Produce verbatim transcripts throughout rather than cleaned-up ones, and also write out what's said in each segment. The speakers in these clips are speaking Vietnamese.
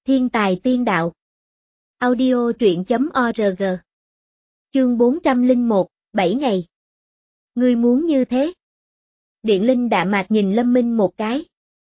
Thiên tài tiên đạo. Audio truyện chấm org. Chương bốn trăm lẻ một, bảy ngày. Ngươi muốn như thế? Điện Linh đạm mạc nhìn Lâm Minh một cái.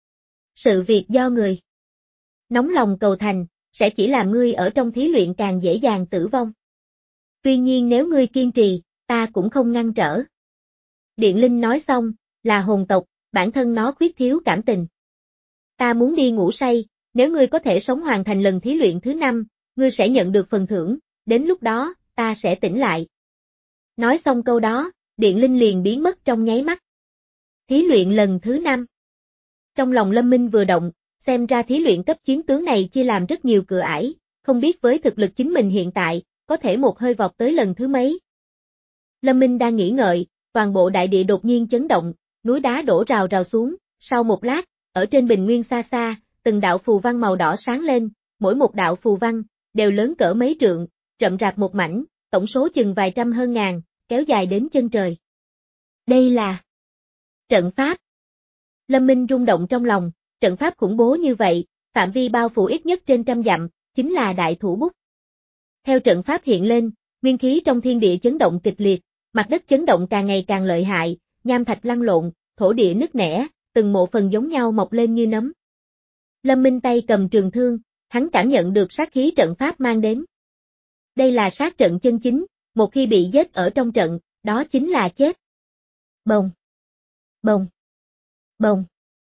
Sự việc do người nóng lòng cầu thành, sẽ chỉ làm ngươi ở trong thí luyện càng dễ dàng tử vong. Tuy nhiên nếu ngươi kiên trì, ta cũng không ngăn trở. Điện Linh nói xong, là hồn tộc, bản thân nó khuyết thiếu cảm tình. Ta muốn đi ngủ say, nếu ngươi có thể sống hoàn thành lần thí luyện thứ năm, ngươi sẽ nhận được phần thưởng, đến lúc đó, ta sẽ tỉnh lại. Nói xong câu đó, Điện Linh liền biến mất trong nháy mắt. Thí luyện lần thứ năm. Trong lòng Lâm Minh vừa động, xem ra thí luyện cấp chiến tướng này chia làm rất nhiều cửa ải, không biết với thực lực chính mình hiện tại, có thể một hơi vọt tới lần thứ mấy. Lâm Minh đang nghĩ ngợi, toàn bộ đại địa đột nhiên chấn động, núi đá đổ rào rào xuống, sau một lát, ở trên bình nguyên xa xa, từng đạo phù văn màu đỏ sáng lên, mỗi một đạo phù văn, đều lớn cỡ mấy trượng, rậm rạp một mảnh, tổng số chừng vài trăm hơn ngàn, kéo dài đến chân trời. Đây là trận pháp. Lâm Minh rung động trong lòng, trận pháp khủng bố như vậy, phạm vi bao phủ ít nhất trên trăm dặm, chính là đại thủ bút. Theo trận pháp hiện lên, nguyên khí trong thiên địa chấn động kịch liệt, mặt đất chấn động càng ngày càng lợi hại, nham thạch lăn lộn, thổ địa nứt nẻ, từng mộ phần giống nhau mọc lên như nấm. Lâm Minh tay cầm trường thương, hắn cảm nhận được sát khí trận pháp mang đến. Đây là sát trận chân chính, một khi bị giết ở trong trận, đó chính là chết. Bồng, bồng, bồng.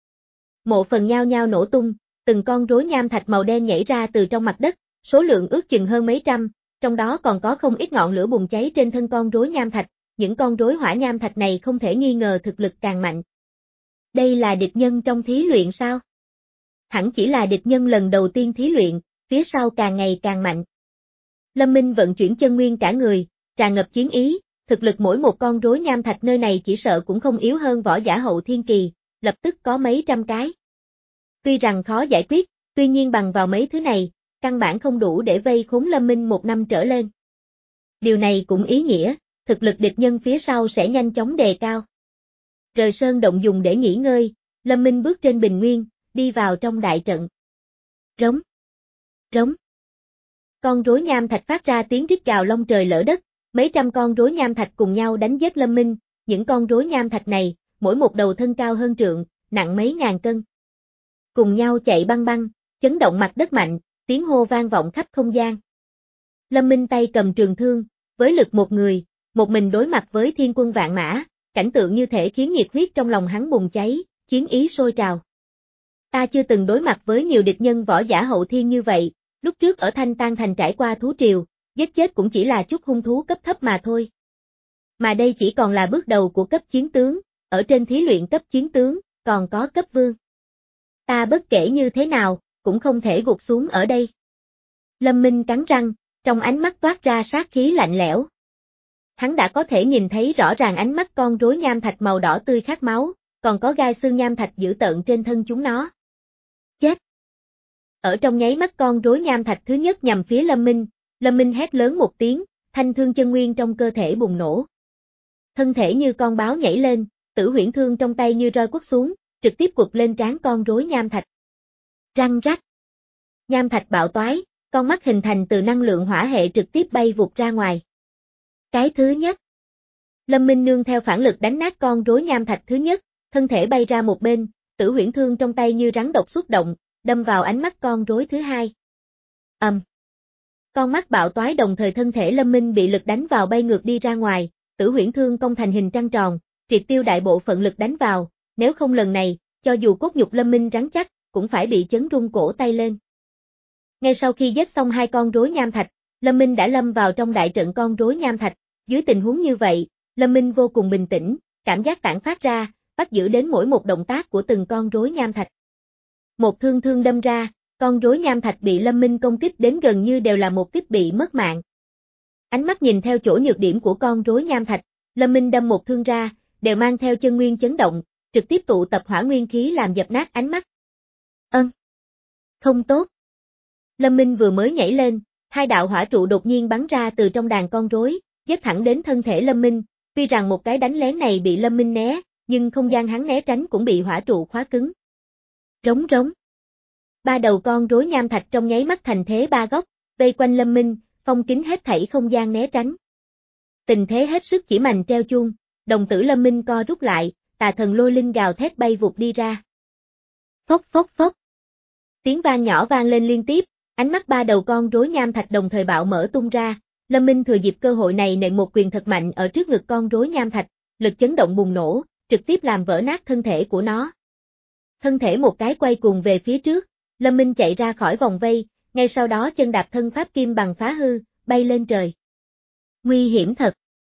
Mộ phần nhao nhao nổ tung, từng con rối nham thạch màu đen nhảy ra từ trong mặt đất, số lượng ước chừng hơn mấy trăm, trong đó còn có không ít ngọn lửa bùng cháy trên thân con rối nham thạch, những con rối hỏa nham thạch này không thể nghi ngờ thực lực càng mạnh. Đây là địch nhân trong thí luyện sao? Hẳn chỉ là địch nhân lần đầu tiên thí luyện, phía sau càng ngày càng mạnh. Lâm Minh vận chuyển chân nguyên cả người, tràn ngập chiến ý, thực lực mỗi một con rối nham thạch nơi này chỉ sợ cũng không yếu hơn võ giả hậu thiên kỳ, lập tức có mấy trăm cái. Tuy rằng khó giải quyết, tuy nhiên bằng vào mấy thứ này, căn bản không đủ để vây khốn Lâm Minh một năm trở lên. Điều này cũng ý nghĩa, thực lực địch nhân phía sau sẽ nhanh chóng đề cao. Rời sơn động dùng để nghỉ ngơi, Lâm Minh bước trên bình nguyên, đi vào trong đại trận. Rống, rống. Con rối nham thạch phát ra tiếng rít gào long trời lở đất, mấy trăm con rối nham thạch cùng nhau đánh giết Lâm Minh, những con rối nham thạch này, mỗi một đầu thân cao hơn trượng, nặng mấy ngàn cân. Cùng nhau chạy băng băng, chấn động mặt đất mạnh, tiếng hô vang vọng khắp không gian. Lâm Minh tay cầm trường thương, với lực một người, một mình đối mặt với thiên quân vạn mã, cảnh tượng như thể khiến nhiệt huyết trong lòng hắn bùng cháy, chiến ý sôi trào. Ta chưa từng đối mặt với nhiều địch nhân võ giả hậu thiên như vậy, lúc trước ở Thanh Tan Thành trải qua thú triều, giết chết cũng chỉ là chút hung thú cấp thấp mà thôi. Mà đây chỉ còn là bước đầu của cấp chiến tướng, ở trên thí luyện cấp chiến tướng, còn có cấp vương. Ta bất kể như thế nào, cũng không thể gục xuống ở đây. Lâm Minh cắn răng, trong ánh mắt toát ra sát khí lạnh lẽo. Hắn đã có thể nhìn thấy rõ ràng ánh mắt con rối nham thạch màu đỏ tươi khát máu, còn có gai xương nham thạch dữ tợn trên thân chúng nó. Chết! Ở trong nháy mắt con rối nham thạch thứ nhất nhằm phía Lâm Minh, Lâm Minh hét lớn một tiếng, thanh thương chân nguyên trong cơ thể bùng nổ. Thân thể như con báo nhảy lên, tử huyễn thương trong tay như roi quất xuống, trực tiếp quật lên trán con rối nham thạch. Răng rắc. Nham thạch bạo toái, con mắt hình thành từ năng lượng hỏa hệ trực tiếp bay vụt ra ngoài. Cái thứ nhất. Lâm Minh nương theo phản lực đánh nát con rối nham thạch thứ nhất, thân thể bay ra một bên, tử huyễn thương trong tay như rắn độc xuất động, đâm vào ánh mắt con rối thứ hai. Ầm. Um. Con mắt bạo toái đồng thời thân thể Lâm Minh bị lực đánh vào bay ngược đi ra ngoài, tử huyễn thương cong thành hình trăng tròn, triệt tiêu đại bộ phận lực đánh vào, nếu không lần này, cho dù cốt nhục Lâm Minh rắn chắc, cũng phải bị chấn rung cổ tay lên. Ngay sau khi giết xong hai con rối nham thạch, Lâm Minh đã lâm vào trong đại trận con rối nham thạch, dưới tình huống như vậy, Lâm Minh vô cùng bình tĩnh, cảm giác tản phát ra, bắt giữ đến mỗi một động tác của từng con rối nham thạch. Một thương thương đâm ra, con rối nham thạch bị Lâm Minh công kích đến gần như đều là một tiếp bị mất mạng. Ánh mắt nhìn theo chỗ nhược điểm của con rối nham thạch, Lâm Minh đâm một thương ra, đều mang theo chân nguyên chấn động, trực tiếp tụ tập hỏa nguyên khí làm dập nát ánh mắt. Ân. Không tốt. Lâm Minh vừa mới nhảy lên, hai đạo hỏa trụ đột nhiên bắn ra từ trong đàn con rối, giết thẳng đến thân thể Lâm Minh, tuy rằng một cái đánh lén này bị Lâm Minh né, nhưng không gian hắn né tránh cũng bị hỏa trụ khóa cứng. Rống rống. Ba đầu con rối nham thạch trong nháy mắt thành thế ba góc, vây quanh Lâm Minh, phong kín hết thảy không gian né tránh. Tình thế hết sức chỉ mành treo chuông, đồng tử Lâm Minh co rút lại, tà thần lôi linh gào thét bay vụt đi ra. Phốc phốc phốc. Tiếng vang nhỏ vang lên liên tiếp, ánh mắt ba đầu con rối nham thạch đồng thời bạo mở tung ra, Lâm Minh thừa dịp cơ hội này nện một quyền thật mạnh ở trước ngực con rối nham thạch, lực chấn động bùng nổ, trực tiếp làm vỡ nát thân thể của nó. Thân thể một cái quay cuồng về phía trước, Lâm Minh chạy ra khỏi vòng vây, ngay sau đó chân đạp thân pháp kim bằng phá hư, bay lên trời. Nguy hiểm thật.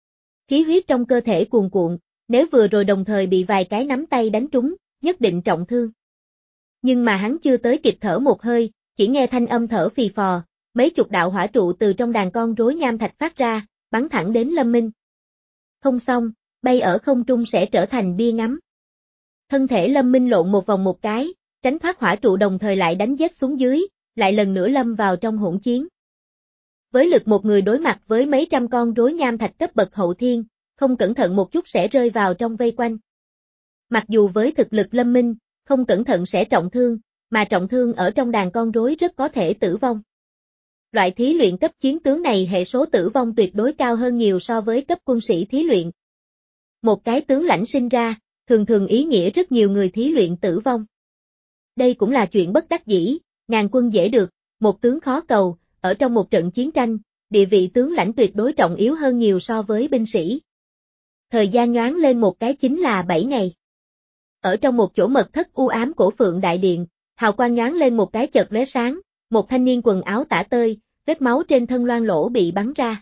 Khí huyết trong cơ thể cuồn cuộn, nếu vừa rồi đồng thời bị vài cái nắm tay đánh trúng, nhất định trọng thương. Nhưng mà hắn chưa tới kịp thở một hơi, chỉ nghe thanh âm thở phì phò, mấy chục đạo hỏa trụ từ trong đàn con rối nham thạch phát ra, bắn thẳng đến Lâm Minh. Không xong, bay ở không trung sẽ trở thành bia ngắm. Thân thể Lâm Minh lộn một vòng một cái, tránh thoát hỏa trụ đồng thời lại đánh giết xuống dưới, lại lần nữa lâm vào trong hỗn chiến. Với lực một người đối mặt với mấy trăm con rối nham thạch cấp bậc hậu thiên, không cẩn thận một chút sẽ rơi vào trong vây quanh. Mặc dù với thực lực Lâm Minh, không cẩn thận sẽ trọng thương, mà trọng thương ở trong đàn con rối rất có thể tử vong. Loại thí luyện cấp chiến tướng này hệ số tử vong tuyệt đối cao hơn nhiều so với cấp quân sĩ thí luyện. Một cái tướng lãnh sinh ra, thường thường ý nghĩa rất nhiều người thí luyện tử vong. Đây cũng là chuyện bất đắc dĩ, ngàn quân dễ được, một tướng khó cầu, ở trong một trận chiến tranh, địa vị tướng lãnh tuyệt đối trọng yếu hơn nhiều so với binh sĩ. Thời gian nhoáng lên một cái chính là bảy ngày. Ở trong một chỗ mật thất u ám cổ Phượng Đại Điện, hào quang nhoáng lên một cái chợt lóe sáng, một thanh niên quần áo tả tơi, vết máu trên thân loang lỗ bị bắn ra.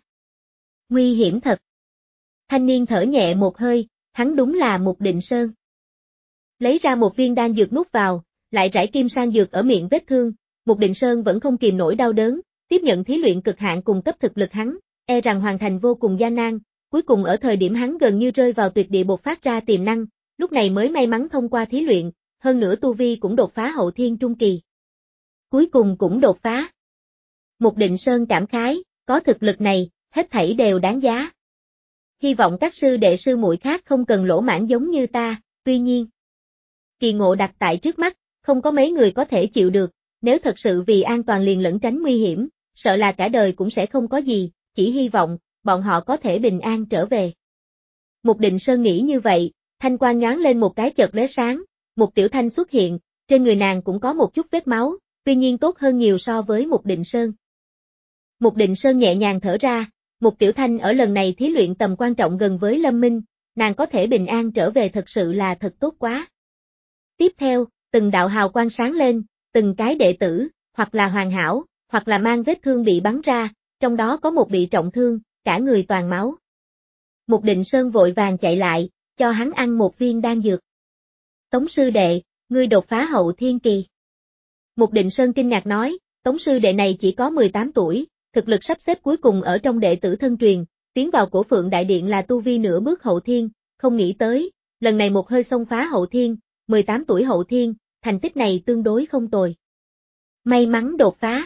Nguy hiểm thật. Thanh niên thở nhẹ một hơi, hắn đúng là Mục Định Sơn. Lấy ra một viên đan dược nuốt vào, lại rải kim sang dược ở miệng vết thương, Mục Định Sơn vẫn không kìm nổi đau đớn, tiếp nhận thí luyện cực hạn cùng cấp thực lực hắn, e rằng hoàn thành vô cùng gian nan, cuối cùng ở thời điểm hắn gần như rơi vào tuyệt địa bộc phát ra tiềm năng, lúc này mới may mắn thông qua thí luyện, hơn nữa tu vi cũng đột phá hậu thiên trung kỳ. Cuối cùng cũng đột phá. Mục Định Sơn cảm khái, có thực lực này, hết thảy đều đáng giá. Hy vọng các sư đệ sư muội khác không cần lỗ mãn giống như ta, tuy nhiên. Kỳ ngộ đặt tại trước mắt, không có mấy người có thể chịu được, nếu thật sự vì an toàn liền lẩn tránh nguy hiểm, sợ là cả đời cũng sẽ không có gì, chỉ hy vọng, bọn họ có thể bình an trở về. Mục Định Sơn nghĩ như vậy, thanh quang nhoáng lên một cái chợt lóe sáng, một tiểu thanh xuất hiện, trên người nàng cũng có một chút vết máu, tuy nhiên tốt hơn nhiều so với Mục Định Sơn. Mục Định Sơn nhẹ nhàng thở ra, một tiểu thanh ở lần này thí luyện tầm quan trọng gần với Lâm Minh, nàng có thể bình an trở về thật sự là thật tốt quá. Tiếp theo, từng đạo hào quang sáng lên, từng cái đệ tử, hoặc là hoàn hảo, hoặc là mang vết thương bị bắn ra, trong đó có một bị trọng thương, cả người toàn máu. Mục Định Sơn vội vàng chạy lại, cho hắn ăn một viên đan dược. Tống sư đệ, ngươi đột phá hậu thiên kỳ. Mục Định Sơn kinh ngạc nói, Tống sư đệ này chỉ có mười tám tuổi, thực lực sắp xếp cuối cùng ở trong đệ tử thân truyền, tiến vào cổ Phượng Đại Điện là tu vi nửa bước hậu thiên, không nghĩ tới, lần này một hơi xông phá hậu thiên, mười tám tuổi hậu thiên, thành tích này tương đối không tồi. May mắn đột phá.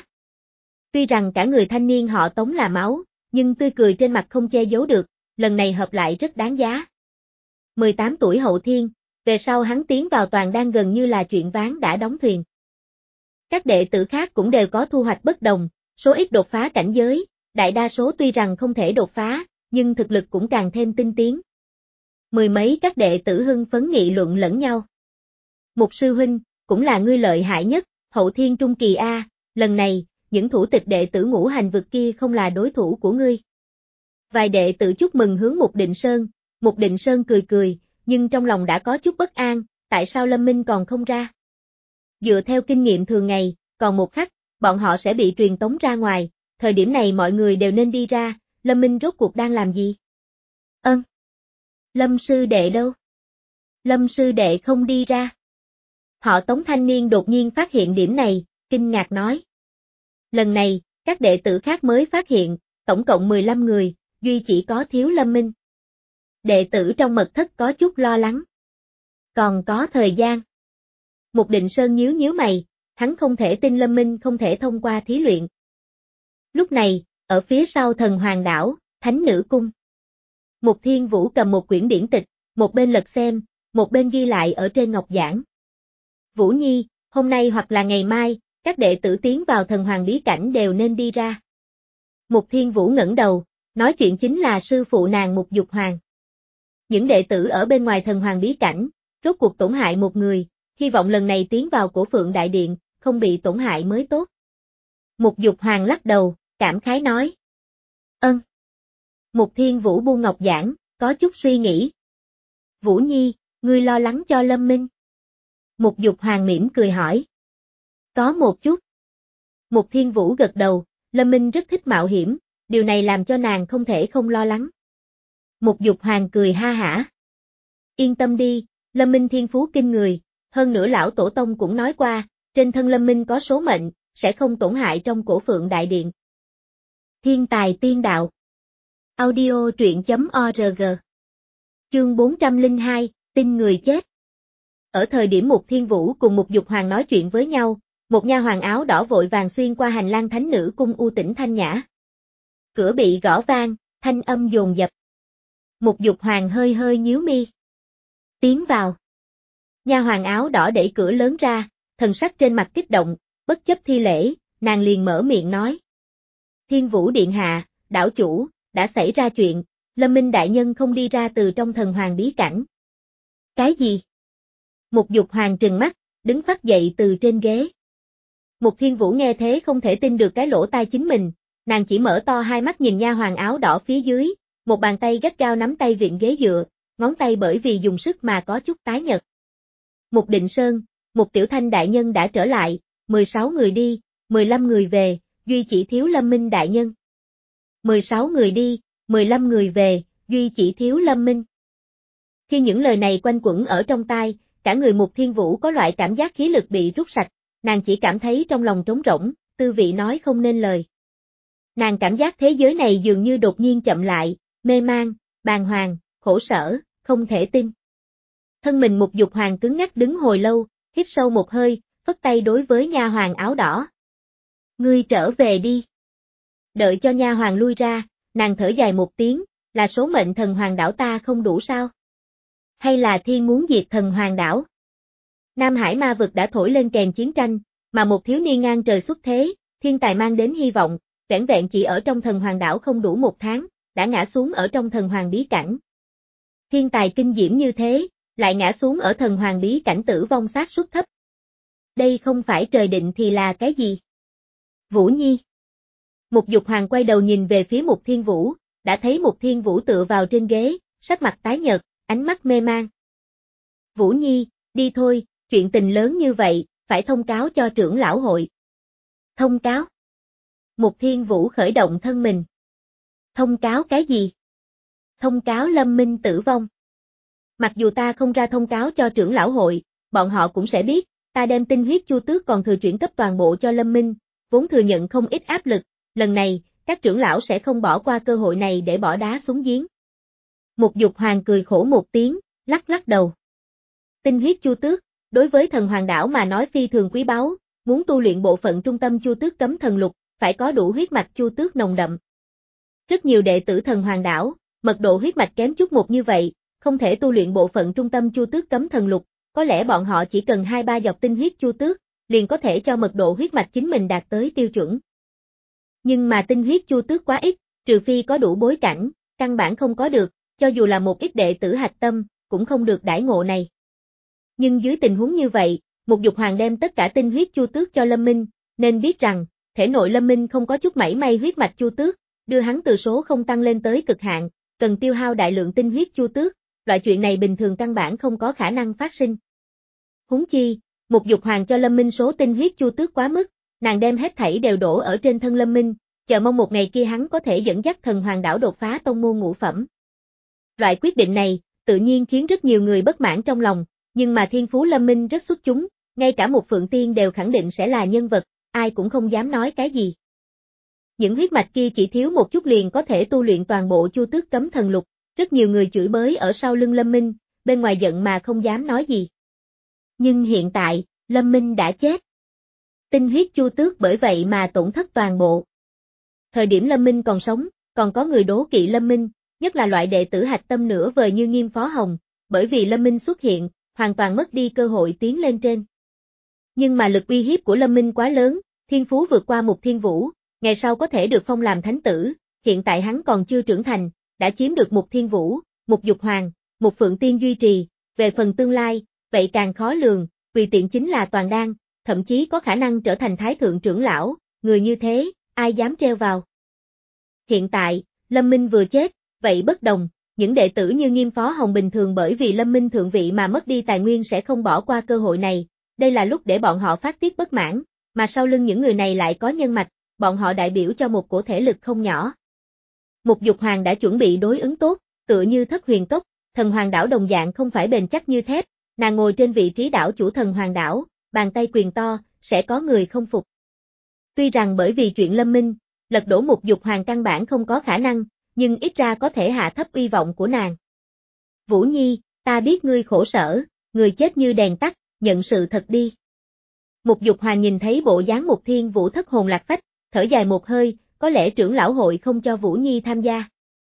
Tuy rằng cả người thanh niên họ Tống là máu, nhưng tươi cười trên mặt không che giấu được, lần này hợp lại rất đáng giá. mười tám tuổi hậu thiên, về sau hắn tiến vào toàn đan gần như là chuyện ván đã đóng thuyền. Các đệ tử khác cũng đều có thu hoạch bất đồng, số ít đột phá cảnh giới, đại đa số tuy rằng không thể đột phá, nhưng thực lực cũng càng thêm tinh tiến. Mười mấy các đệ tử hưng phấn nghị luận lẫn nhau. Mục sư huynh, cũng là ngươi lợi hại nhất, hậu thiên trung kỳ A, lần này, những thủ tịch đệ tử ngũ hành vực kia không là đối thủ của ngươi. Vài đệ tử chúc mừng hướng Mục Định Sơn, Mục Định Sơn cười cười, nhưng trong lòng đã có chút bất an, tại sao Lâm Minh còn không ra? Dựa theo kinh nghiệm thường ngày, còn một khắc, bọn họ sẽ bị truyền tống ra ngoài, thời điểm này mọi người đều nên đi ra, Lâm Minh rốt cuộc đang làm gì? Ơn. Lâm sư đệ đâu? Lâm sư đệ không đi ra. Họ Tống thanh niên đột nhiên phát hiện điểm này, kinh ngạc nói. Lần này, các đệ tử khác mới phát hiện, tổng cộng mười lăm người, duy chỉ có thiếu Lâm Minh. Đệ tử trong mật thất có chút lo lắng. Còn có thời gian. Mục Định Sơn nhíu nhíu mày, hắn không thể tin Lâm Minh không thể thông qua thí luyện. Lúc này, ở phía sau Thần Hoàng đảo, Thánh Nữ Cung. Mục Thiên Vũ cầm một quyển điển tịch, một bên lật xem, một bên ghi lại ở trên ngọc giảng. Vũ Nhi, hôm nay hoặc là ngày mai, các đệ tử tiến vào thần hoàng bí cảnh đều nên đi ra. Mục Thiên Vũ ngẩng đầu, nói chuyện chính là sư phụ nàng Mục Dục Hoàng. Những đệ tử ở bên ngoài thần hoàng bí cảnh, rốt cuộc tổn hại một người, hy vọng lần này tiến vào Cổ Phượng Đại Điện, không bị tổn hại mới tốt. Mục Dục Hoàng lắc đầu, cảm khái nói. Ân. Mục Thiên Vũ buông ngọc giảng, có chút suy nghĩ. Vũ Nhi, ngươi lo lắng cho Lâm Minh. Mục Dục Hoàng mỉm cười hỏi. Có một chút. Mục Thiên Vũ gật đầu, Lâm Minh rất thích mạo hiểm, điều này làm cho nàng không thể không lo lắng. Mục Dục Hoàng cười ha hả. Yên tâm đi, Lâm Minh thiên phú kinh người, hơn nữa lão tổ tông cũng nói qua, trên thân Lâm Minh có số mệnh, sẽ không tổn hại trong Cổ Phượng Đại Điện. Thiên tài tiên đạo. Audio truyện chấm org. Chương bốn trăm lẻ hai, tin người chết. Ở thời điểm Mục Thiên Vũ cùng Mục Dục Hoàng nói chuyện với nhau, một nha hoàng áo đỏ vội vàng xuyên qua hành lang thánh nữ cung u tĩnh thanh nhã. Cửa bị gõ vang, thanh âm dồn dập. Mục Dục Hoàng hơi hơi nhíu mi. Tiến vào. Nha hoàng áo đỏ đẩy cửa lớn ra, thần sắc trên mặt kích động, bất chấp thi lễ, nàng liền mở miệng nói. Thiên Vũ điện hạ, đảo chủ, đã xảy ra chuyện, Lâm Minh đại nhân không đi ra từ trong thần hoàng bí cảnh. Cái gì? Mục Dục Hoàng trừng mắt, đứng phát dậy từ trên ghế. Mục Thiên Vũ nghe thế không thể tin được cái lỗ tai chính mình, nàng chỉ mở to hai mắt nhìn nha hoàng áo đỏ phía dưới, một bàn tay gắt gao nắm tay vịn ghế dựa, ngón tay bởi vì dùng sức mà có chút tái nhợt. Mục Định Sơn, Mục Tiểu Thanh đại nhân đã trở lại, mười sáu người đi, mười lăm người về, duy chỉ thiếu Lâm Minh đại nhân. mười sáu người đi, mười lăm người về, duy chỉ thiếu Lâm Minh. Khi những lời này quanh quẩn ở trong tai, cả người Mục Thiên Vũ có loại cảm giác khí lực bị rút sạch, nàng chỉ cảm thấy trong lòng trống rỗng, tư vị nói không nên lời. Nàng cảm giác thế giới này dường như đột nhiên chậm lại, mê mang, bàng hoàng, khổ sở, không thể tin. Thân mình Mục Dục Hoàng cứng ngắc đứng hồi lâu, hít sâu một hơi, phất tay đối với nha hoàng áo đỏ. Ngươi trở về đi. Đợi cho nha hoàng lui ra, nàng thở dài một tiếng, là số mệnh thần hoàng đảo ta không đủ sao? Hay là thiên muốn diệt thần hoàng đảo? Nam Hải ma vực đã thổi lên kèn chiến tranh, mà một thiếu niên ngang trời xuất thế, thiên tài mang đến hy vọng, vẻn vẹn chỉ ở trong thần hoàng đảo không đủ một tháng, đã ngã xuống ở trong thần hoàng bí cảnh. Thiên tài kinh diễm như thế, lại ngã xuống ở thần hoàng bí cảnh tử vong xác suất thấp. Đây không phải trời định thì là cái gì? Vũ Nhi. Mục Dục Hoàng quay đầu nhìn về phía Mục Thiên Vũ, đã thấy Mục Thiên Vũ tựa vào trên ghế, sắc mặt tái nhợt, ánh mắt mê mang. Vũ Nhi, đi thôi, chuyện tình lớn như vậy, phải thông cáo cho trưởng lão hội. Thông cáo? Mục Thiên Vũ khởi động thân mình. Thông cáo cái gì? Thông cáo Lâm Minh tử vong. Mặc dù ta không ra thông cáo cho trưởng lão hội, bọn họ cũng sẽ biết, ta đem tinh huyết chu tước còn thừa chuyển cấp toàn bộ cho Lâm Minh, vốn thừa nhận không ít áp lực, lần này, các trưởng lão sẽ không bỏ qua cơ hội này để bỏ đá xuống giếng. Mục Dục Hoàng cười khổ một tiếng, lắc lắc đầu. Tinh huyết chu tước, đối với thần hoàng đảo mà nói phi thường quý báu, muốn tu luyện bộ phận trung tâm chu tước cấm thần lục, phải có đủ huyết mạch chu tước nồng đậm. Rất nhiều đệ tử thần hoàng đảo, mật độ huyết mạch kém chút một như vậy, không thể tu luyện bộ phận trung tâm chu tước cấm thần lục, có lẽ bọn họ chỉ cần hai ba giọt tinh huyết chu tước, liền có thể cho mật độ huyết mạch chính mình đạt tới tiêu chuẩn. Nhưng mà tinh huyết chu tước quá ít, trừ phi có đủ bối cảnh, căn bản không có được, cho dù là một ít đệ tử hạch tâm, cũng không được đãi ngộ này. Nhưng dưới tình huống như vậy, Mục Dục Hoàng đem tất cả tinh huyết chu tước cho Lâm Minh, nên biết rằng, thể nội Lâm Minh không có chút mảy may huyết mạch chu tước, đưa hắn từ số không tăng lên tới cực hạn, cần tiêu hao đại lượng tinh huyết chu tước, loại chuyện này bình thường căn bản không có khả năng phát sinh. Huống chi, Mục Dục Hoàng cho Lâm Minh số tinh huyết chu tước quá mức, nàng đem hết thảy đều đổ ở trên thân Lâm Minh, chờ mong một ngày kia hắn có thể dẫn dắt thần hoàng đảo đột phá tông môn ngũ phẩm. Loại quyết định này, tự nhiên khiến rất nhiều người bất mãn trong lòng, nhưng mà thiên phú Lâm Minh rất xuất chúng, ngay cả một Phượng Tiên đều khẳng định sẽ là nhân vật, ai cũng không dám nói cái gì. Những huyết mạch kia chỉ thiếu một chút liền có thể tu luyện toàn bộ chu tước cấm thần lục, rất nhiều người chửi bới ở sau lưng Lâm Minh, bên ngoài giận mà không dám nói gì. Nhưng hiện tại, Lâm Minh đã chết. Tinh huyết chu tước bởi vậy mà tổn thất toàn bộ. Thời điểm Lâm Minh còn sống, còn có người đố kỵ Lâm Minh, nhất là loại đệ tử hạch tâm nửa vời như Nghiêm Phó Hồng, bởi vì Lâm Minh xuất hiện, hoàn toàn mất đi cơ hội tiến lên trên. Nhưng mà lực uy hiếp của Lâm Minh quá lớn, thiên phú vượt qua Mục Thiên Vũ, ngày sau có thể được phong làm thánh tử, hiện tại hắn còn chưa trưởng thành, đã chiếm được Mục Thiên Vũ, Mục Dục Hoàng, Mục Phượng Tiên duy trì, về phần tương lai, vậy càng khó lường, tùy tiện chính là toàn đan, thậm chí có khả năng trở thành thái thượng trưởng lão, người như thế, ai dám treo vào. Hiện tại, Lâm Minh vừa chết, vậy bất đồng, những đệ tử như Nghiêm Phó Hồng bình thường bởi vì Lâm Minh thượng vị mà mất đi tài nguyên sẽ không bỏ qua cơ hội này, đây là lúc để bọn họ phát tiết bất mãn, mà sau lưng những người này lại có nhân mạch, bọn họ đại biểu cho một cổ thể lực không nhỏ. Mục Dục Hoàng đã chuẩn bị đối ứng tốt, tựa như Thất Huyền Cốc, Thần Hoàng đảo đồng dạng không phải bền chắc như thép, nàng ngồi trên vị trí đảo chủ Thần Hoàng đảo, bàn tay quyền to, sẽ có người không phục. Tuy rằng bởi vì chuyện Lâm Minh, lật đổ Mục Dục Hoàng căn bản không có khả năng, nhưng ít ra có thể hạ thấp uy vọng của nàng. Vũ Nhi, ta biết ngươi khổ sở, người chết như đèn tắt, nhận sự thật đi. Mục Dục Hoàng nhìn thấy bộ dáng Mục Thiên Vũ thất hồn lạc phách, thở dài một hơi, có lẽ trưởng lão hội không cho Vũ Nhi tham gia.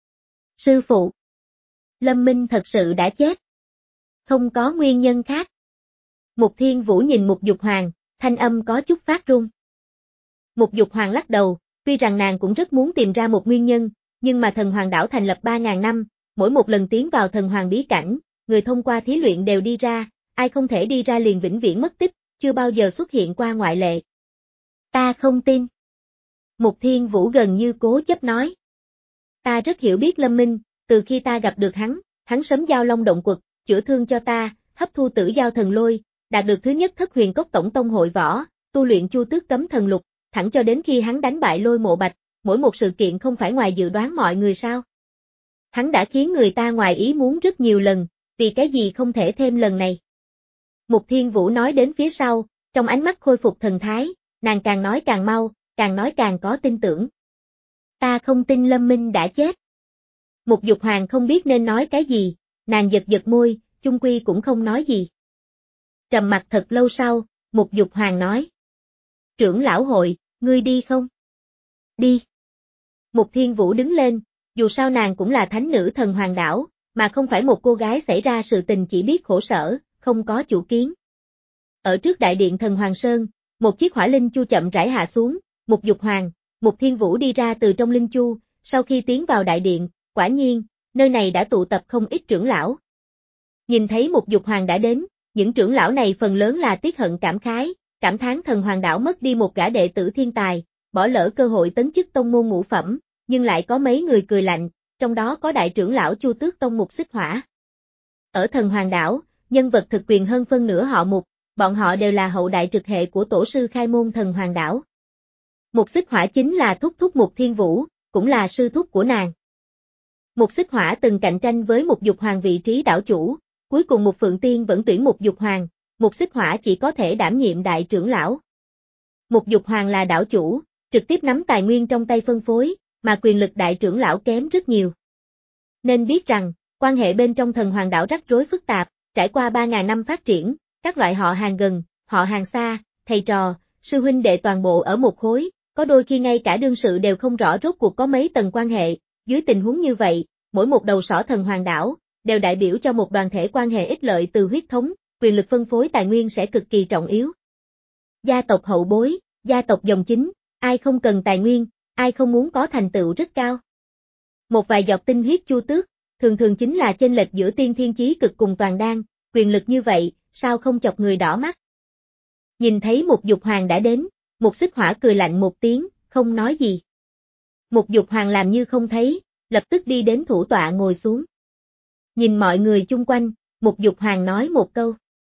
Sư phụ, Lâm Minh thật sự đã chết. Không có nguyên nhân khác. Mục Thiên Vũ nhìn Mục Dục Hoàng, thanh âm có chút phát run. Mục Dục Hoàng lắc đầu, tuy rằng nàng cũng rất muốn tìm ra một nguyên nhân, nhưng mà Thần Hoàng đảo thành lập ba ngàn năm, mỗi một lần tiến vào Thần Hoàng bí cảnh, người thông qua thí luyện đều đi ra, ai không thể đi ra liền vĩnh viễn mất tích, chưa bao giờ xuất hiện qua ngoại lệ. Ta không tin. Mục Thiên Vũ gần như cố chấp nói. Ta rất hiểu biết Lâm Minh, từ khi ta gặp được hắn, hắn sấm giao long động quật, chữa thương cho ta, hấp thu tử giao thần lôi, đạt được thứ nhất Thất Huyền Cốc tổng tông hội võ, tu luyện Chu Tước cấm thần lục, thẳng cho đến khi hắn đánh bại Lôi Mộ Bạch, mỗi một sự kiện không phải ngoài dự đoán mọi người sao. Hắn đã khiến người ta ngoài ý muốn rất nhiều lần, vì cái gì không thể thêm lần này. Mục Thiên Vũ nói đến phía sau, trong ánh mắt khôi phục thần thái, nàng càng nói càng mau, càng nói càng có tin tưởng. Ta không tin Lâm Minh đã chết. Mục Dục Hoàng không biết nên nói cái gì, nàng giật giật môi, chung quy cũng không nói gì. Trầm mặt thật lâu sau, Mục Dục Hoàng nói. Trưởng lão hội, ngươi đi không? Đi. Mục Thiên Vũ đứng lên, dù sao nàng cũng là thánh nữ Thần Hoàng đảo, mà không phải một cô gái xảy ra sự tình chỉ biết khổ sở, không có chủ kiến. Ở trước đại điện Thần Hoàng Sơn, một chiếc hỏa linh chu chậm rãi hạ xuống, Mục Dục Hoàng, Mục Thiên Vũ đi ra từ trong linh chu, sau khi tiến vào đại điện, quả nhiên, nơi này đã tụ tập không ít trưởng lão. Nhìn thấy Mục Dục Hoàng đã đến, những trưởng lão này phần lớn là tiếc hận cảm khái, cảm thán Thần Hoàng đảo mất đi một gã đệ tử thiên tài, bỏ lỡ cơ hội tấn chức tông môn ngũ phẩm, nhưng lại có mấy người cười lạnh, trong đó có đại trưởng lão Chu Tước Tông Mục Xích Hỏa. Ở Thần Hoàng đảo, nhân vật thực quyền hơn phân nửa họ Mục, bọn họ đều là hậu đại trực hệ của tổ sư khai môn Thần Hoàng đảo. Mục Xích Hỏa chính là thúc thúc Mục Thiên Vũ, cũng là sư thúc của nàng. Mục Xích Hỏa từng cạnh tranh với Mục Dục Hoàng vị trí đảo chủ, cuối cùng Mục Phượng Tiên vẫn tuyển Mục Dục Hoàng, Mục Xích Hỏa chỉ có thể đảm nhiệm đại trưởng lão. Mục Dục Hoàng là đảo chủ, trực tiếp nắm tài nguyên trong tay phân phối, mà quyền lực đại trưởng lão kém rất nhiều. Nên biết rằng, quan hệ bên trong Thần Hoàng đảo rắc rối phức tạp, trải qua ba ngàn năm phát triển, các loại họ hàng gần, họ hàng xa, thầy trò, sư huynh đệ toàn bộ ở một khối, có đôi khi ngay cả đương sự đều không rõ rốt cuộc có mấy tầng quan hệ, dưới tình huống như vậy, mỗi một đầu sỏ Thần Hoàng đảo, đều đại biểu cho một đoàn thể quan hệ ích lợi từ huyết thống, quyền lực phân phối tài nguyên sẽ cực kỳ trọng yếu. Gia tộc hậu bối, gia tộc dòng chính, ai không cần tài nguyên, ai không muốn có thành tựu rất cao. Một vài giọt tinh huyết Chu Tước, thường thường chính là chênh lệch giữa tiên thiên chí cực cùng toàn đan, quyền lực như vậy, sao không chọc người đỏ mắt. Nhìn thấy Mục Dục Hoàng đã đến, Mục Xích Hỏa cười lạnh một tiếng, không nói gì. Mục Dục Hoàng làm như không thấy, lập tức đi đến thủ tọa ngồi xuống. Nhìn mọi người chung quanh, Mục Dục Hoàng nói một câu.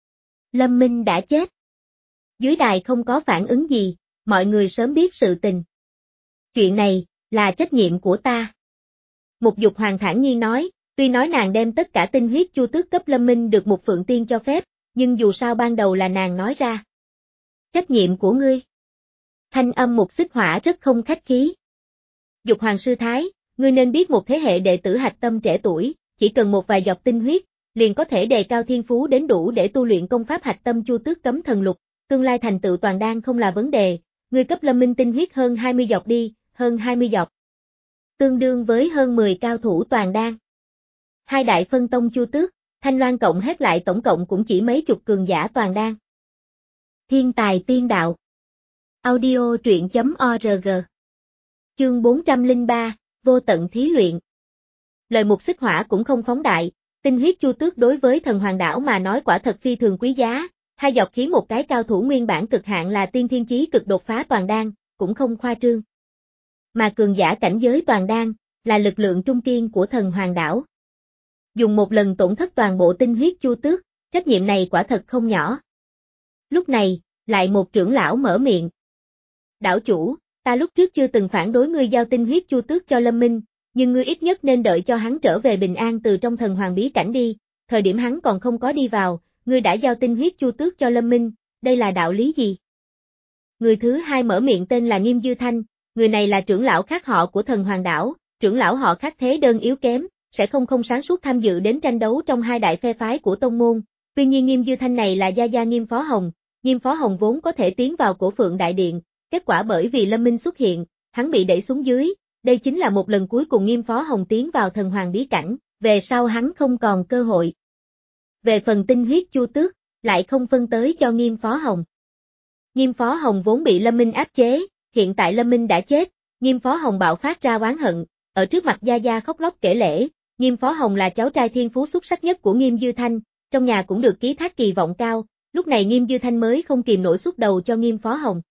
Lâm Minh đã chết. Dưới đài không có phản ứng gì, mọi người sớm biết sự tình. Chuyện này, là trách nhiệm của ta. Mục Dục Hoàng thản nhiên nói, tuy nói nàng đem tất cả tinh huyết Chu Tước cấp Lâm Minh được Mục Phượng Tiên cho phép, nhưng dù sao ban đầu là nàng nói ra. Trách nhiệm của ngươi. Thanh âm Mục Xích Hỏa rất không khách khí. Dục Hoàng sư thái, ngươi nên biết một thế hệ đệ tử hạch tâm trẻ tuổi, chỉ cần một vài giọt tinh huyết, liền có thể đề cao thiên phú đến đủ để tu luyện công pháp hạch tâm Chu Tước cấm thần lục, tương lai thành tựu toàn đan không là vấn đề, ngươi cấp Lâm Minh tinh huyết hơn hai mươi giọt đi, hơn hai mươi giọt. Tương đương với hơn mười cao thủ toàn đan. Hai đại phân tông Chu Tước, Thanh Loan cộng hết lại tổng cộng cũng chỉ mấy chục cường giả toàn đan. Thiên tài tiên đạo. Audio truyện chấm org. Chương bốn trăm lẻ ba, vô tận thí luyện. Lời mục xích hỏa cũng không phóng đại, tinh huyết chu tước đối với thần hoàng đảo mà nói quả thật phi thường quý giá, hai giọt khiến một cái cao thủ nguyên bản cực hạn là tiên thiên chí cực đột phá toàn đan, cũng không khoa trương. Mà cường giả cảnh giới toàn đan, là lực lượng trung kiên của thần hoàng đảo. Dùng một lần tổn thất toàn bộ tinh huyết chu tước, trách nhiệm này quả thật không nhỏ. Lúc này, lại một trưởng lão mở miệng. Đảo chủ, ta lúc trước chưa từng phản đối ngươi giao tinh huyết chu tước cho Lâm Minh, nhưng ngươi ít nhất nên đợi cho hắn trở về bình an từ trong thần hoàng bí cảnh đi, thời điểm hắn còn không có đi vào, ngươi đã giao tinh huyết chu tước cho Lâm Minh, đây là đạo lý gì? Người thứ hai mở miệng tên là Nghiêm Dư Thanh, người này là trưởng lão khác họ của thần hoàng đảo, trưởng lão họ khác thế đơn yếu kém, sẽ không không sáng suốt tham dự đến tranh đấu trong hai đại phe phái của tông môn, tuy nhiên Nghiêm Dư Thanh này là gia gia Nghiêm Phó Hồng, Nghiêm Phó Hồng vốn có thể tiến vào Cổ Phượng Đại Điện, kết quả bởi vì Lâm Minh xuất hiện, hắn bị đẩy xuống dưới, đây chính là một lần cuối cùng Nghiêm Phó Hồng tiến vào thần hoàng bí cảnh, về sau hắn không còn cơ hội. Về phần tinh huyết chu tước, lại không phân tới cho Nghiêm Phó Hồng. Nghiêm Phó Hồng vốn bị Lâm Minh áp chế, hiện tại Lâm Minh đã chết, Nghiêm Phó Hồng bạo phát ra oán hận, ở trước mặt gia gia khóc lóc kể lể, Nghiêm Phó Hồng là cháu trai thiên phú xuất sắc nhất của Nghiêm Dư Thanh, trong nhà cũng được ký thác kỳ vọng cao, lúc này Nghiêm Dư Thanh mới không kìm nổi xúc đầu cho Nghiêm Phó Hồng.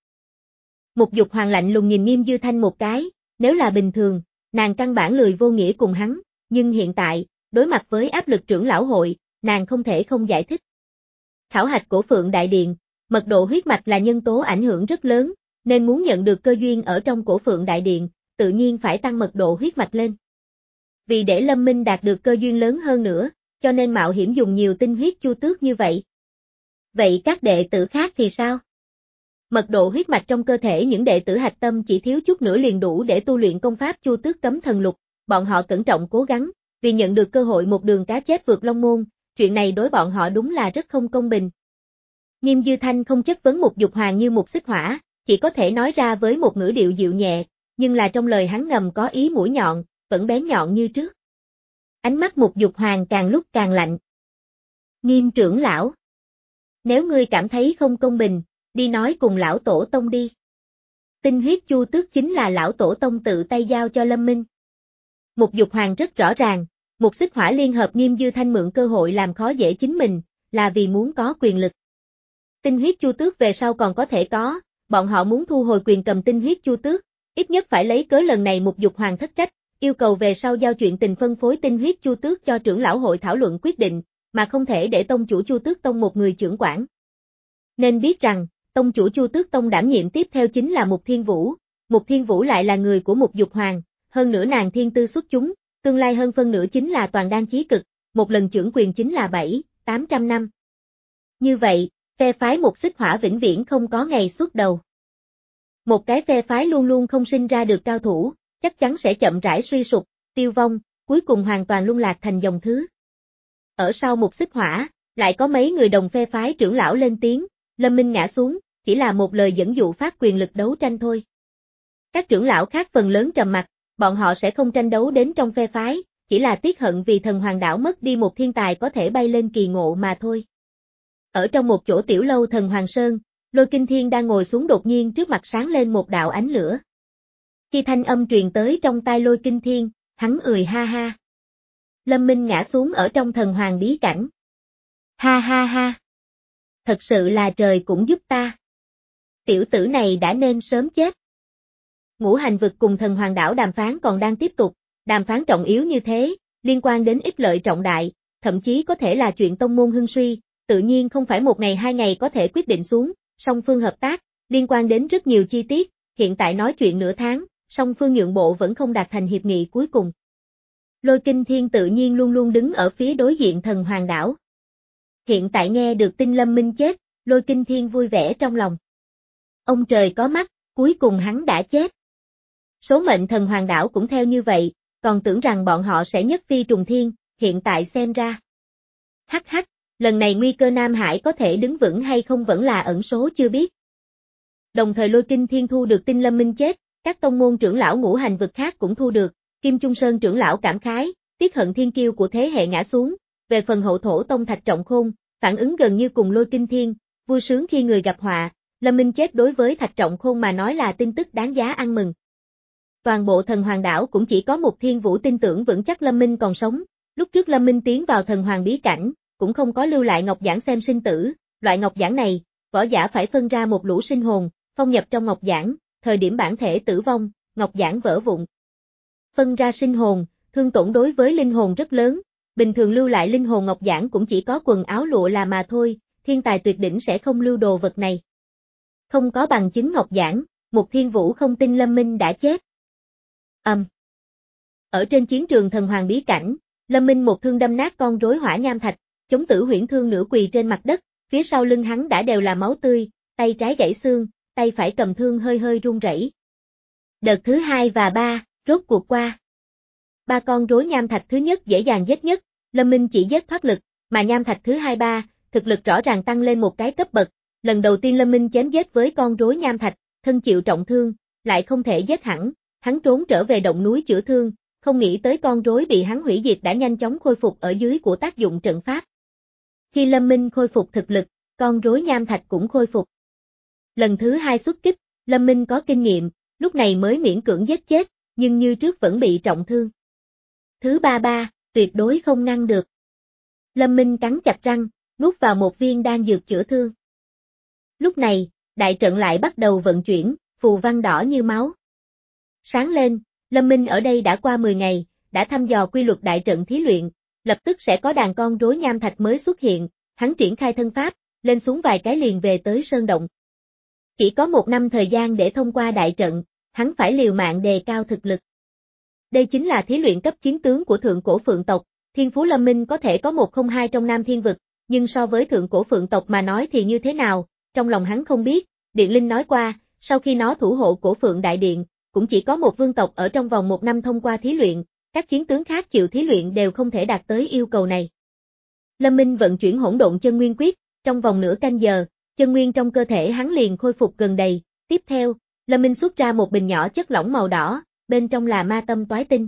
Mục Dục Hoàng lạnh lùng nhìn Nghiêm Dư Thanh một cái, nếu là bình thường, nàng căn bản lười vô nghĩa cùng hắn, nhưng hiện tại, đối mặt với áp lực trưởng lão hội, nàng không thể không giải thích. Khảo hạch Cổ Phượng Đại Điện, mật độ huyết mạch là nhân tố ảnh hưởng rất lớn, nên muốn nhận được cơ duyên ở trong Cổ Phượng Đại Điện, tự nhiên phải tăng mật độ huyết mạch lên. Vì để Lâm Minh đạt được cơ duyên lớn hơn nữa, cho nên mạo hiểm dùng nhiều tinh huyết chu tước như vậy. Vậy các đệ tử khác thì sao? Mật độ huyết mạch trong cơ thể những đệ tử hạch tâm chỉ thiếu chút nữa liền đủ để tu luyện công pháp chu tước cấm thần lục, bọn họ cẩn trọng cố gắng, vì nhận được cơ hội một đường cá chép vượt long môn, chuyện này đối bọn họ đúng là rất không công bình. Nghiêm Dư Thanh không chất vấn Mục Dục Hoàng như một xích hỏa, chỉ có thể nói ra với một ngữ điệu dịu nhẹ, nhưng là trong lời hắn ngầm có ý mũi nhọn, vẫn bén nhọn như trước. Ánh mắt Mục Dục Hoàng càng lúc càng lạnh. Nghiêm trưởng lão, nếu ngươi cảm thấy không công bình, đi nói cùng lão tổ tông đi. Tinh huyết chu tước chính là lão tổ tông tự tay giao cho Lâm Minh. Mục Dục Hoàng rất rõ ràng, một xích hỏa liên hợp Nghiêm Dư Thanh mượn cơ hội làm khó dễ chính mình, là vì muốn có quyền lực. Tinh huyết chu tước về sau còn có thể có, bọn họ muốn thu hồi quyền cầm tinh huyết chu tước, ít nhất phải lấy cớ lần này Mục Dục Hoàng thất trách, yêu cầu về sau giao chuyện tình phân phối tinh huyết chu tước cho trưởng lão hội thảo luận quyết định, mà không thể để tông chủ Chu Tước Tông một người trưởng quản. Nên biết rằng, tông chủ Chu Tước Tông đảm nhiệm tiếp theo chính là Mục Thiên Vũ, Mục Thiên Vũ lại là người của Mục Dục Hoàng, hơn nữa nàng thiên tư xuất chúng, tương lai hơn phân nửa chính là toàn đan chí cực, một lần trưởng quyền chính là bảy, tám trăm năm. Như vậy, phe phái Mục Xích Hỏa vĩnh viễn không có ngày xuất đầu. Một cái phe phái luôn luôn không sinh ra được cao thủ, chắc chắn sẽ chậm rãi suy sụp, tiêu vong, cuối cùng hoàn toàn lung lạc thành dòng thứ. Ở sau Mục Xích Hỏa, lại có mấy người đồng phe phái trưởng lão lên tiếng, Lâm Minh ngã xuống, chỉ là một lời dẫn dụ phát quyền lực đấu tranh thôi. Các trưởng lão khác phần lớn trầm mặc, bọn họ sẽ không tranh đấu đến trong phe phái, chỉ là tiếc hận vì thần hoàng đảo mất đi một thiên tài có thể bay lên kỳ ngộ mà thôi. Ở trong một chỗ tiểu lâu thần Hoàng Sơn, Lôi Kinh Thiên đang ngồi xuống đột nhiên trước mặt sáng lên một đạo ánh lửa. Khi thanh âm truyền tới trong tai Lôi Kinh Thiên, hắn ười ha ha. Lâm Minh ngã xuống ở trong thần hoàng bí cảnh. Ha ha ha. Thật sự là trời cũng giúp ta. Tiểu tử này đã nên sớm chết. Ngũ hành vực cùng thần hoàng đảo đàm phán còn đang tiếp tục, đàm phán trọng yếu như thế, liên quan đến ích lợi trọng đại, thậm chí có thể là chuyện tông môn hưng suy, tự nhiên không phải một ngày hai ngày có thể quyết định xuống, song phương hợp tác, liên quan đến rất nhiều chi tiết, hiện tại nói chuyện nửa tháng, song phương nhượng bộ vẫn không đạt thành hiệp nghị cuối cùng. Lôi Kinh Thiên tự nhiên luôn luôn đứng ở phía đối diện thần hoàng đảo. Hiện tại nghe được tin Lâm Minh chết, Lôi Kinh Thiên vui vẻ trong lòng. Ông trời có mắt, cuối cùng hắn đã chết. Số mệnh thần hoàng đảo cũng theo như vậy, còn tưởng rằng bọn họ sẽ nhất phi trùng thiên, hiện tại xem ra. Hắc hắc, lần này nguy cơ Nam Hải có thể đứng vững hay không vẫn là ẩn số chưa biết. Đồng thời Lôi Kinh Thiên thu được tin Lâm Minh chết, các tông môn trưởng lão ngũ hành vực khác cũng thu được, Kim Trung Sơn trưởng lão cảm khái, tiếc hận thiên kiêu của thế hệ ngã xuống, về phần hậu thổ tông Thạch Trọng Khôn, phản ứng gần như cùng Lôi Kinh Thiên, vui sướng khi người gặp họa, Lâm Minh chết đối với Thạch Trọng Khôn mà nói là tin tức đáng giá ăn mừng. Toàn bộ thần hoàng đảo cũng chỉ có một Thiên Vũ tin tưởng vững chắc Lâm Minh còn sống, lúc trước Lâm Minh tiến vào thần hoàng bí cảnh, cũng không có lưu lại ngọc giản xem sinh tử, loại ngọc giản này, võ giả phải phân ra một lũ sinh hồn, phong nhập trong ngọc giản, thời điểm bản thể tử vong, ngọc giản vỡ vụn. Phân ra sinh hồn, thương tổn đối với linh hồn rất lớn, bình thường lưu lại linh hồn ngọc giản cũng chỉ có quần áo lụa là mà thôi, thiên tài tuyệt đỉnh sẽ không lưu đồ vật này. Không có bằng chứng ngọc giản, Mục Thiên Vũ không tin Lâm Minh đã chết. Âm. Um. Ở trên chiến trường thần hoàng bí cảnh, Lâm Minh một thương đâm nát con rối hỏa nham thạch, chống tử huyễn thương nửa quỳ trên mặt đất, phía sau lưng hắn đã đều là máu tươi, tay trái gãy xương, tay phải cầm thương hơi hơi run rẩy. Đợt thứ hai và ba, rốt cuộc qua. Ba con rối nham thạch thứ nhất dễ dàng giết nhất, Lâm Minh chỉ giết thoát lực, mà nham thạch thứ hai ba, thực lực rõ ràng tăng lên một cái cấp bậc. Lần đầu tiên Lâm Minh chém giết với con rối nham thạch, thân chịu trọng thương, lại không thể giết hẳn, hắn trốn trở về động núi chữa thương, không nghĩ tới con rối bị hắn hủy diệt đã nhanh chóng khôi phục ở dưới của tác dụng trận pháp. Khi Lâm Minh khôi phục thực lực, con rối nham thạch cũng khôi phục. Lần thứ hai xuất kích, Lâm Minh có kinh nghiệm, lúc này mới miễn cưỡng giết chết, nhưng như trước vẫn bị trọng thương. Thứ ba ba, tuyệt đối không ngăn được. Lâm Minh cắn chặt răng, nuốt vào một viên đan dược chữa thương. Lúc này, đại trận lại bắt đầu vận chuyển, phù văn đỏ như máu. Sáng lên, Lâm Minh ở đây đã qua mười ngày, đã thăm dò quy luật đại trận thí luyện, lập tức sẽ có đàn con rối nham thạch mới xuất hiện, hắn triển khai thân pháp, lên xuống vài cái liền về tới sơn động. Chỉ có một năm thời gian để thông qua đại trận, hắn phải liều mạng đề cao thực lực. Đây chính là thí luyện cấp chiến tướng của thượng cổ phượng tộc, thiên phú Lâm Minh có thể có một không hai trong Nam Thiên Vực, nhưng so với thượng cổ phượng tộc mà nói thì như thế nào, trong lòng hắn không biết, Điện Linh nói qua, sau khi nó thủ hộ cổ phượng đại điện, cũng chỉ có một vương tộc ở trong vòng một năm thông qua thí luyện, các chiến tướng khác chịu thí luyện đều không thể đạt tới yêu cầu này. Lâm Minh vận chuyển hỗn độn chân nguyên quyết, trong vòng nửa canh giờ, chân nguyên trong cơ thể hắn liền khôi phục gần đầy, tiếp theo, Lâm Minh xuất ra một bình nhỏ chất lỏng màu đỏ, bên trong là ma tâm toái tinh.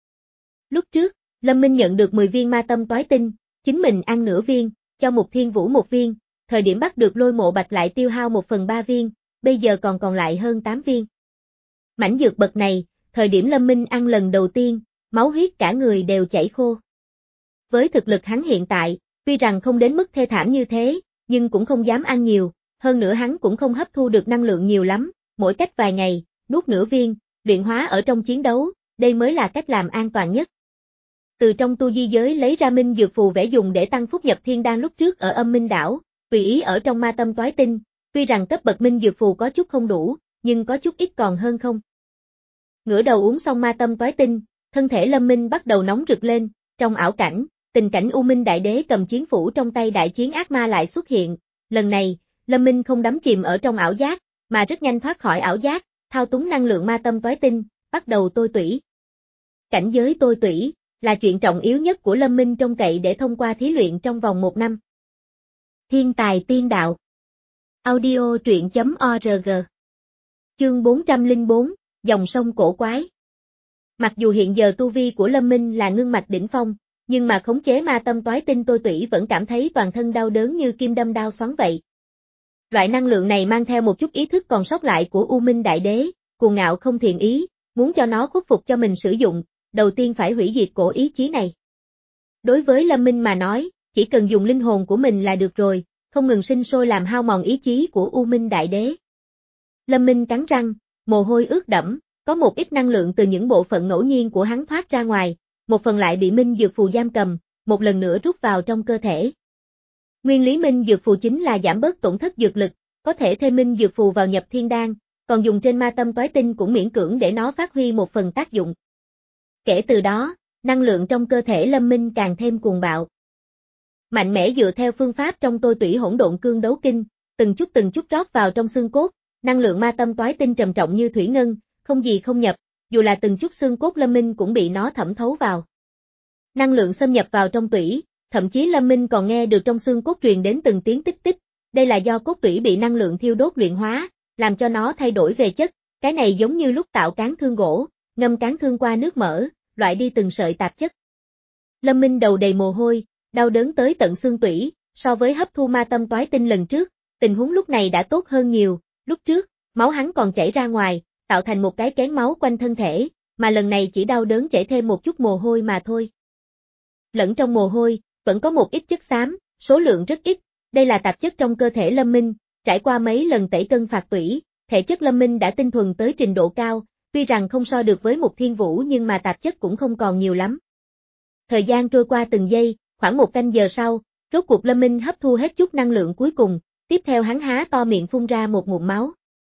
Lúc trước, Lâm Minh nhận được mười viên ma tâm toái tinh, chính mình ăn nửa viên, cho Mục Thiên Vũ một viên, thời điểm bắt được Lôi Mộ Bạch lại tiêu hao một phần ba viên, bây giờ còn còn lại hơn tám viên. Mảnh dược bậc này, thời điểm Lâm Minh ăn lần đầu tiên, máu huyết cả người đều chảy khô. Với thực lực hắn hiện tại, tuy rằng không đến mức thê thảm như thế, nhưng cũng không dám ăn nhiều, hơn nữa hắn cũng không hấp thu được năng lượng nhiều lắm, mỗi cách vài ngày, nuốt nửa viên, luyện hóa ở trong chiến đấu, đây mới là cách làm an toàn nhất. Từ trong tu di giới lấy ra minh dược phù vẽ dùng để tăng phúc nhập thiên đan lúc trước ở Âm Minh đảo, tùy ý ở trong ma tâm toái tinh, tuy rằng cấp bậc minh dược phù có chút không đủ, nhưng có chút ít còn hơn không. Ngửa đầu uống xong ma tâm toái tinh, thân thể Lâm Minh bắt đầu nóng rực lên, trong ảo cảnh, tình cảnh U Minh Đại Đế cầm chiến phủ trong tay đại chiến ác ma lại xuất hiện, lần này, Lâm Minh không đắm chìm ở trong ảo giác, mà rất nhanh thoát khỏi ảo giác, thao túng năng lượng ma tâm toái tinh, bắt đầu tôi tủy. Cảnh giới tôi tủy, là chuyện trọng yếu nhất của Lâm Minh trông cậy để thông qua thí luyện trong vòng một năm. Thiên tài tiên đạo. Audio truyện chấm org. Chương bốn trăm lẻ bốn, dòng sông cổ quái. Mặc dù hiện giờ tu vi của Lâm Minh là ngưng mạch đỉnh phong, nhưng mà khống chế ma tâm toái tinh tôi tủy vẫn cảm thấy toàn thân đau đớn như kim đâm đao xoắn vậy. Loại năng lượng này mang theo một chút ý thức còn sót lại của U Minh Đại Đế, cuồng ngạo không thiện ý, muốn cho nó khuất phục cho mình sử dụng, đầu tiên phải hủy diệt cổ ý chí này. Đối với Lâm Minh mà nói, chỉ cần dùng linh hồn của mình là được rồi, không ngừng sinh sôi làm hao mòn ý chí của U Minh Đại Đế. Lâm Minh cắn răng, mồ hôi ướt đẫm, có một ít năng lượng từ những bộ phận ngẫu nhiên của hắn thoát ra ngoài, một phần lại bị Minh Dược Phù giam cầm, một lần nữa rút vào trong cơ thể. Nguyên lý Minh Dược Phù chính là giảm bớt tổn thất dược lực, có thể thêm Minh Dược Phù vào nhập thiên đan, còn dùng trên ma tâm toái tinh cũng miễn cưỡng để nó phát huy một phần tác dụng. Kể từ đó, năng lượng trong cơ thể Lâm Minh càng thêm cuồng bạo. Mạnh mẽ dựa theo phương pháp trong tôi tủy hỗn độn cương đấu kinh, từng chút từng chút rót vào trong xương cốt, năng lượng ma tâm toái tinh trầm trọng như thủy ngân, không gì không nhập, dù là từng chút xương cốt Lâm Minh cũng bị nó thẩm thấu vào. Năng lượng xâm nhập vào trong tủy, thậm chí Lâm Minh còn nghe được trong xương cốt truyền đến từng tiếng tích tích, đây là do cốt tủy bị năng lượng thiêu đốt luyện hóa, làm cho nó thay đổi về chất, cái này giống như lúc tạo cán thương gỗ, ngâm cán thương qua nước mỡ, loại đi từng sợi tạp chất. Lâm Minh đầu đầy mồ hôi, đau đớn tới tận xương tủy, so với hấp thu ma tâm toái tinh lần trước, tình huống lúc này đã tốt hơn nhiều, lúc trước, máu hắn còn chảy ra ngoài, tạo thành một cái kén máu quanh thân thể, mà lần này chỉ đau đớn chảy thêm một chút mồ hôi mà thôi. Lẫn trong mồ hôi, vẫn có một ít chất xám, số lượng rất ít, đây là tạp chất trong cơ thể Lâm Minh, trải qua mấy lần tẩy cân phạt tủy, thể chất Lâm Minh đã tinh thuần tới trình độ cao, tuy rằng không so được với Mục Thiên Vũ nhưng mà tạp chất cũng không còn nhiều lắm. Thời gian trôi qua từng giây, khoảng một canh giờ sau, rốt cuộc Lâm Minh hấp thu hết chút năng lượng cuối cùng, tiếp theo hắn há to miệng phun ra một ngụm máu.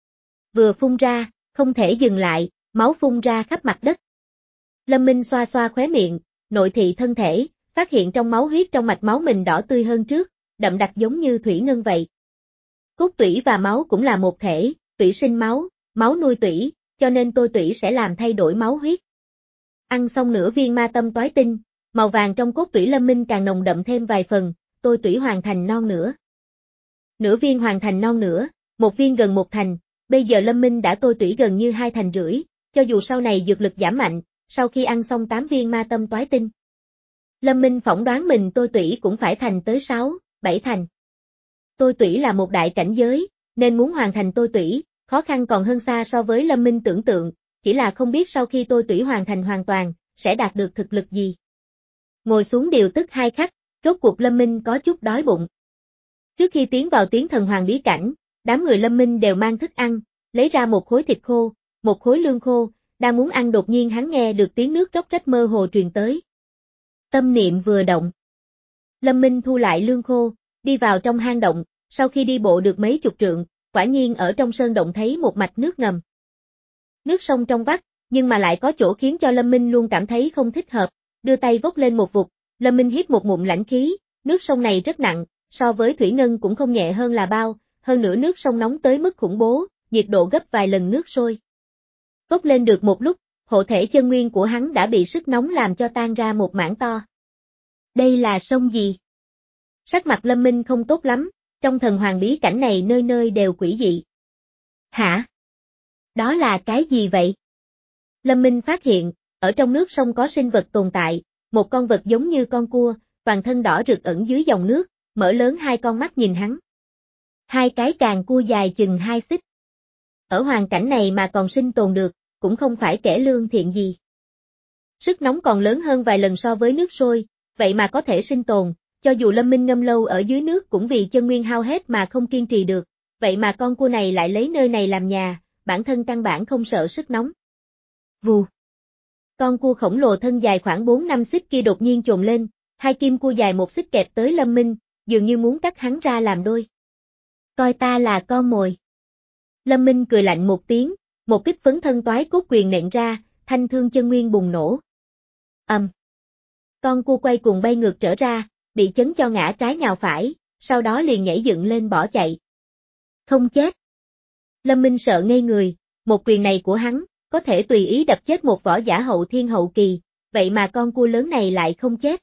Vừa phun ra, không thể dừng lại, máu phun ra khắp mặt đất. Lâm Minh xoa xoa khóe miệng, nội thị thân thể, phát hiện trong máu huyết trong mạch máu mình đỏ tươi hơn trước, đậm đặc giống như thủy ngân vậy. Cốt tủy và máu cũng là một thể, tủy sinh máu, máu nuôi tủy, cho nên tôi tủy sẽ làm thay đổi máu huyết. Ăn xong nửa viên ma tâm toái tinh, màu vàng trong cốt tủy Lâm Minh càng nồng đậm thêm vài phần, tôi tủy hoàn thành non nữa. Nửa viên hoàn thành non nữa, một viên gần một thành, bây giờ Lâm Minh đã tôi tủy gần như hai thành rưỡi, cho dù sau này dược lực giảm mạnh, sau khi ăn xong tám viên ma tâm toái tinh. Lâm Minh phỏng đoán mình tôi tủy cũng phải thành tới sáu, bảy thành. Tôi tủy là một đại cảnh giới, nên muốn hoàn thành tôi tủy, khó khăn còn hơn xa so với Lâm Minh tưởng tượng, chỉ là không biết sau khi tôi tủy hoàn thành hoàn toàn, sẽ đạt được thực lực gì. Ngồi xuống điều tức hai khắc, rốt cuộc Lâm Minh có chút đói bụng. Trước khi tiến vào Tiến Thần Hoàng bí cảnh, đám người Lâm Minh đều mang thức ăn, lấy ra một khối thịt khô, một khối lương khô, đang muốn ăn đột nhiên hắn nghe được tiếng nước róc rách mơ hồ truyền tới. Tâm niệm vừa động. Lâm Minh thu lại lương khô, đi vào trong hang động, sau khi đi bộ được mấy chục trượng, quả nhiên ở trong sơn động thấy một mạch nước ngầm. Nước sông trong vắt, nhưng mà lại có chỗ khiến cho Lâm Minh luôn cảm thấy không thích hợp, đưa tay vốc lên một vụt, Lâm Minh hít một ngụm lãnh khí, nước sông này rất nặng, so với thủy ngân cũng không nhẹ hơn là bao, hơn nữa nước sông nóng tới mức khủng bố, nhiệt độ gấp vài lần nước sôi. Vốc lên được một lúc, hộ thể chân nguyên của hắn đã bị sức nóng làm cho tan ra một mảng to. Đây là sông gì? Sắc mặt Lâm Minh không tốt lắm, trong thần hoàng bí cảnh này nơi nơi đều quỷ dị. Hả? Đó là cái gì vậy? Lâm Minh phát hiện, ở trong nước sông có sinh vật tồn tại, một con vật giống như con cua, toàn thân đỏ rực ẩn dưới dòng nước, mở lớn hai con mắt nhìn hắn. Hai cái càng cua dài chừng hai xích. Ở hoàn cảnh này mà còn sinh tồn được, cũng không phải kẻ lương thiện gì. Sức nóng còn lớn hơn vài lần so với nước sôi, vậy mà có thể sinh tồn, cho dù Lâm Minh ngâm lâu ở dưới nước cũng vì chân nguyên hao hết mà không kiên trì được, vậy mà con cua này lại lấy nơi này làm nhà, bản thân căn bản không sợ sức nóng. Vù. Con cua khổng lồ thân dài khoảng bốn năm xích kia đột nhiên chồm lên, hai kim cua dài một xích kẹp tới Lâm Minh, dường như muốn cắt hắn ra làm đôi. Coi ta là con mồi. Lâm Minh cười lạnh một tiếng, một kích phấn thân toái cốt quyền nện ra, thanh thương chân nguyên bùng nổ. Ầm. Um. Con cua quay cuồng bay ngược trở ra, bị chấn cho ngã trái nhào phải, sau đó liền nhảy dựng lên bỏ chạy. Không chết. Lâm Minh sợ ngây người, một quyền này của hắn, có thể tùy ý đập chết một võ giả hậu thiên hậu kỳ, vậy mà con cua lớn này lại không chết.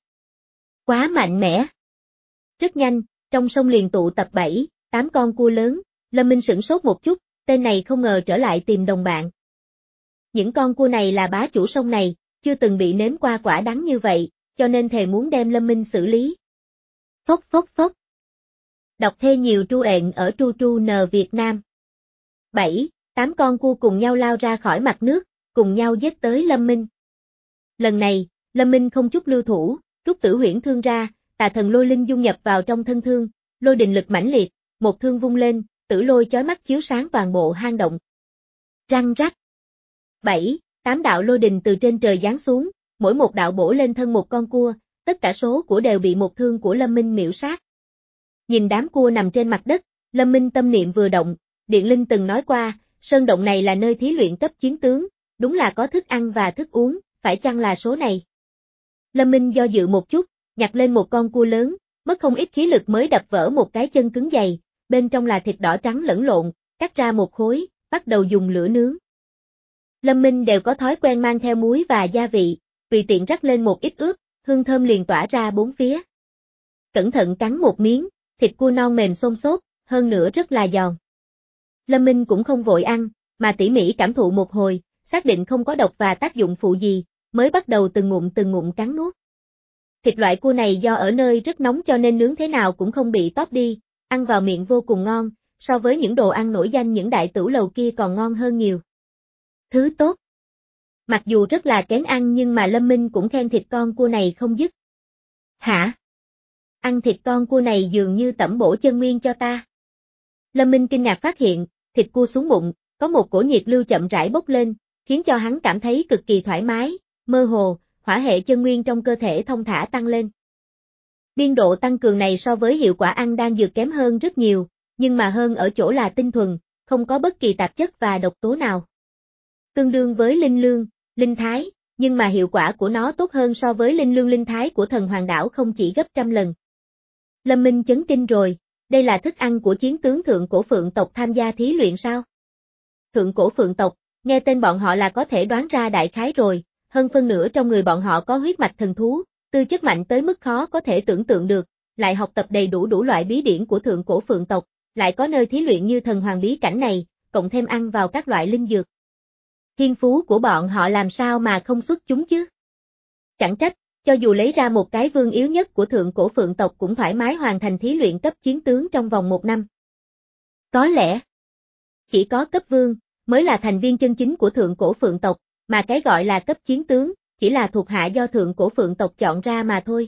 Quá mạnh mẽ. Rất nhanh, trong sông liền tụ tập bảy, tám con cua lớn, Lâm Minh sửng sốt một chút, tên này không ngờ trở lại tìm đồng bạn. Những con cua này là bá chủ sông này, chưa từng bị nếm qua quả đắng như vậy, cho nên thề muốn đem Lâm Minh xử lý. Phốc phốc phốc. Đọc thêm nhiều tru ện ở tru tru n Việt Nam. bảy, tám con cua cùng nhau lao ra khỏi mặt nước, cùng nhau giết tới Lâm Minh. Lần này, Lâm Minh không chút lưu thủ, rút Tử Huyễn Thương ra, tà thần lôi linh dung nhập vào trong thân thương, lôi đình lực mãnh liệt, một thương vung lên, tử lôi chói mắt chiếu sáng toàn bộ hang động. Răng rắc. bảy, tám đạo lôi đình từ trên trời giáng xuống, mỗi một đạo bổ lên thân một con cua, tất cả số của đều bị một thương của Lâm Minh miểu sát. Nhìn đám cua nằm trên mặt đất, Lâm Minh tâm niệm vừa động, Điện Linh từng nói qua, sơn động này là nơi thí luyện cấp chiến tướng, đúng là có thức ăn và thức uống, phải chăng là số này? Lâm Minh do dự một chút, nhặt lên một con cua lớn, mất không ít khí lực mới đập vỡ một cái chân cứng dày, bên trong là thịt đỏ trắng lẫn lộn, cắt ra một khối, bắt đầu dùng lửa nướng. Lâm Minh đều có thói quen mang theo muối và gia vị, tùy tiện rắc lên một ít ướp, hương thơm liền tỏa ra bốn phía. Cẩn thận cắn một miếng, thịt cua non mềm xôm xốp, hơn nữa rất là giòn. Lâm Minh cũng không vội ăn, mà tỉ mỉ cảm thụ một hồi, xác định không có độc và tác dụng phụ gì, mới bắt đầu từng ngụm từng ngụm cắn nuốt. Thịt loại cua này do ở nơi rất nóng cho nên nướng thế nào cũng không bị tóp đi, ăn vào miệng vô cùng ngon, so với những đồ ăn nổi danh những đại tửu lầu kia còn ngon hơn nhiều. Thứ tốt. Mặc dù rất là kén ăn nhưng mà Lâm Minh cũng khen thịt con cua này không dứt. Hả? Ăn thịt con cua này dường như tẩm bổ chân nguyên cho ta. Lâm Minh kinh ngạc phát hiện, thịt cua xuống bụng, có một cổ nhiệt lưu chậm rãi bốc lên, khiến cho hắn cảm thấy cực kỳ thoải mái, mơ hồ, hỏa hệ chân nguyên trong cơ thể thông thả tăng lên. Biên độ tăng cường này so với hiệu quả ăn đan dược kém hơn rất nhiều, nhưng mà hơn ở chỗ là tinh thuần, không có bất kỳ tạp chất và độc tố nào. Tương đương với linh lương, linh thái, nhưng mà hiệu quả của nó tốt hơn so với linh lương linh thái của thần hoàng đảo không chỉ gấp trăm lần. Lâm Minh chấn kinh rồi, đây là thức ăn của chiến tướng thượng cổ phượng tộc tham gia thí luyện sao? Thượng cổ phượng tộc, nghe tên bọn họ là có thể đoán ra đại khái rồi, hơn phân nửa trong người bọn họ có huyết mạch thần thú, tư chất mạnh tới mức khó có thể tưởng tượng được, lại học tập đầy đủ đủ loại bí điển của thượng cổ phượng tộc, lại có nơi thí luyện như thần hoàng bí cảnh này, cộng thêm ăn vào các loại linh dược. Thiên phú của bọn họ làm sao mà không xuất chúng chứ? Chẳng trách, cho dù lấy ra một cái vương yếu nhất của thượng cổ phượng tộc cũng thoải mái hoàn thành thí luyện cấp chiến tướng trong vòng một năm. Có lẽ, chỉ có cấp vương, mới là thành viên chân chính của thượng cổ phượng tộc, mà cái gọi là cấp chiến tướng, chỉ là thuộc hạ do thượng cổ phượng tộc chọn ra mà thôi.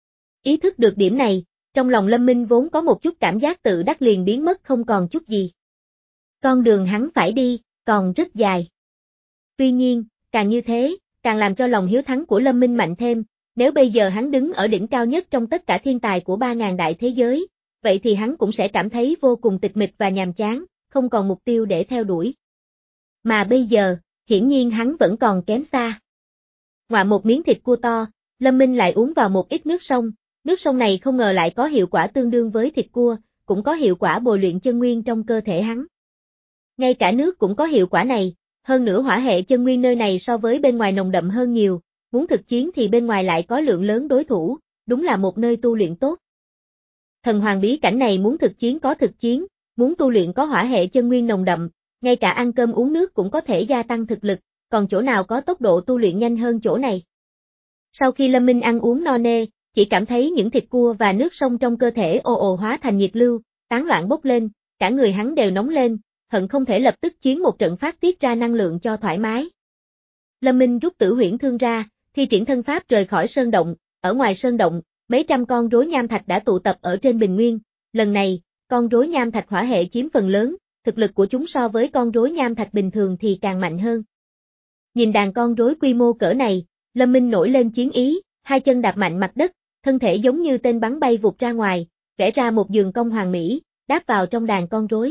Ý thức được điểm này, trong lòng Lâm Minh vốn có một chút cảm giác tự đắc liền biến mất không còn chút gì. Con đường hắn phải đi, còn rất dài. Tuy nhiên, càng như thế, càng làm cho lòng hiếu thắng của Lâm Minh mạnh thêm, nếu bây giờ hắn đứng ở đỉnh cao nhất trong tất cả thiên tài của ba ngàn đại thế giới, vậy thì hắn cũng sẽ cảm thấy vô cùng tịch mịch và nhàm chán, không còn mục tiêu để theo đuổi. Mà bây giờ, hiển nhiên hắn vẫn còn kém xa. Ngoạ một miếng thịt cua to, Lâm Minh lại uống vào một ít nước sông, nước sông này không ngờ lại có hiệu quả tương đương với thịt cua, cũng có hiệu quả bồi luyện chân nguyên trong cơ thể hắn. Ngay cả nước cũng có hiệu quả này, hơn nữa hỏa hệ chân nguyên nơi này so với bên ngoài nồng đậm hơn nhiều, muốn thực chiến thì bên ngoài lại có lượng lớn đối thủ, đúng là một nơi tu luyện tốt. Thần hoàng bí cảnh này muốn thực chiến có thực chiến, muốn tu luyện có hỏa hệ chân nguyên nồng đậm, ngay cả ăn cơm uống nước cũng có thể gia tăng thực lực, còn chỗ nào có tốc độ tu luyện nhanh hơn chỗ này. Sau khi Lâm Minh ăn uống no nê, chỉ cảm thấy những thịt cua và nước sông trong cơ thể ồ ồ hóa thành nhiệt lưu, tán loạn bốc lên, cả người hắn đều nóng lên, hận không thể lập tức chiến một trận phát tiết ra năng lượng cho thoải mái. Lâm Minh rút tử huyễn thương ra, thi triển thân pháp rời khỏi sơn động, ở ngoài sơn động, mấy trăm con rối nham thạch đã tụ tập ở trên bình nguyên, lần này, con rối nham thạch hỏa hệ chiếm phần lớn, thực lực của chúng so với con rối nham thạch bình thường thì càng mạnh hơn. Nhìn đàn con rối quy mô cỡ này, Lâm Minh nổi lên chiến ý, hai chân đạp mạnh mặt đất, thân thể giống như tên bắn bay vụt ra ngoài, vẽ ra một đường cong hoàn mỹ, đáp vào trong đàn con rối.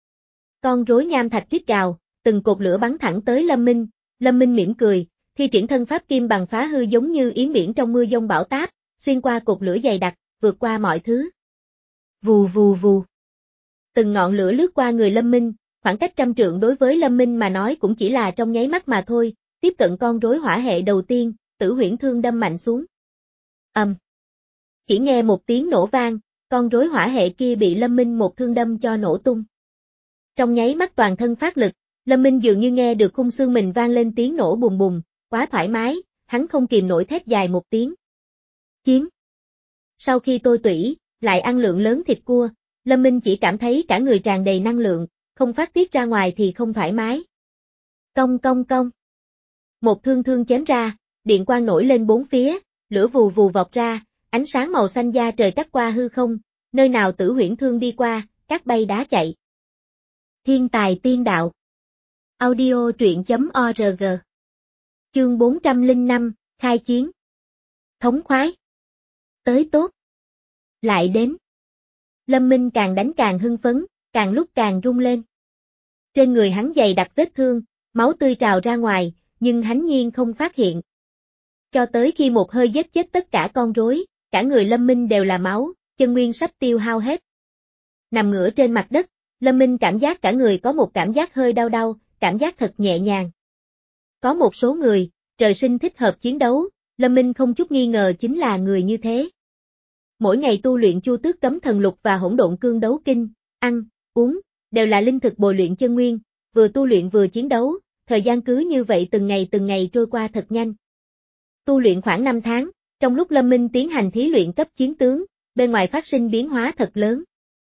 Con rối nham thạch rít gào, từng cột lửa bắn thẳng tới Lâm Minh, Lâm Minh mỉm cười, thi triển thân pháp kim bằng phá hư giống như yến biển trong mưa dông bão táp, xuyên qua cột lửa dày đặc, vượt qua mọi thứ. Vù vù vù. Từng ngọn lửa lướt qua người Lâm Minh, khoảng cách trăm trượng đối với Lâm Minh mà nói cũng chỉ là trong nháy mắt mà thôi, tiếp cận con rối hỏa hệ đầu tiên, tử huyễn thương đâm mạnh xuống. Ầm. Um. Chỉ nghe một tiếng nổ vang, con rối hỏa hệ kia bị Lâm Minh một thương đâm cho nổ tung. Trong nháy mắt toàn thân phát lực, Lâm Minh dường như nghe được khung xương mình vang lên tiếng nổ bùng bùng, quá thoải mái, hắn không kìm nổi thét dài một tiếng. Chiến. Sau khi tôi tủy, lại ăn lượng lớn thịt cua, Lâm Minh chỉ cảm thấy cả người tràn đầy năng lượng, không phát tiết ra ngoài thì không thoải mái. Cong cong cong. Một thương thương chém ra, điện quang nổi lên bốn phía, lửa vù vù vọt ra, ánh sáng màu xanh da trời cắt qua hư không, nơi nào tử huyễn thương đi qua, cát bay đá chạy. Thiên tài tiên đạo. Audio truyện chấm org. Chương bốn trăm lẻ năm, khai chiến. Thống khoái. Tới tốt. Lại đến. Lâm Minh càng đánh càng hưng phấn, càng lúc càng rung lên. Trên người hắn dày đặc vết thương, máu tươi trào ra ngoài, nhưng hắn nhiên không phát hiện. Cho tới khi một hơi giết chết tất cả con rối, cả người Lâm Minh đều là máu, chân nguyên sắp tiêu hao hết. Nằm ngửa trên mặt đất, Lâm Minh cảm giác cả người có một cảm giác hơi đau đau, cảm giác thật nhẹ nhàng. Có một số người, trời sinh thích hợp chiến đấu, Lâm Minh không chút nghi ngờ chính là người như thế. Mỗi ngày tu luyện Chu Tước Cấm Thần Lục và Hỗn Độn Cương Đấu Kinh, ăn, uống, đều là linh thực bồi luyện chân nguyên, vừa tu luyện vừa chiến đấu, thời gian cứ như vậy từng ngày từng ngày trôi qua thật nhanh. Tu luyện khoảng năm tháng, trong lúc Lâm Minh tiến hành thí luyện cấp chiến tướng, bên ngoài phát sinh biến hóa thật lớn.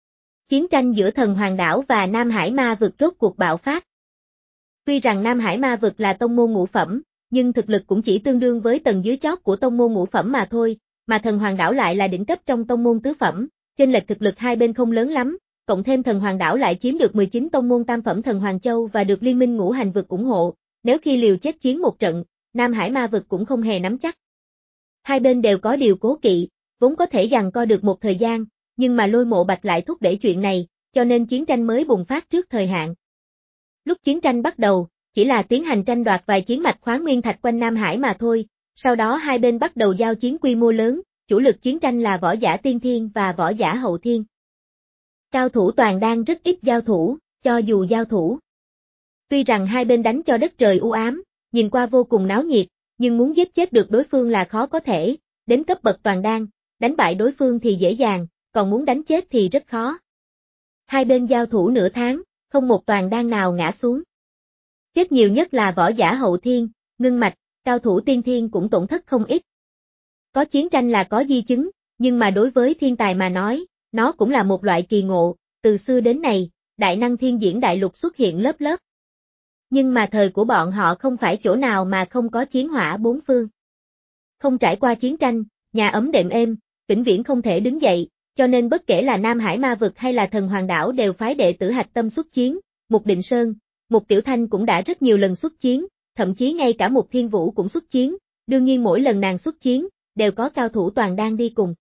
Chiến tranh giữa Thần Hoàng Đảo và Nam Hải Ma Vực rốt cuộc bạo phát. Tuy rằng Nam Hải Ma Vực là tông môn ngũ phẩm, nhưng thực lực cũng chỉ tương đương với tầng dưới chót của tông môn ngũ phẩm mà thôi, mà Thần Hoàng Đảo lại là đỉnh cấp trong tông môn tứ phẩm, chênh lệch thực lực hai bên không lớn lắm, cộng thêm Thần Hoàng Đảo lại chiếm được mười chín tông môn tam phẩm Thần Hoàng Châu và được Liên minh Ngũ Hành Vực ủng hộ, nếu khi liều chết chiến một trận, Nam Hải Ma Vực cũng không hề nắm chắc. Hai bên đều có điều cố kỵ, vốn có thể giằng co được một thời gian, nhưng mà Lôi Mộ Bạch lại thúc đẩy chuyện này, cho nên chiến tranh mới bùng phát trước thời hạn. Lúc chiến tranh bắt đầu, chỉ là tiến hành tranh đoạt vài chiến mạch khoáng nguyên thạch quanh Nam Hải mà thôi, sau đó hai bên bắt đầu giao chiến quy mô lớn, chủ lực chiến tranh là võ giả tiên thiên và võ giả hậu thiên. Cao thủ toàn đan rất ít giao thủ, cho dù giao thủ. Tuy rằng hai bên đánh cho đất trời u ám, nhìn qua vô cùng náo nhiệt, nhưng muốn giết chết được đối phương là khó có thể, đến cấp bậc toàn đan, đánh bại đối phương thì dễ dàng, còn muốn đánh chết thì rất khó. Hai bên giao thủ nửa tháng, không một toàn đan nào ngã xuống. Chết nhiều nhất là võ giả hậu thiên, ngưng mạch, cao thủ tiên thiên cũng tổn thất không ít. Có chiến tranh là có di chứng, nhưng mà đối với thiên tài mà nói, nó cũng là một loại kỳ ngộ, từ xưa đến nay, đại năng thiên diễn đại lục xuất hiện lớp lớp. Nhưng mà thời của bọn họ không phải chỗ nào mà không có chiến hỏa bốn phương. Không trải qua chiến tranh, nhà ấm đệm êm, vĩnh viễn không thể đứng dậy, cho nên bất kể là Nam Hải Ma Vực hay là Thần Hoàng Đảo đều phái đệ tử hạch tâm xuất chiến, Mục Định Sơn, Mục Tiểu Thanh cũng đã rất nhiều lần xuất chiến, thậm chí ngay cả Mục Thiên Vũ cũng xuất chiến, đương nhiên mỗi lần nàng xuất chiến, đều có cao thủ toàn đan đi cùng.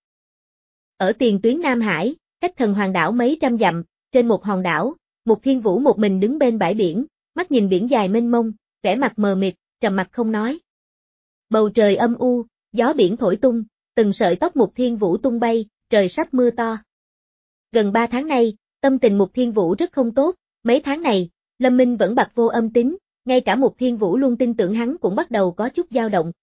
Ở tiền tuyến Nam Hải, cách Thần Hoàng Đảo mấy trăm dặm, trên một hòn đảo, Mục Thiên Vũ một mình đứng bên bãi biển, mắt nhìn biển dài mênh mông, vẻ mặt mờ mịt, trầm mặc không nói. Bầu trời âm u, gió biển thổi tung, từng sợi tóc Mục Thiên Vũ tung bay, trời sắp mưa to. Gần ba tháng nay, tâm tình Mục Thiên Vũ rất không tốt, mấy tháng này, Lâm Minh vẫn bặt vô âm tín, ngay cả Mục Thiên Vũ luôn tin tưởng hắn cũng bắt đầu có chút dao động.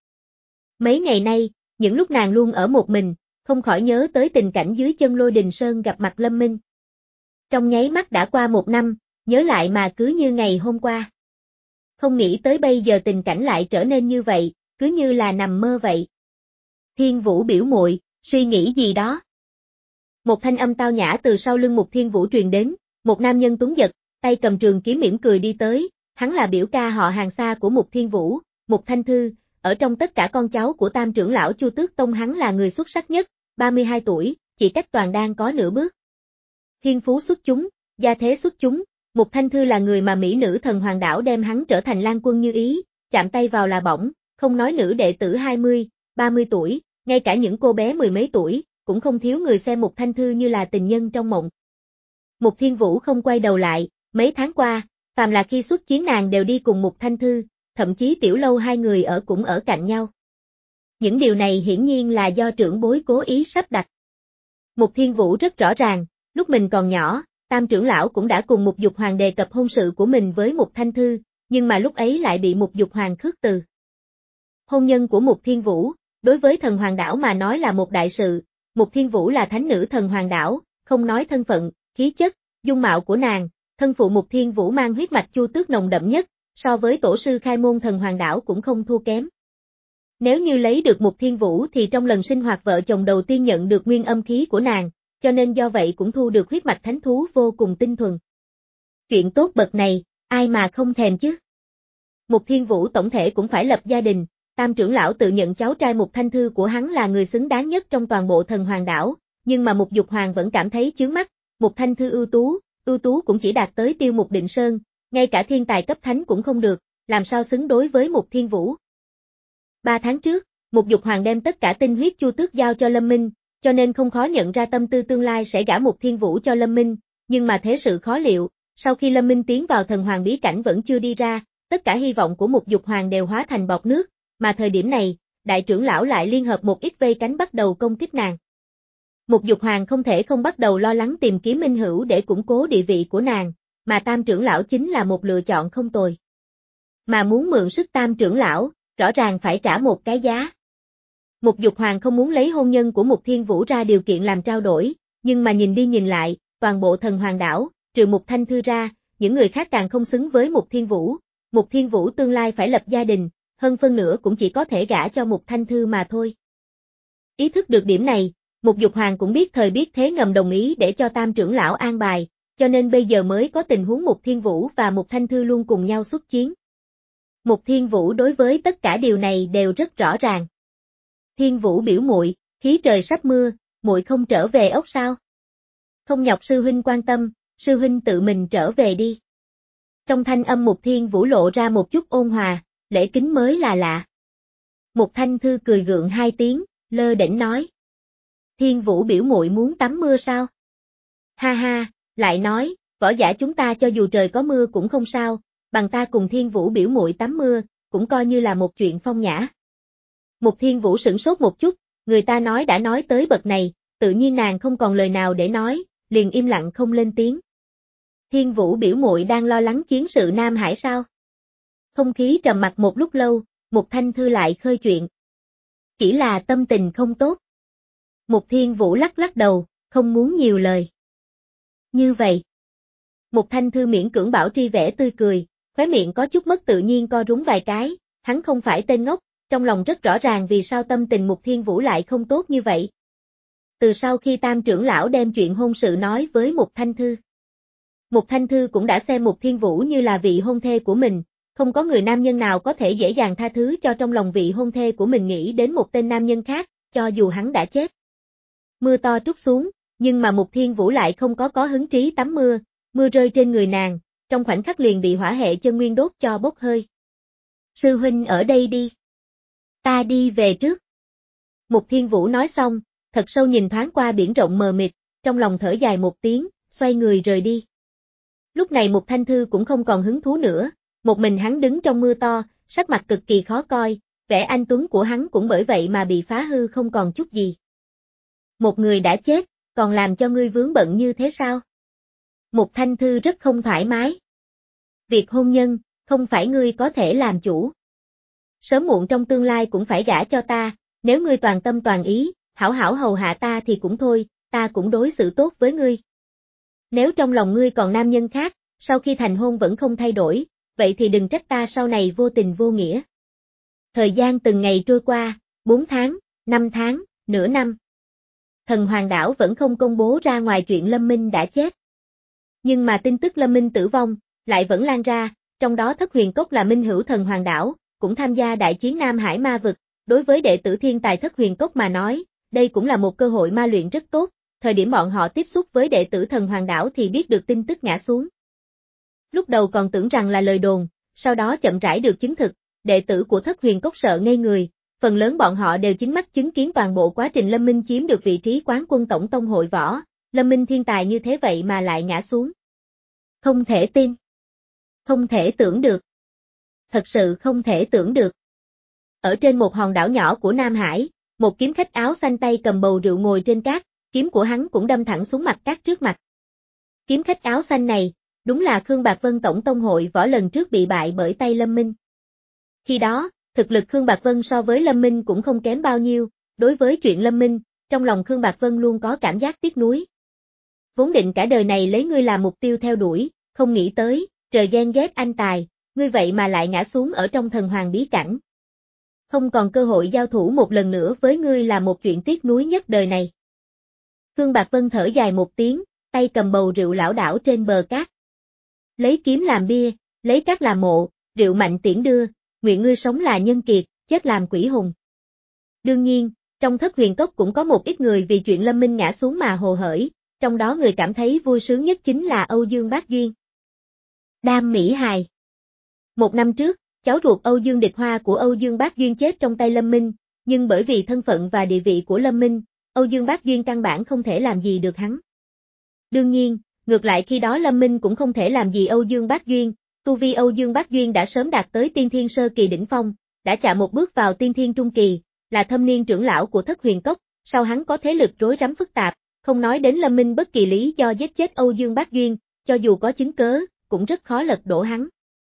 Mấy ngày nay, những lúc nàng luôn ở một mình, không khỏi nhớ tới tình cảnh dưới chân Lôi Đình Sơn gặp mặt Lâm Minh. Trong nháy mắt đã qua một năm, nhớ lại mà cứ như ngày hôm qua. Không nghĩ tới bây giờ tình cảnh lại trở nên như vậy, cứ như là nằm mơ vậy. Thiên Vũ biểu muội, suy nghĩ gì đó. Một thanh âm tao nhã từ sau lưng Mục Thiên Vũ truyền đến, một nam nhân tuấn giật, tay cầm trường kiếm mỉm cười đi tới, hắn là biểu ca họ hàng xa của Mục Thiên Vũ, Mục Thanh Thư, ở trong tất cả con cháu của tam trưởng lão Chu Tước Tông hắn là người xuất sắc nhất, ba mươi hai tuổi, chỉ cách toàn đan có nửa bước. Thiên phú xuất chúng, gia thế xuất chúng, Mục Thanh Thư là người mà mỹ nữ Thần Hoàng Đảo đem hắn trở thành lang quân như ý, chạm tay vào là bỏng, không nói nữ đệ tử hai mươi, ba mươi tuổi, ngay cả những cô bé mười mấy tuổi, cũng không thiếu người xem Mục Thanh Thư như là tình nhân trong mộng. Mục Thiên Vũ không quay đầu lại, mấy tháng qua, phàm là khi xuất chiến nàng đều đi cùng Mục Thanh Thư, thậm chí tiểu lâu hai người ở cũng ở cạnh nhau. Những điều này hiển nhiên là do trưởng bối cố ý sắp đặt. Mục Thiên Vũ rất rõ ràng, lúc mình còn nhỏ, tam trưởng lão cũng đã cùng Mục Dục Hoàng đề cập hôn sự của mình với Mục Thanh Thư, nhưng mà lúc ấy lại bị Mục Dục Hoàng khước từ. Hôn nhân của Mục Thiên Vũ, đối với Thần Hoàng Đảo mà nói là một đại sự, Mục Thiên Vũ là thánh nữ Thần Hoàng Đảo, không nói thân phận, khí chất, dung mạo của nàng, thân phụ Mục Thiên Vũ mang huyết mạch Chu Tước nồng đậm nhất, so với tổ sư khai môn Thần Hoàng Đảo cũng không thua kém. Nếu như lấy được Mục Thiên Vũ thì trong lần sinh hoạt vợ chồng đầu tiên nhận được nguyên âm khí của nàng, cho nên do vậy cũng thu được huyết mạch thánh thú vô cùng tinh thuần. Chuyện tốt bậc này, ai mà không thèm chứ? Mục Thiên Vũ tổng thể cũng phải lập gia đình, tam trưởng lão tự nhận cháu trai Mục Thanh Thư của hắn là người xứng đáng nhất trong toàn bộ Thần Hoàng Đảo, nhưng mà Mục Dục Hoàng vẫn cảm thấy chướng mắt, Mục Thanh Thư ưu tú, ưu tú cũng chỉ đạt tới tiêu Mục Định Sơn, ngay cả thiên tài cấp thánh cũng không được, làm sao xứng đối với Mục Thiên Vũ. Ba tháng trước, Mục Dục Hoàng đem tất cả tinh huyết Chu Tước giao cho Lâm Minh, cho nên không khó nhận ra tâm tư tương lai sẽ gả Mục Thiên Vũ cho Lâm Minh, nhưng mà thế sự khó liệu, sau khi Lâm Minh tiến vào Thần Hoàng bí cảnh vẫn chưa đi ra, tất cả hy vọng của Mục Dục Hoàng đều hóa thành bọt nước, mà thời điểm này, đại trưởng lão lại liên hợp một ít vây cánh bắt đầu công kích nàng. Mục Dục Hoàng không thể không bắt đầu lo lắng tìm kiếm minh hữu để củng cố địa vị của nàng, mà tam trưởng lão chính là một lựa chọn không tồi. Mà muốn mượn sức tam trưởng lão, rõ ràng phải trả một cái giá. Mục Dục Hoàng không muốn lấy hôn nhân của Mục Thiên Vũ ra điều kiện làm trao đổi, nhưng mà nhìn đi nhìn lại, toàn bộ Thần Hoàng Đảo, trừ Mục Thanh Thư ra, những người khác càng không xứng với Mục Thiên Vũ. Mục Thiên Vũ tương lai phải lập gia đình, hơn phân nửa cũng chỉ có thể gả cho Mục Thanh Thư mà thôi. Ý thức được điểm này, Mục Dục Hoàng cũng biết thời biết thế ngầm đồng ý để cho Tam trưởng lão an bài, cho nên bây giờ mới có tình huống Mục Thiên Vũ và Mục Thanh Thư luôn cùng nhau xuất chiến. Mục Thiên Vũ đối với tất cả điều này đều rất rõ ràng. Thiên Vũ biểu muội, khí trời sắp mưa, muội không trở về ốc sao? Không nhọc sư huynh quan tâm, sư huynh tự mình trở về đi. Trong thanh âm Mục Thiên Vũ lộ ra một chút ôn hòa, lễ kính mới là lạ. Mục Thanh Thư cười gượng hai tiếng, lơ đễnh nói. Thiên Vũ biểu muội muốn tắm mưa sao? Ha ha, lại nói, võ giả chúng ta cho dù trời có mưa cũng không sao, bằng ta cùng Thiên Vũ biểu muội tắm mưa, cũng coi như là một chuyện phong nhã. Mục Thiên Vũ sửng sốt một chút, người ta nói đã nói tới bậc này, tự nhiên nàng không còn lời nào để nói, liền im lặng không lên tiếng. Thiên Vũ biểu muội đang lo lắng chiến sự Nam Hải sao? Không khí trầm mặc một lúc lâu, Mục Thanh Thư lại khơi chuyện. Chỉ là tâm tình không tốt. Mục Thiên Vũ lắc lắc đầu, không muốn nhiều lời. Như vậy. Mục Thanh Thư miễn cưỡng bảo tri vẻ tươi cười, khóe miệng có chút mất tự nhiên co rúm vài cái, hắn không phải tên ngốc, trong lòng rất rõ ràng vì sao tâm tình Mục Thiên Vũ lại không tốt như vậy. Từ sau khi Tam trưởng lão đem chuyện hôn sự nói với Mục Thanh Thư. Mục Thanh Thư cũng đã xem Mục Thiên Vũ như là vị hôn thê của mình, không có người nam nhân nào có thể dễ dàng tha thứ cho trong lòng vị hôn thê của mình nghĩ đến một tên nam nhân khác, cho dù hắn đã chết. Mưa to trút xuống, nhưng mà Mục Thiên Vũ lại không có có hứng trí tắm mưa, mưa rơi trên người nàng, trong khoảnh khắc liền bị hỏa hệ chân nguyên đốt cho bốc hơi. Sư huynh ở đây đi. Ta đi về trước. Mục Thiên Vũ nói xong, thật sâu nhìn thoáng qua biển rộng mờ mịt, trong lòng thở dài một tiếng, xoay người rời đi. Lúc này Mục Thanh Thư cũng không còn hứng thú nữa, một mình hắn đứng trong mưa to, sắc mặt cực kỳ khó coi, vẻ anh tuấn của hắn cũng bởi vậy mà bị phá hư không còn chút gì. Một người đã chết, còn làm cho ngươi vướng bận như thế sao? Mục Thanh Thư rất không thoải mái. Việc hôn nhân, không phải ngươi có thể làm chủ. Sớm muộn trong tương lai cũng phải gả cho ta, nếu ngươi toàn tâm toàn ý, hảo hảo hầu hạ ta thì cũng thôi, ta cũng đối xử tốt với ngươi. Nếu trong lòng ngươi còn nam nhân khác, sau khi thành hôn vẫn không thay đổi, vậy thì đừng trách ta sau này vô tình vô nghĩa. Thời gian từng ngày trôi qua, bốn tháng, năm tháng, nửa năm. Thần Hoàng Đảo vẫn không công bố ra ngoài chuyện Lâm Minh đã chết. Nhưng mà tin tức Lâm Minh tử vong, lại vẫn lan ra, trong đó Thất Huyền Cốc là minh hữu Thần Hoàng Đảo, cũng tham gia đại chiến Nam Hải ma vực, đối với đệ tử thiên tài Thất Huyền Cốc mà nói, đây cũng là một cơ hội ma luyện rất tốt, thời điểm bọn họ tiếp xúc với đệ tử Thần Hoàng Đảo thì biết được tin tức ngã xuống. Lúc đầu còn tưởng rằng là lời đồn, sau đó chậm rãi được chứng thực, đệ tử của Thất Huyền Cốc sợ ngây người, phần lớn bọn họ đều chính mắt chứng kiến toàn bộ quá trình Lâm Minh chiếm được vị trí quán quân tổng tông hội võ, Lâm Minh thiên tài như thế vậy mà lại ngã xuống. Không thể tin. Không thể tưởng được. Thật sự không thể tưởng được. Ở trên một hòn đảo nhỏ của Nam Hải, một kiếm khách áo xanh tay cầm bầu rượu ngồi trên cát, kiếm của hắn cũng đâm thẳng xuống mặt cát trước mặt. Kiếm khách áo xanh này, đúng là Khương Bạc Vân tổng tông hội võ lần trước bị bại bởi tay Lâm Minh. Khi đó, thực lực Khương Bạc Vân so với Lâm Minh cũng không kém bao nhiêu, đối với chuyện Lâm Minh, trong lòng Khương Bạc Vân luôn có cảm giác tiếc nuối. Vốn định cả đời này lấy ngươi làm mục tiêu theo đuổi, không nghĩ tới, trời ghen ghét anh tài, ngươi vậy mà lại ngã xuống ở trong thần hoàng bí cảnh. Không còn cơ hội giao thủ một lần nữa với ngươi là một chuyện tiếc nuối nhất đời này. Khương Bạc Vân thở dài một tiếng, tay cầm bầu rượu lảo đảo trên bờ cát. Lấy kiếm làm bia, lấy cát làm mộ, rượu mạnh tiễn đưa, nguyện ngươi sống là nhân kiệt, chết làm quỷ hùng. Đương nhiên, trong Thất Huyền Cốc cũng có một ít người vì chuyện Lâm Minh ngã xuống mà hồ hởi, trong đó người cảm thấy vui sướng nhất chính là Âu Dương Bác Duyên. Đam Mỹ Hài. Một năm trước, cháu ruột Âu Dương Địch Hoa của Âu Dương Bác Duyên chết trong tay Lâm Minh, nhưng bởi vì thân phận và địa vị của Lâm Minh, Âu Dương Bác Duyên căn bản không thể làm gì được hắn. Đương nhiên, ngược lại khi đó Lâm Minh cũng không thể làm gì Âu Dương Bác Duyên, tu vi Âu Dương Bác Duyên đã sớm đạt tới tiên thiên sơ kỳ đỉnh phong, đã chạm một bước vào tiên thiên trung kỳ, là thâm niên trưởng lão của Thất Huyền Cốc, sau hắn có thế lực rối rắm phức tạp, không nói đến Lâm Minh bất kỳ lý do giết chết Âu Dương Bác Duyên, cho dù có chứng cớ, cũng rất khó lật đổ hắn.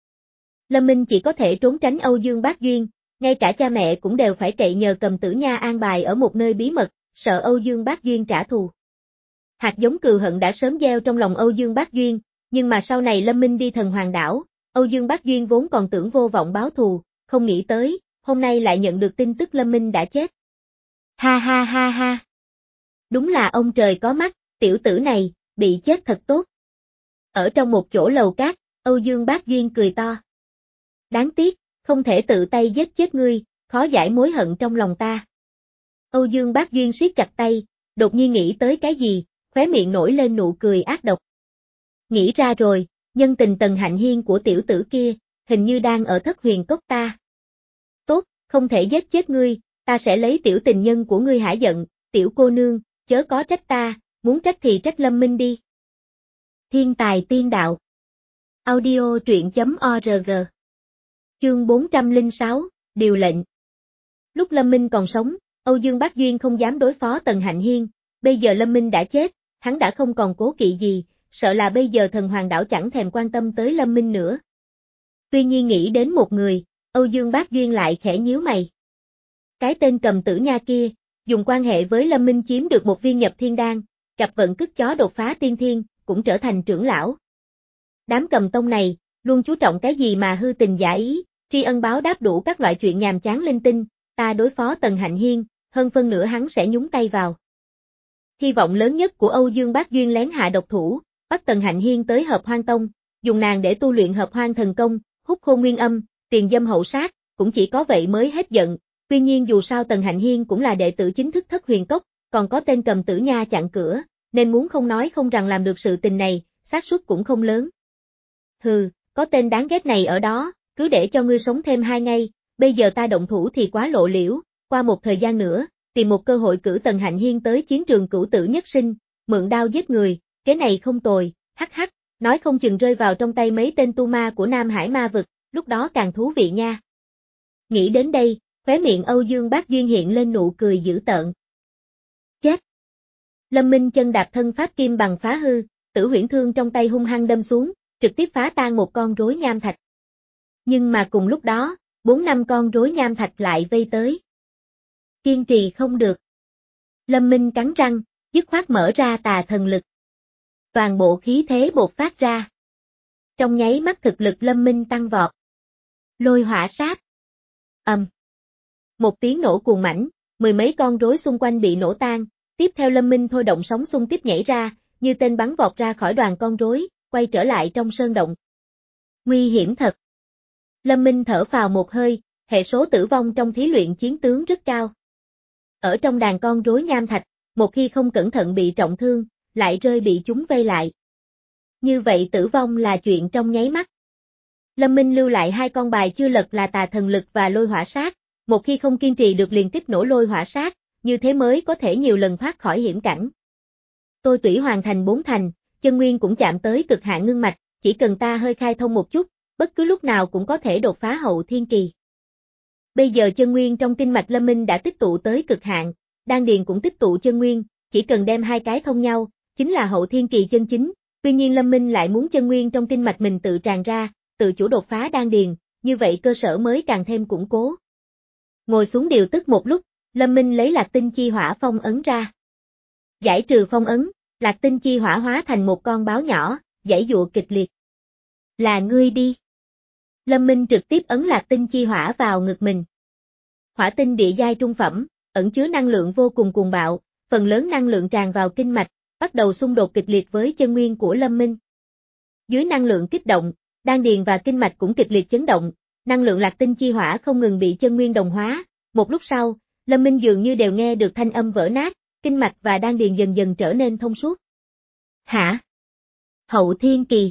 Lâm Minh chỉ có thể trốn tránh Âu Dương Bác Duyên, ngay cả cha mẹ cũng đều phải cậy nhờ Cầm Tử Nha an bài ở một nơi bí mật, sợ Âu Dương Bác Duyên trả thù. Hạt giống cừu hận đã sớm gieo trong lòng Âu Dương Bác Duyên, nhưng mà sau này Lâm Minh đi Thần Hoàng Đảo, Âu Dương Bác Duyên vốn còn tưởng vô vọng báo thù, không nghĩ tới, hôm nay lại nhận được tin tức Lâm Minh đã chết. Ha ha ha ha. Đúng là ông trời có mắt, tiểu tử này, bị chết thật tốt. Ở trong một chỗ lầu cát, Âu Dương Bác Duyên cười to. Đáng tiếc, không thể tự tay giết chết ngươi, khó giải mối hận trong lòng ta. Âu Dương Bác Duyên siết chặt tay, đột nhiên nghĩ tới cái gì, khóe miệng nổi lên nụ cười ác độc. Nghĩ ra rồi, nhân tình Tần Hạnh Hiên của tiểu tử kia, hình như đang ở Thất Huyền Cốc ta. Tốt, không thể giết chết ngươi, ta sẽ lấy tiểu tình nhân của ngươi hả giận, tiểu cô nương, chớ có trách ta, muốn trách thì trách Lâm Minh đi. Thiên tài tiên đạo. Audio truyện chấm org. Chương bốn trăm lẻ sáu, điều lệnh. Lúc Lâm Minh còn sống, Âu Dương Bác Duyên không dám đối phó Tần Hạnh Hiên, bây giờ Lâm Minh đã chết, hắn đã không còn cố kỵ gì, sợ là bây giờ thần hoàng đảo chẳng thèm quan tâm tới Lâm Minh nữa. Tuy nhiên nghĩ đến một người, Âu Dương Bác Duyên lại khẽ nhíu mày. Cái tên Cầm Tử Nha kia, dùng quan hệ với Lâm Minh chiếm được một viên nhập thiên đan, gặp vận cứt chó đột phá tiên thiên, cũng trở thành trưởng lão. Đám Cầm Tông này, luôn chú trọng cái gì mà hư tình giả ý, tri ân báo đáp đủ các loại chuyện nhàm chán linh tinh, ta đối phó Tần Hạnh Hiên, hơn phân nửa hắn sẽ nhúng tay vào. Hy vọng lớn nhất của Âu Dương Bác Duyên lén hạ độc thủ, bắt Tần Hạnh Hiên tới Hợp Hoan Tông, dùng nàng để tu luyện Hợp Hoan thần công, hút khô nguyên âm, tiền dâm hậu sát, cũng chỉ có vậy mới hết giận. Tuy nhiên dù sao Tần Hạnh Hiên cũng là đệ tử chính thức Thất Huyền Cốc, còn có tên Cầm Tử Nha chặn cửa, nên muốn không nói không rằng làm được sự tình này, xác suất cũng không lớn. Hừ, có tên đáng ghét này ở đó, cứ để cho ngươi sống thêm hai ngày, bây giờ ta động thủ thì quá lộ liễu, qua một thời gian nữa, tìm một cơ hội cử Tần Hạnh Hiên tới chiến trường cửu tử nhất sinh, mượn đao giết người, cái này không tồi, hắc hắc, nói không chừng rơi vào trong tay mấy tên tu ma của Nam Hải ma vực, lúc đó càng thú vị nha. Nghĩ đến đây, khóe miệng Âu Dương Bác Duyên hiện lên nụ cười dữ tợn. Chết! Lâm Minh chân đạp thân pháp kim bằng phá hư, tử huyễn thương trong tay hung hăng đâm xuống, trực tiếp phá tan một con rối nham thạch. Nhưng mà cùng lúc đó, bốn năm con rối nham thạch lại vây tới. Kiên trì không được. Lâm Minh cắn răng, dứt khoát mở ra tà thần lực. Toàn bộ khí thế bộc phát ra. Trong nháy mắt thực lực Lâm Minh tăng vọt. Lôi hỏa sát. Ầm. Một tiếng nổ cuồng mãnh, mười mấy con rối xung quanh bị nổ tan, tiếp theo Lâm Minh thôi động sóng xung tiếp nhảy ra, như tên bắn vọt ra khỏi đoàn con rối, quay trở lại trong sơn động. Nguy hiểm thật. Lâm Minh thở phào một hơi, hệ số tử vong trong thí luyện chiến tướng rất cao. Ở trong đàn con rối nham thạch, một khi không cẩn thận bị trọng thương, lại rơi bị chúng vây lại. Như vậy tử vong là chuyện trong nháy mắt. Lâm Minh lưu lại hai con bài chưa lật là tà thần lực và lôi hỏa sát, một khi không kiên trì được liền tiếp nổ lôi hỏa sát, như thế mới có thể nhiều lần thoát khỏi hiểm cảnh. Tôi tủy hoàn thành bốn thành, chân nguyên cũng chạm tới cực hạn ngưng mạch, chỉ cần ta hơi khai thông một chút, bất cứ lúc nào cũng có thể đột phá hậu thiên kỳ. Bây giờ chân nguyên trong kinh mạch Lâm Minh đã tích tụ tới cực hạn, đan điền cũng tích tụ chân nguyên, chỉ cần đem hai cái thông nhau, chính là hậu thiên kỳ chân chính. Tuy nhiên Lâm Minh lại muốn chân nguyên trong kinh mạch mình tự tràn ra, tự chủ đột phá đan điền, như vậy cơ sở mới càng thêm củng cố. Ngồi xuống điều tức một lúc, Lâm Minh lấy Lạc Tinh Chi Hỏa phong ấn ra. Giải trừ phong ấn, Lạc Tinh Chi Hỏa hóa thành một con báo nhỏ, giãy giụa kịch liệt. Là ngươi đi. Lâm Minh trực tiếp ấn Lạc Tinh Chi Hỏa vào ngực mình. Hỏa tinh địa giai trung phẩm, ẩn chứa năng lượng vô cùng cuồng bạo, phần lớn năng lượng tràn vào kinh mạch, bắt đầu xung đột kịch liệt với chân nguyên của Lâm Minh. Dưới năng lượng kích động, đan điền và kinh mạch cũng kịch liệt chấn động, năng lượng Lạc Tinh Chi Hỏa không ngừng bị chân nguyên đồng hóa, một lúc sau, Lâm Minh dường như đều nghe được thanh âm vỡ nát, kinh mạch và đan điền dần dần trở nên thông suốt. Hả? Hậu thiên kỳ.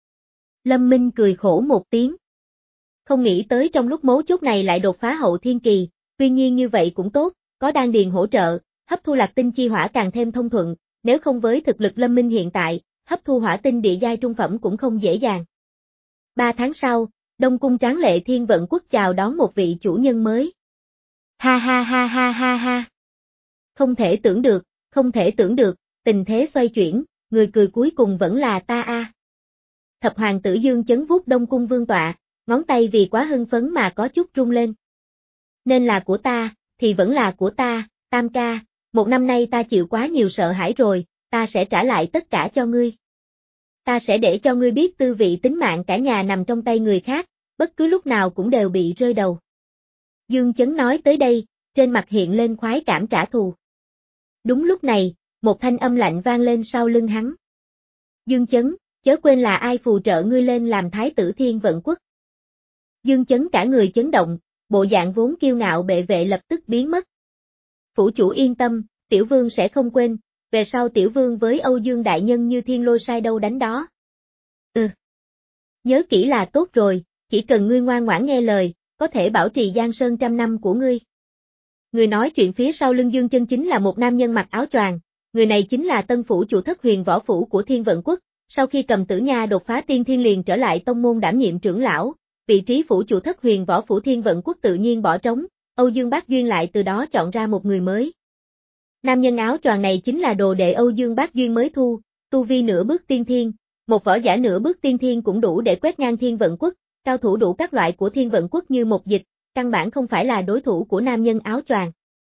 Lâm Minh cười khổ một tiếng. Không nghĩ tới trong lúc mấu chốt này lại đột phá hậu thiên kỳ, tuy nhiên như vậy cũng tốt, có đan điền hỗ trợ, hấp thu Lạc Tinh Chi Hỏa càng thêm thông thuận, nếu không với thực lực Lâm Minh hiện tại, hấp thu hỏa tinh địa giai trung phẩm cũng không dễ dàng. Ba tháng sau, Đông Cung tráng lệ Thiên Vận Quốc chào đón một vị chủ nhân mới. Ha ha ha ha ha ha. Không thể tưởng được, không thể tưởng được, tình thế xoay chuyển, người cười cuối cùng vẫn là ta a. Thập hoàng tử Dương chấn vuốt Đông Cung vương tọa, ngón tay vì quá hưng phấn mà có chút rung lên. Nên là của ta, thì vẫn là của ta, Tam ca, một năm nay ta chịu quá nhiều sợ hãi rồi, ta sẽ trả lại tất cả cho ngươi. Ta sẽ để cho ngươi biết tư vị tính mạng cả nhà nằm trong tay người khác, bất cứ lúc nào cũng đều bị rơi đầu. Dương Chấn nói tới đây, trên mặt hiện lên khoái cảm trả thù. Đúng lúc này, một thanh âm lạnh vang lên sau lưng hắn. Dương Chấn, chớ quên là ai phù trợ ngươi lên làm thái tử Thiên Vận Quốc. Dương Chấn cả người chấn động, bộ dạng vốn kiêu ngạo bệ vệ lập tức biến mất. Phủ chủ yên tâm, tiểu vương sẽ không quên, về sau tiểu vương với Âu Dương đại nhân như thiên lôi sai đâu đánh đó. Ừ. Nhớ kỹ là tốt rồi, chỉ cần ngươi ngoan ngoãn nghe lời, có thể bảo trì Giang Sơn trăm năm của ngươi. Người nói chuyện phía sau lưng Dương Chấn chính là một nam nhân mặc áo choàng, người này chính là tân phủ chủ Thất Huyền Võ Phủ của Thiên Vận Quốc, sau khi Cầm Tử Nha đột phá tiên thiên liền trở lại tông môn đảm nhiệm trưởng lão, vị trí phủ chủ Thất Huyền Võ Phủ Thiên Vận Quốc tự nhiên bỏ trống, Âu Dương Bác Duyên lại từ đó chọn ra một người mới. Nam nhân áo choàng này chính là đồ đệ Âu Dương Bác Duyên mới thu, tu vi nửa bước tiên thiên, một võ giả nửa bước tiên thiên cũng đủ để quét ngang Thiên Vận Quốc, cao thủ đủ các loại của Thiên Vận Quốc như một dịch, căn bản không phải là đối thủ của nam nhân áo choàng.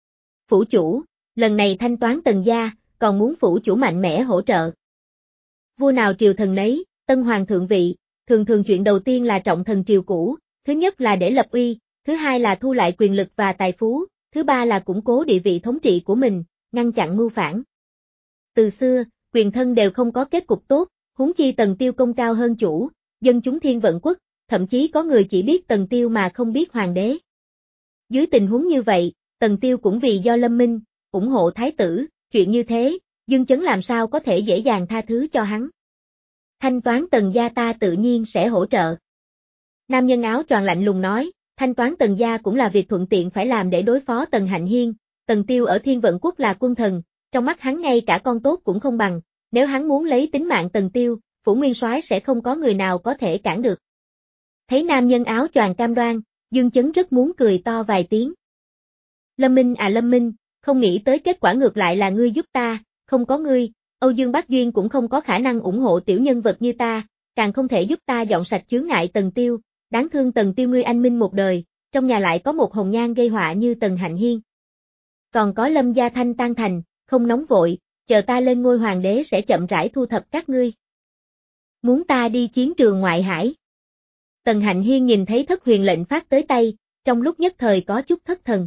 Phủ chủ, lần này thanh toán Tần gia, còn muốn phủ chủ mạnh mẽ hỗ trợ. Vua nào triều thần nấy, tân hoàng thượng vị, thường thường chuyện đầu tiên là trọng thần triều cũ, thứ nhất là để lập uy, thứ hai là thu lại quyền lực và tài phú, thứ ba là củng cố địa vị thống trị của mình, ngăn chặn mưu phản. Từ xưa, quyền thân đều không có kết cục tốt, huống chi Tần Tiêu công cao hơn chủ, dân chúng Thiên Vận Quốc, thậm chí có người chỉ biết Tần Tiêu mà không biết hoàng đế. Dưới tình huống như vậy, Tần Tiêu cũng vì do Lâm Minh, ủng hộ thái tử, chuyện như thế, Dương Chấn làm sao có thể dễ dàng tha thứ cho hắn. Thanh toán Tần gia ta tự nhiên sẽ hỗ trợ. Nam nhân áo choàng lạnh lùng nói, thanh toán Tần gia cũng là việc thuận tiện phải làm để đối phó Tần Hạnh Hiên, Tần Tiêu ở Thiên Vận Quốc là quân thần, trong mắt hắn ngay cả con tốt cũng không bằng, nếu hắn muốn lấy tính mạng Tần Tiêu, phủ nguyên soái sẽ không có người nào có thể cản được. Thấy nam nhân áo choàng cam đoan, Dương Chấn rất muốn cười to vài tiếng. Lâm Minh à Lâm Minh, không nghĩ tới kết quả ngược lại là ngươi giúp ta, không có ngươi, Âu Dương Bác Duyên cũng không có khả năng ủng hộ tiểu nhân vật như ta, càng không thể giúp ta dọn sạch chướng ngại Tần Tiêu, đáng thương Tần Tiêu ngươi anh minh một đời, trong nhà lại có một hồng nhan gây họa như Tần Hạnh Hiên. Còn có Lâm gia thanh tan thành, không nóng vội, chờ ta lên ngôi hoàng đế sẽ chậm rãi thu thập các ngươi. Muốn ta đi chiến trường ngoại hải. Tần Hạnh Hiên nhìn thấy Thất Huyền lệnh phát tới tay, trong lúc nhất thời có chút thất thần.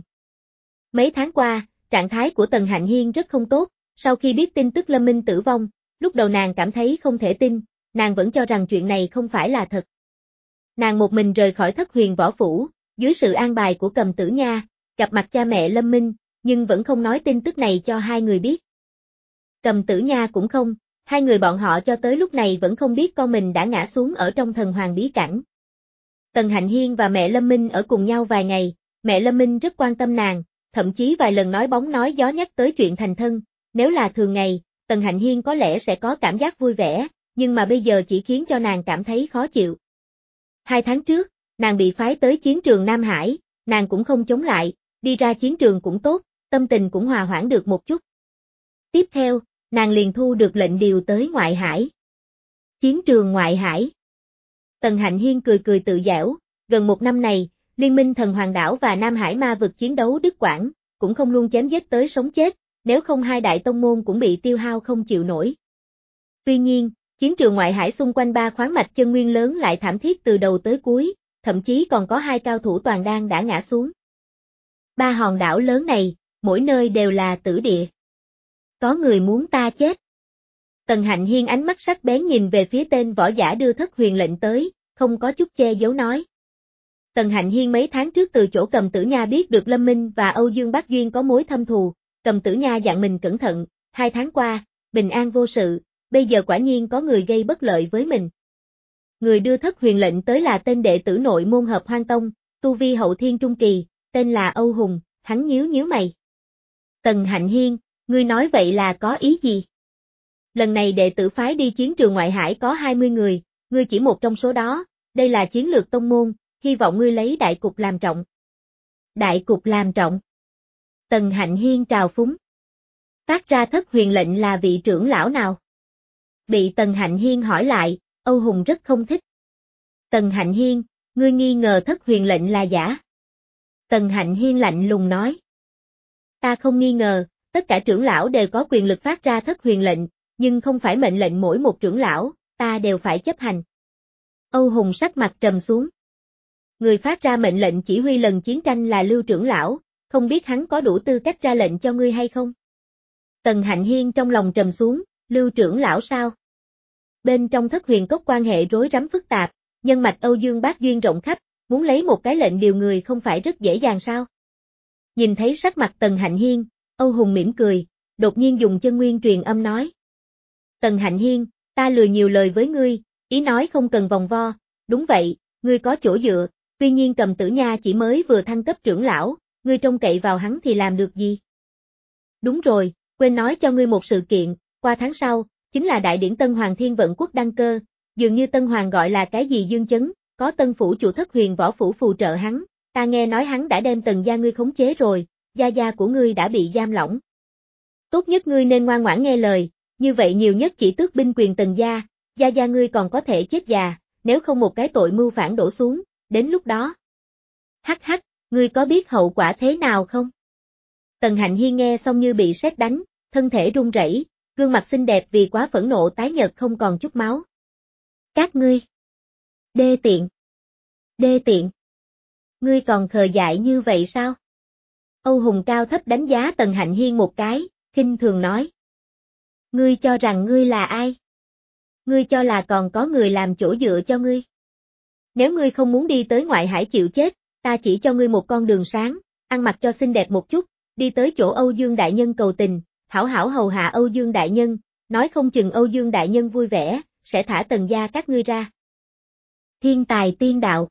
Mấy tháng qua, trạng thái của Tần Hạnh Hiên rất không tốt, sau khi biết tin tức Lâm Minh tử vong, lúc đầu nàng cảm thấy không thể tin, nàng vẫn cho rằng chuyện này không phải là thật. Nàng một mình rời khỏi Thất Huyền Võ Phủ, dưới sự an bài của Cầm Tử Nha, gặp mặt cha mẹ Lâm Minh, nhưng vẫn không nói tin tức này cho hai người biết. Cầm Tử Nha cũng không, hai người bọn họ cho tới lúc này vẫn không biết con mình đã ngã xuống ở trong thần hoàng bí cảnh. Tần Hạnh Hiên và mẹ Lâm Minh ở cùng nhau vài ngày, mẹ Lâm Minh rất quan tâm nàng, thậm chí vài lần nói bóng nói gió nhắc tới chuyện thành thân, nếu là thường ngày, Tần Hạnh Hiên có lẽ sẽ có cảm giác vui vẻ, nhưng mà bây giờ chỉ khiến cho nàng cảm thấy khó chịu. Hai tháng trước, nàng bị phái tới chiến trường Nam Hải, nàng cũng không chống lại, đi ra chiến trường cũng tốt, tâm tình cũng hòa hoãn được một chút. Tiếp theo, nàng liền thu được lệnh điều tới ngoại hải. Chiến trường ngoại hải. Tần Hạnh Hiên cười cười tự giễu, gần một năm này, Liên minh Thần Hoàng Đảo và Nam Hải ma vực chiến đấu đứt quãng, cũng không luôn chém giết tới sống chết, nếu không hai đại tông môn cũng bị tiêu hao không chịu nổi. Tuy nhiên, chiến trường ngoại hải xung quanh ba khoáng mạch chân nguyên lớn lại thảm thiết từ đầu tới cuối, thậm chí còn có hai cao thủ toàn đan đã ngã xuống. Ba hòn đảo lớn này, mỗi nơi đều là tử địa. Có người muốn ta chết. Tần Hạnh Hiên ánh mắt sắc bén nhìn về phía tên võ giả đưa Thất Huyền lệnh tới, không có chút che giấu nói. Tần Hạnh Hiên mấy tháng trước từ chỗ Cầm Tử Nha biết được Lâm Minh và Âu Dương Bác Duyên có mối thâm thù, Cầm Tử Nha dặn mình cẩn thận, hai tháng qua, bình an vô sự, bây giờ quả nhiên có người gây bất lợi với mình. Người đưa Thất Huyền lệnh tới là tên đệ tử nội môn Hợp Hoang Tông, tu vi hậu thiên trung kỳ, tên là Âu Hùng, hắn nhíu nhíu mày. Tần Hạnh Hiên, ngươi nói vậy là có ý gì? Lần này đệ tử phái đi chiến trường ngoại hải có hai mươi người, ngươi chỉ một trong số đó, đây là chiến lược tông môn, hy vọng ngươi lấy đại cục làm trọng. Đại cục làm trọng. Tần Hạnh Hiên trào phúng. Phát ra Thất Huyền lệnh là vị trưởng lão nào? Bị Tần Hạnh Hiên hỏi lại, Âu Hùng rất không thích. Tần Hạnh Hiên, ngươi nghi ngờ Thất Huyền lệnh là giả. Tần Hạnh Hiên lạnh lùng nói. Ta không nghi ngờ, tất cả trưởng lão đều có quyền lực phát ra Thất Huyền lệnh, nhưng không phải mệnh lệnh mỗi một trưởng lão, ta đều phải chấp hành. Âu Hùng sắc mặt trầm xuống. Người phát ra mệnh lệnh chỉ huy lần chiến tranh là Lưu trưởng lão, không biết hắn có đủ tư cách ra lệnh cho ngươi hay không? Tần Hạnh Hiên trong lòng trầm xuống, Lưu trưởng lão sao? Bên trong Thất Huyền Cốc quan hệ rối rắm phức tạp, nhân mạch Âu Dương Bác Duyên rộng khắp, muốn lấy một cái lệnh điều người không phải rất dễ dàng sao? Nhìn thấy sắc mặt Tần Hạnh Hiên, Âu Hùng mỉm cười, đột nhiên dùng chân nguyên truyền âm nói. Tần Hạnh Hiên, ta lừa nhiều lời với ngươi, ý nói không cần vòng vo, đúng vậy, ngươi có chỗ dựa, tuy nhiên Cầm Tử Nha chỉ mới vừa thăng cấp trưởng lão, ngươi trông cậy vào hắn thì làm được gì? Đúng rồi, quên nói cho ngươi một sự kiện, qua tháng sau, chính là đại điển Tân Hoàng Thiên Vận Quốc đăng cơ, dường như Tân Hoàng gọi là cái gì Dương Chấn, có Tân Phủ chủ Thất Huyền Võ Phủ phù trợ hắn, ta nghe nói hắn đã đem Tần gia ngươi khống chế rồi, gia gia của ngươi đã bị giam lỏng. Tốt nhất ngươi nên ngoan ngoãn nghe lời, như vậy nhiều nhất chỉ tước binh quyền Tần gia, gia gia ngươi còn có thể chết già, nếu không một cái tội mưu phản đổ xuống, đến lúc đó. Hắc hắc, ngươi có biết hậu quả thế nào không? Tần Hạnh Hiên nghe xong như bị sét đánh, thân thể run rẩy, gương mặt xinh đẹp vì quá phẫn nộ tái nhợt không còn chút máu. Các ngươi. Đê tiện. Đê tiện. Ngươi còn khờ dại như vậy sao? Âu Hùng cao thấp đánh giá Tần Hạnh Hiên một cái, khinh thường nói. Ngươi cho rằng ngươi là ai? Ngươi cho là còn có người làm chỗ dựa cho ngươi. Nếu ngươi không muốn đi tới ngoại hải chịu chết, ta chỉ cho ngươi một con đường sáng, ăn mặc cho xinh đẹp một chút, đi tới chỗ Âu Dương Đại Nhân cầu tình, hảo hảo hầu hạ Âu Dương Đại Nhân, nói không chừng Âu Dương Đại Nhân vui vẻ, sẽ thả Tần gia các ngươi ra. Thiên tài tiên đạo.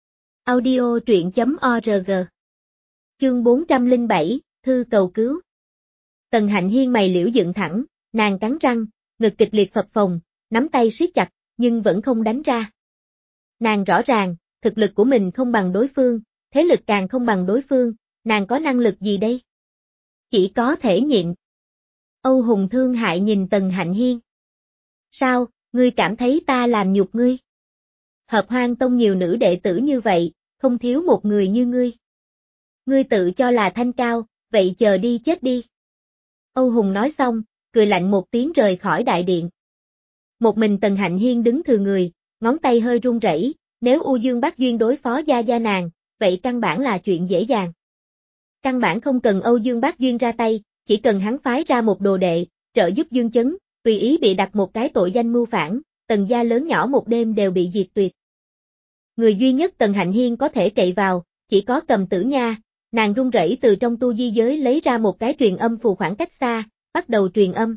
Audio truyện chấm org. Chương bốn trăm lẻ bảy, Thư cầu cứu. Tần Hạnh Hiên mày liễu dựng thẳng, nàng cắn răng, ngực kịch liệt phập phồng, nắm tay siết chặt, nhưng vẫn không đánh ra. Nàng rõ ràng, thực lực của mình không bằng đối phương, thế lực càng không bằng đối phương, nàng có năng lực gì đây? Chỉ có thể nhịn. Âu Hùng thương hại nhìn Tần Hạnh Hiên. Sao, ngươi cảm thấy ta làm nhục ngươi? Hợp Hoang Tông nhiều nữ đệ tử như vậy, không thiếu một người như ngươi. Ngươi tự cho là thanh cao, vậy chờ đi chết đi. Âu Hùng nói xong, cười lạnh một tiếng rời khỏi đại điện. Một mình Tần Hạnh Hiên đứng thừa người, ngón tay hơi run rẩy, nếu U Dương Bác Duyên đối phó gia gia nàng, vậy căn bản là chuyện dễ dàng. Căn bản không cần Âu Dương Bác Duyên ra tay, chỉ cần hắn phái ra một đồ đệ, trợ giúp Dương Chấn, tùy ý bị đặt một cái tội danh mưu phản, Tần gia lớn nhỏ một đêm đều bị diệt tuyệt. Người duy nhất Tần Hạnh Hiên có thể cậy vào, chỉ có Cầm Tử Nha, nàng run rẩy từ trong tu di giới lấy ra một cái truyền âm phù khoảng cách xa, bắt đầu truyền âm.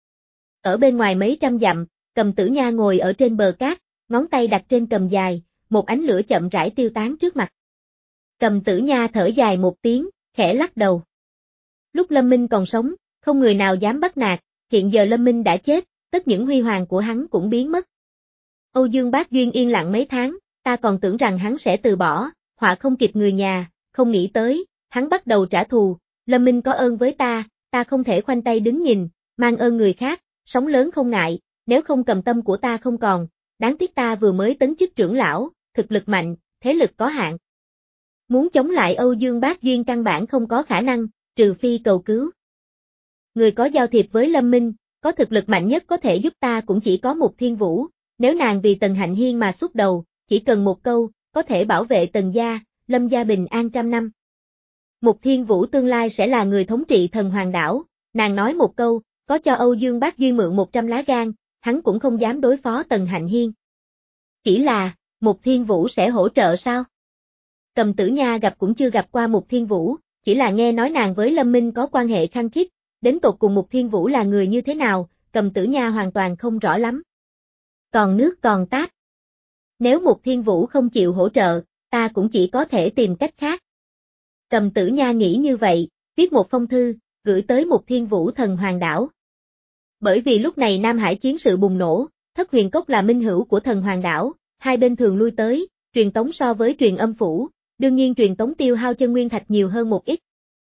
Ở bên ngoài mấy trăm dặm, Cầm Tử Nha ngồi ở trên bờ cát, ngón tay đặt trên cầm dài, một ánh lửa chậm rãi tiêu tán trước mặt. Cầm Tử Nha thở dài một tiếng, khẽ lắc đầu. Lúc Lâm Minh còn sống, không người nào dám bắt nạt, hiện giờ Lâm Minh đã chết, tất những huy hoàng của hắn cũng biến mất. Âu Dương Bác Duyên yên lặng mấy tháng, ta còn tưởng rằng hắn sẽ từ bỏ, họa không kịp người nhà, không nghĩ tới, hắn bắt đầu trả thù, Lâm Minh có ơn với ta, ta không thể khoanh tay đứng nhìn, mang ơn người khác, sống lớn không ngại, nếu không Cầm tâm của ta không còn, đáng tiếc ta vừa mới tấn chức trưởng lão, thực lực mạnh, thế lực có hạn. Muốn chống lại Âu Dương Bác Duyên căn bản không có khả năng, trừ phi cầu cứu. Người có giao thiệp với Lâm Minh, có thực lực mạnh nhất có thể giúp ta cũng chỉ có Mục Thiên Vũ, nếu nàng vì Tần Hạnh Hiên mà xuất đầu, chỉ cần một câu, có thể bảo vệ Tần gia, Lâm gia bình an trăm năm. Mục Thiên Vũ tương lai sẽ là người thống trị Thần Hoàng đảo, nàng nói một câu, có cho Âu Dương Bác Duyên mượn một trăm lá gan, hắn cũng không dám đối phó Tần Hạnh Hiên. Chỉ là, Mục Thiên Vũ sẽ hỗ trợ sao? Cầm Tử Nha gặp cũng chưa gặp qua Mục Thiên Vũ, chỉ là nghe nói nàng với Lâm Minh có quan hệ khăng khít, đến tột cùng Mục Thiên Vũ là người như thế nào, Cầm Tử Nha hoàn toàn không rõ lắm. Còn nước còn tát. Nếu Mục Thiên Vũ không chịu hỗ trợ, ta cũng chỉ có thể tìm cách khác. Cầm Tử Nha nghĩ như vậy, viết một phong thư, gửi tới Mục Thiên Vũ Thần Hoàng đảo. Bởi vì lúc này Nam Hải chiến sự bùng nổ, Thất Huyền Cốc là minh hữu của Thần Hoàng đảo, hai bên thường lui tới, truyền tống so với truyền âm phủ, đương nhiên truyền tống tiêu hao chân nguyên thạch nhiều hơn một ít.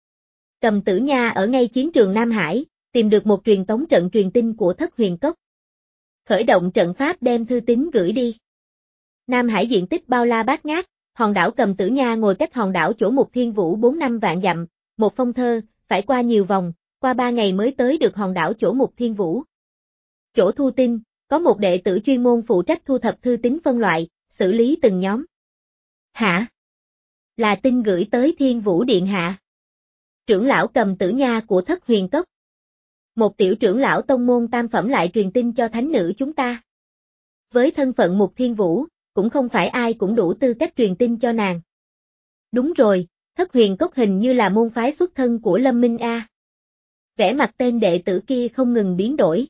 Cầm Tử Nha ở ngay chiến trường Nam Hải, tìm được một truyền tống trận truyền tin của Thất Huyền Cốc. Khởi động trận pháp đem thư tín gửi đi. Nam Hải diện tích bao la bát ngát, hòn đảo Cầm Tử Nha ngồi cách hòn đảo chỗ Mục Thiên Vũ bốn năm vạn dặm, một phong thơ, phải qua nhiều vòng, qua ba ngày mới tới được hòn đảo chỗ Mục Thiên Vũ. Chỗ thu tin, có một đệ tử chuyên môn phụ trách thu thập thư tín phân loại, xử lý từng nhóm. Hả? Là tin gửi tới Thiên Vũ Điện hạ. Trưởng lão Cầm Tử Nha của Thất Huyền Cốc. Một tiểu trưởng lão tông môn tam phẩm lại truyền tin cho thánh nữ chúng ta. Với thân phận Mục Thiên Vũ, cũng không phải ai cũng đủ tư cách truyền tin cho nàng. Đúng rồi, Thất Huyền Cốc hình như là môn phái xuất thân của Lâm Minh A. Vẻ mặt tên đệ tử kia không ngừng biến đổi.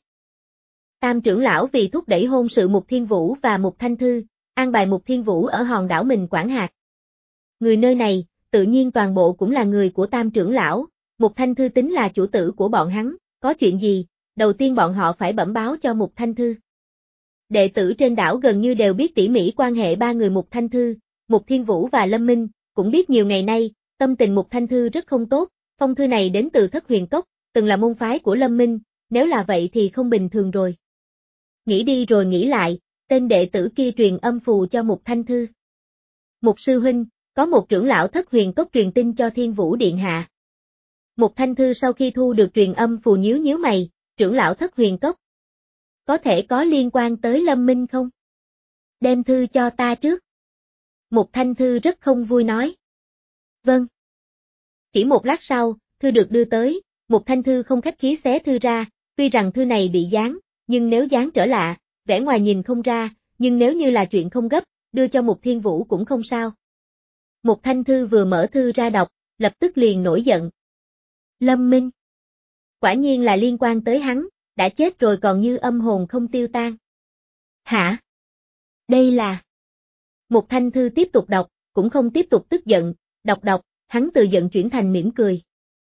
Tam trưởng lão vì thúc đẩy hôn sự Mục Thiên Vũ và Mục Thanh Thư, an bài Mục Thiên Vũ ở hòn đảo mình quản hạt. Người nơi này, tự nhiên toàn bộ cũng là người của tam trưởng lão, Mục Thanh Thư tính là chủ tử của bọn hắn, có chuyện gì, đầu tiên bọn họ phải bẩm báo cho Mục Thanh Thư. Đệ tử trên đảo gần như đều biết tỉ mỉ quan hệ ba người Mục Thanh Thư, Mục Thiên Vũ và Lâm Minh, cũng biết nhiều ngày nay, tâm tình Mục Thanh Thư rất không tốt, phong thư này đến từ Thất Huyền Cốc, từng là môn phái của Lâm Minh, nếu là vậy thì không bình thường rồi. Nghĩ đi rồi nghĩ lại, tên đệ tử kia truyền âm phù cho Mục Thanh Thư. Mục sư huynh, có một trưởng lão Thất Huyền Cốc truyền tin cho Thiên Vũ Điện Hạ. Mục Thanh Thư sau khi thu được truyền âm phù nhíu nhíu mày, trưởng lão Thất Huyền Cốc. Có thể có liên quan tới Lâm Minh không? Đem thư cho ta trước. Mục Thanh Thư rất không vui nói. Vâng. Chỉ một lát sau, thư được đưa tới, Mục Thanh Thư không khách khí xé thư ra, tuy rằng thư này bị dán, nhưng nếu dán trở lạ, vẻ ngoài nhìn không ra, nhưng nếu như là chuyện không gấp, đưa cho Mục Thiên Vũ cũng không sao. Mục Thanh Thư vừa mở thư ra đọc, lập tức liền nổi giận. Lâm Minh. Quả nhiên là liên quan tới hắn, đã chết rồi còn như âm hồn không tiêu tan. Hả? Đây là... Mục Thanh Thư tiếp tục đọc, cũng không tiếp tục tức giận, đọc đọc, hắn từ giận chuyển thành mỉm cười.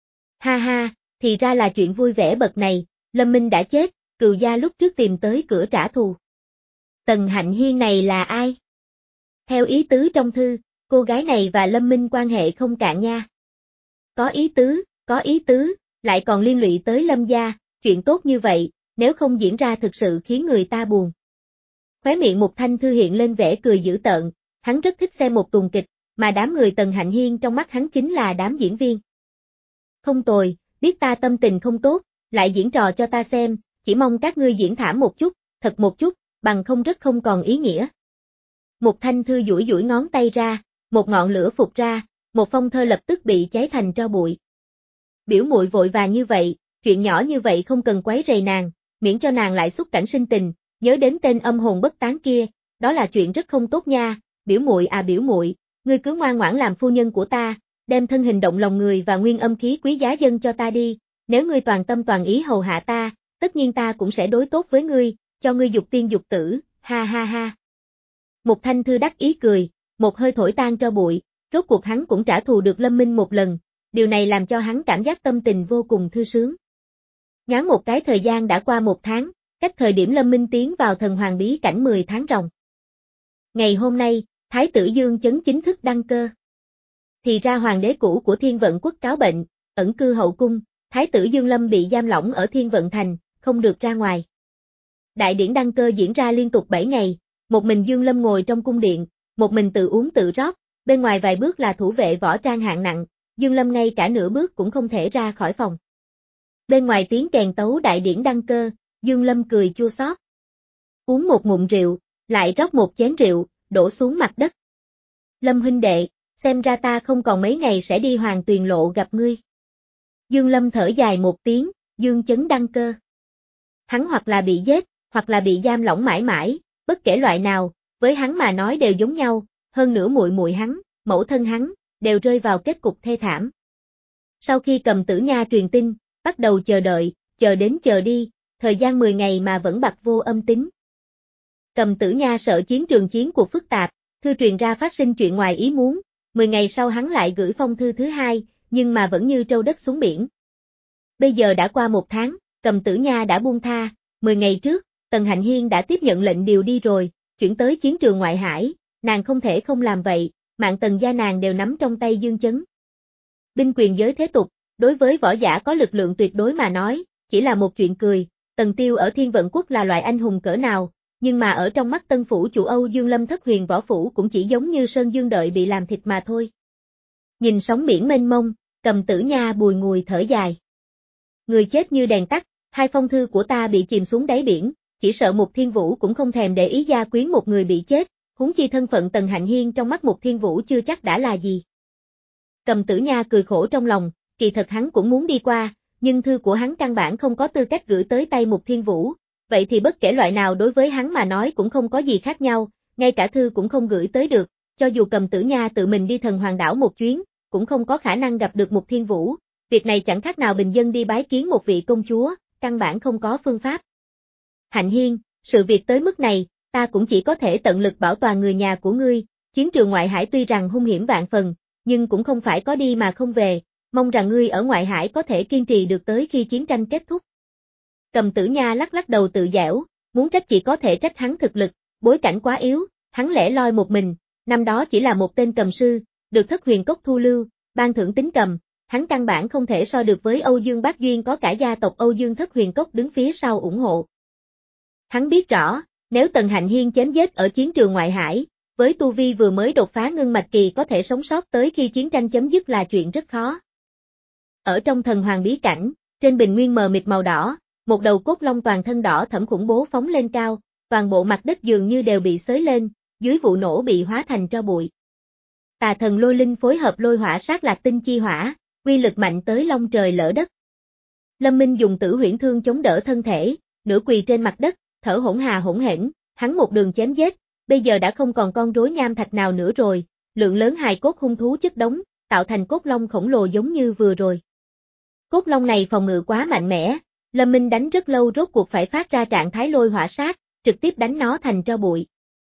Ha ha, thì ra là chuyện vui vẻ bậc này, Lâm Minh đã chết, Cừu gia lúc trước tìm tới cửa trả thù. Tần Hạnh Hiên này là ai? Theo ý tứ trong thư, cô gái này và Lâm Minh quan hệ không cạn nha. Có ý tứ, có ý tứ, lại còn liên lụy tới Lâm gia, chuyện tốt như vậy, nếu không diễn ra thực sự khiến người ta buồn. Khóe miệng Mục Thanh Thư hiện lên vẻ cười dữ tợn, hắn rất thích xem một tuồng kịch, mà đám người Tần Hạnh Hiên trong mắt hắn chính là đám diễn viên. Không tồi, biết ta tâm tình không tốt, lại diễn trò cho ta xem, chỉ mong các ngươi diễn thảm một chút, thật một chút, bằng không rất không còn ý nghĩa. Mục Thanh Thư duỗi duỗi ngón tay ra, một ngọn lửa phụt ra, một phong thơ lập tức bị cháy thành tro bụi. Biểu muội vội vàng như vậy, chuyện nhỏ như vậy không cần quấy rầy nàng, miễn cho nàng lại xuất cảnh sinh tình, nhớ đến tên âm hồn bất tán kia, đó là chuyện rất không tốt nha, biểu muội à biểu muội, ngươi cứ ngoan ngoãn làm phu nhân của ta, đem thân hình động lòng người và nguyên âm khí quý giá dâng cho ta đi, nếu ngươi toàn tâm toàn ý hầu hạ ta, tất nhiên ta cũng sẽ đối tốt với ngươi, cho ngươi dục tiên dục tử, ha ha ha. Mục Thanh Thư đắc ý cười, một hơi thổi tan tro bụi, rốt cuộc hắn cũng trả thù được Lâm Minh một lần, điều này làm cho hắn cảm giác tâm tình vô cùng thư sướng. Nhoáng một cái thời gian đã qua một tháng, cách thời điểm Lâm Minh tiến vào thần hoàng bí cảnh mười tháng ròng. Ngày hôm nay, Thái tử Dương Chấn chính thức đăng cơ. Thì ra hoàng đế cũ của Thiên Vận Quốc cáo bệnh, ẩn cư hậu cung, Thái tử Dương Lâm bị giam lỏng ở Thiên Vận Thành, không được ra ngoài. Đại điển đăng cơ diễn ra liên tục bảy ngày, một mình Dương Lâm ngồi trong cung điện, một mình tự uống tự rót, bên ngoài vài bước là thủ vệ võ trang hạng nặng, Dương Lâm ngay cả nửa bước cũng không thể ra khỏi phòng. Bên ngoài tiếng kèn tấu đại điển đăng cơ, Dương Lâm cười chua xót. Uống một ngụm rượu, lại rót một chén rượu, đổ xuống mặt đất. Lâm huynh đệ, xem ra ta không còn mấy ngày sẽ đi Hoàng Tuyền Lộ gặp ngươi. Dương Lâm thở dài một tiếng, Dương Chấn đăng cơ. Hắn hoặc là bị giết, hoặc là bị giam lỏng mãi mãi, bất kể loại nào, với hắn mà nói đều giống nhau, hơn nữa muội muội hắn, mẫu thân hắn, đều rơi vào kết cục thê thảm. Sau khi Cầm Tử Nha truyền tin, bắt đầu chờ đợi, chờ đến chờ đi, thời gian mười ngày mà vẫn bặt vô âm tín. Cầm Tử Nha sợ chiến trường chiến cuộc phức tạp, thư truyền ra phát sinh chuyện ngoài ý muốn, mười ngày sau hắn lại gửi phong thư thứ hai, nhưng mà vẫn như trâu đất xuống biển. Bây giờ đã qua một tháng, Cầm Tử Nha đã buông tha, mười ngày trước, Tần Hạnh Hiên đã tiếp nhận lệnh điều đi rồi, chuyển tới chiến trường ngoại hải, nàng không thể không làm vậy, mạng Tần gia nàng đều nắm trong tay Dương Chấn. Binh quyền giới thế tục, đối với võ giả có lực lượng tuyệt đối mà nói, chỉ là một chuyện cười, Tần Tiêu ở Thiên Vận Quốc là loại anh hùng cỡ nào, nhưng mà ở trong mắt Tân phủ chủ Âu Dương Lâm Thất Huyền võ phủ cũng chỉ giống như Sơn Dương đợi bị làm thịt mà thôi. Nhìn sóng biển mênh mông, Cầm Tử Nha bùi ngùi thở dài. Người chết như đèn tắt, hai phong thư của ta bị chìm xuống đáy biển, chỉ sợ Mục Thiên Vũ cũng không thèm để ý gia quyến một người bị chết, huống chi thân phận Tần Hạnh Hiên trong mắt Mục Thiên Vũ chưa chắc đã là gì. Cầm Tử Nha cười khổ trong lòng, kỳ thật hắn cũng muốn đi qua, nhưng thư của hắn căn bản không có tư cách gửi tới tay Mục Thiên Vũ, vậy thì bất kể loại nào đối với hắn mà nói cũng không có gì khác nhau, ngay cả thư cũng không gửi tới được, cho dù Cầm Tử Nha tự mình đi Thần Hoàng đảo một chuyến, cũng không có khả năng gặp được Mục Thiên Vũ, việc này chẳng khác nào bình dân đi bái kiến một vị công chúa, căn bản không có phương pháp. Hạnh Hiên, sự việc tới mức này, ta cũng chỉ có thể tận lực bảo toàn người nhà của ngươi, chiến trường ngoại hải tuy rằng hung hiểm vạn phần, nhưng cũng không phải có đi mà không về, mong rằng ngươi ở ngoại hải có thể kiên trì được tới khi chiến tranh kết thúc. Cầm Tử Nha lắc lắc đầu tự giễu, muốn trách chỉ có thể trách hắn thực lực, bối cảnh quá yếu, hắn lẻ loi một mình, năm đó chỉ là một tên cầm sư, được Thất Huyền Cốc thu lưu, ban thưởng tính cầm, hắn căn bản không thể so được với Âu Dương Bác Duyên có cả gia tộc Âu Dương Thất Huyền Cốc đứng phía sau ủng hộ. Hắn biết rõ, nếu Tần Hạnh Hiên chém giết ở chiến trường ngoại hải, với tu vi vừa mới đột phá ngưng mạch kỳ có thể sống sót tới khi chiến tranh chấm dứt là chuyện rất khó. Ở trong Thần Hoàng bí cảnh, trên bình nguyên mờ mịt màu đỏ, một đầu cốt long toàn thân đỏ thẫm khủng bố phóng lên cao, toàn bộ mặt đất dường như đều bị xới lên, dưới vụ nổ bị hóa thành tro bụi. Tà thần lôi linh phối hợp lôi hỏa sát lạc tinh chi hỏa, uy lực mạnh tới long trời lỡ đất. Lâm Minh dùng tử huyễn thương chống đỡ thân thể, nửa quỳ trên mặt đất, thở hổn hà hổn hển, hắn một đường chém giết, bây giờ đã không còn con rối nham thạch nào nữa rồi, lượng lớn hài cốt hung thú chất đống, tạo thành cốt long khổng lồ giống như vừa rồi. Cốt long này phòng ngự quá mạnh mẽ, Lâm Minh đánh rất lâu rốt cuộc phải phát ra trạng thái lôi hỏa sát, trực tiếp đánh nó thành tro bụi.